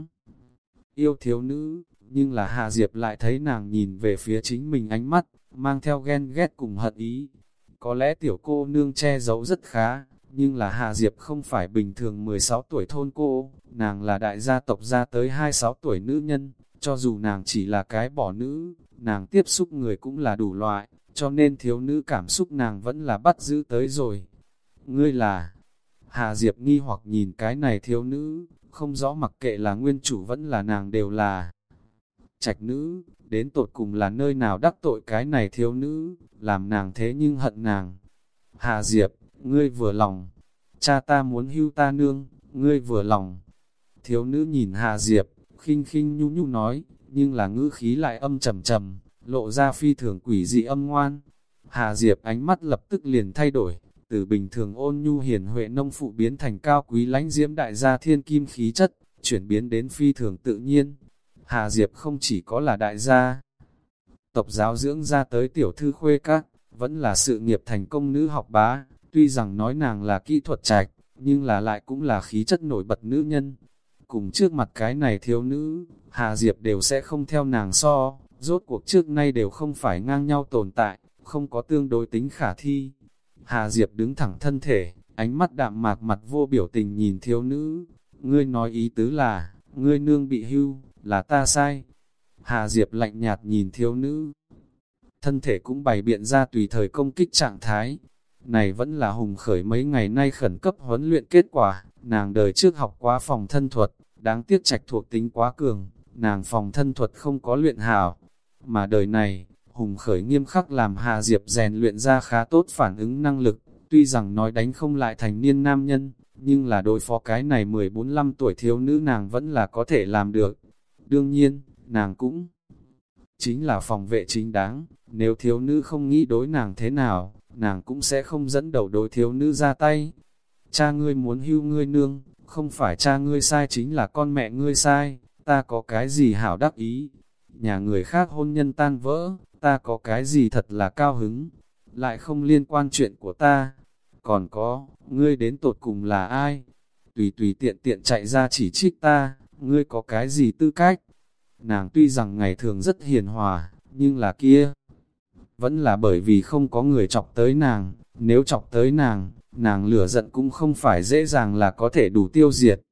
yêu thiếu nữ, nhưng là Hạ Diệp lại thấy nàng nhìn về phía chính mình ánh mắt, mang theo ghen ghét cùng hận ý. Có lẽ tiểu cô nương che giấu rất khá, nhưng là Hạ Diệp không phải bình thường mười sáu tuổi thôn cô, nàng là đại gia tộc ra tới hai mươi sáu tuổi nữ nhân, cho dù nàng chỉ là cái bỏ nữ, nàng tiếp xúc người cũng là đủ loại, cho nên thiếu nữ cảm xúc nàng vẫn là bắt giữ tới rồi. Ngươi là... Hạ Diệp nghi hoặc nhìn cái này thiếu nữ, không rõ mặc kệ là nguyên chủ vẫn là nàng đều là trạch nữ, đến tột cùng là nơi nào đắc tội cái này thiếu nữ, làm nàng thế nhưng hận nàng. Hạ Diệp, ngươi vừa lòng, cha ta muốn hưu ta nương, ngươi vừa lòng. Thiếu nữ nhìn Hạ Diệp, khinh khinh nhu nhu nói, nhưng là ngữ khí lại âm trầm trầm, lộ ra phi thường quỷ dị âm ngoan. Hạ Diệp ánh mắt lập tức liền thay đổi, từ bình thường ôn nhu hiền huệ nông phụ biến thành cao quý lãnh diễm đại gia thiên kim khí chất, chuyển biến đến phi thường tự nhiên. Hạ Diệp không chỉ có là đại gia tộc giáo dưỡng ra tới tiểu thư khuê các, vẫn là sự nghiệp thành công nữ học bá, tuy rằng nói nàng là kỹ thuật trạch, nhưng là lại cũng là khí chất nổi bật nữ nhân. Cùng trước mặt cái này thiếu nữ, Hạ Diệp đều sẽ không theo nàng so, rốt cuộc trước nay đều không phải ngang nhau tồn tại, không có tương đối tính khả thi. Hạ Diệp đứng thẳng thân thể, ánh mắt đạm mạc mặt vô biểu tình nhìn thiếu nữ. Ngươi nói ý tứ là, ngươi nương bị hưu, là ta sai. Hạ Diệp lạnh nhạt nhìn thiếu nữ. Thân thể cũng bày biện ra tùy thời công kích trạng thái. Này vẫn là Hùng Khởi mấy ngày nay khẩn cấp huấn luyện kết quả. Nàng đời trước học quá phòng thân thuật, đáng tiếc trạch thuộc tính quá cường. Nàng phòng thân thuật không có luyện hảo. Mà đời này, Hùng Khởi nghiêm khắc làm Hạ Diệp rèn luyện ra khá tốt phản ứng năng lực, tuy rằng nói đánh không lại thành niên nam nhân, nhưng là đối phó cái này mười bốn lăm tuổi thiếu nữ nàng vẫn là có thể làm được. Đương nhiên, nàng cũng chính là phòng vệ chính đáng, nếu thiếu nữ không nghĩ đối nàng thế nào, nàng cũng sẽ không dẫn đầu đối thiếu nữ ra tay. Cha ngươi muốn hưu ngươi nương, không phải cha ngươi sai chính là con mẹ ngươi sai, ta có cái gì hảo đắc ý. Nhà người khác hôn nhân tan vỡ, ta có cái gì thật là cao hứng, lại không liên quan chuyện của ta. Còn có, ngươi đến tột cùng là ai? Tùy tùy tiện tiện chạy ra chỉ trích ta, ngươi có cái gì tư cách? Nàng tuy rằng ngày thường rất hiền hòa, nhưng là kia, vẫn là bởi vì không có người chọc tới nàng, nếu chọc tới nàng, nàng lửa giận cũng không phải dễ dàng là có thể đủ tiêu diệt.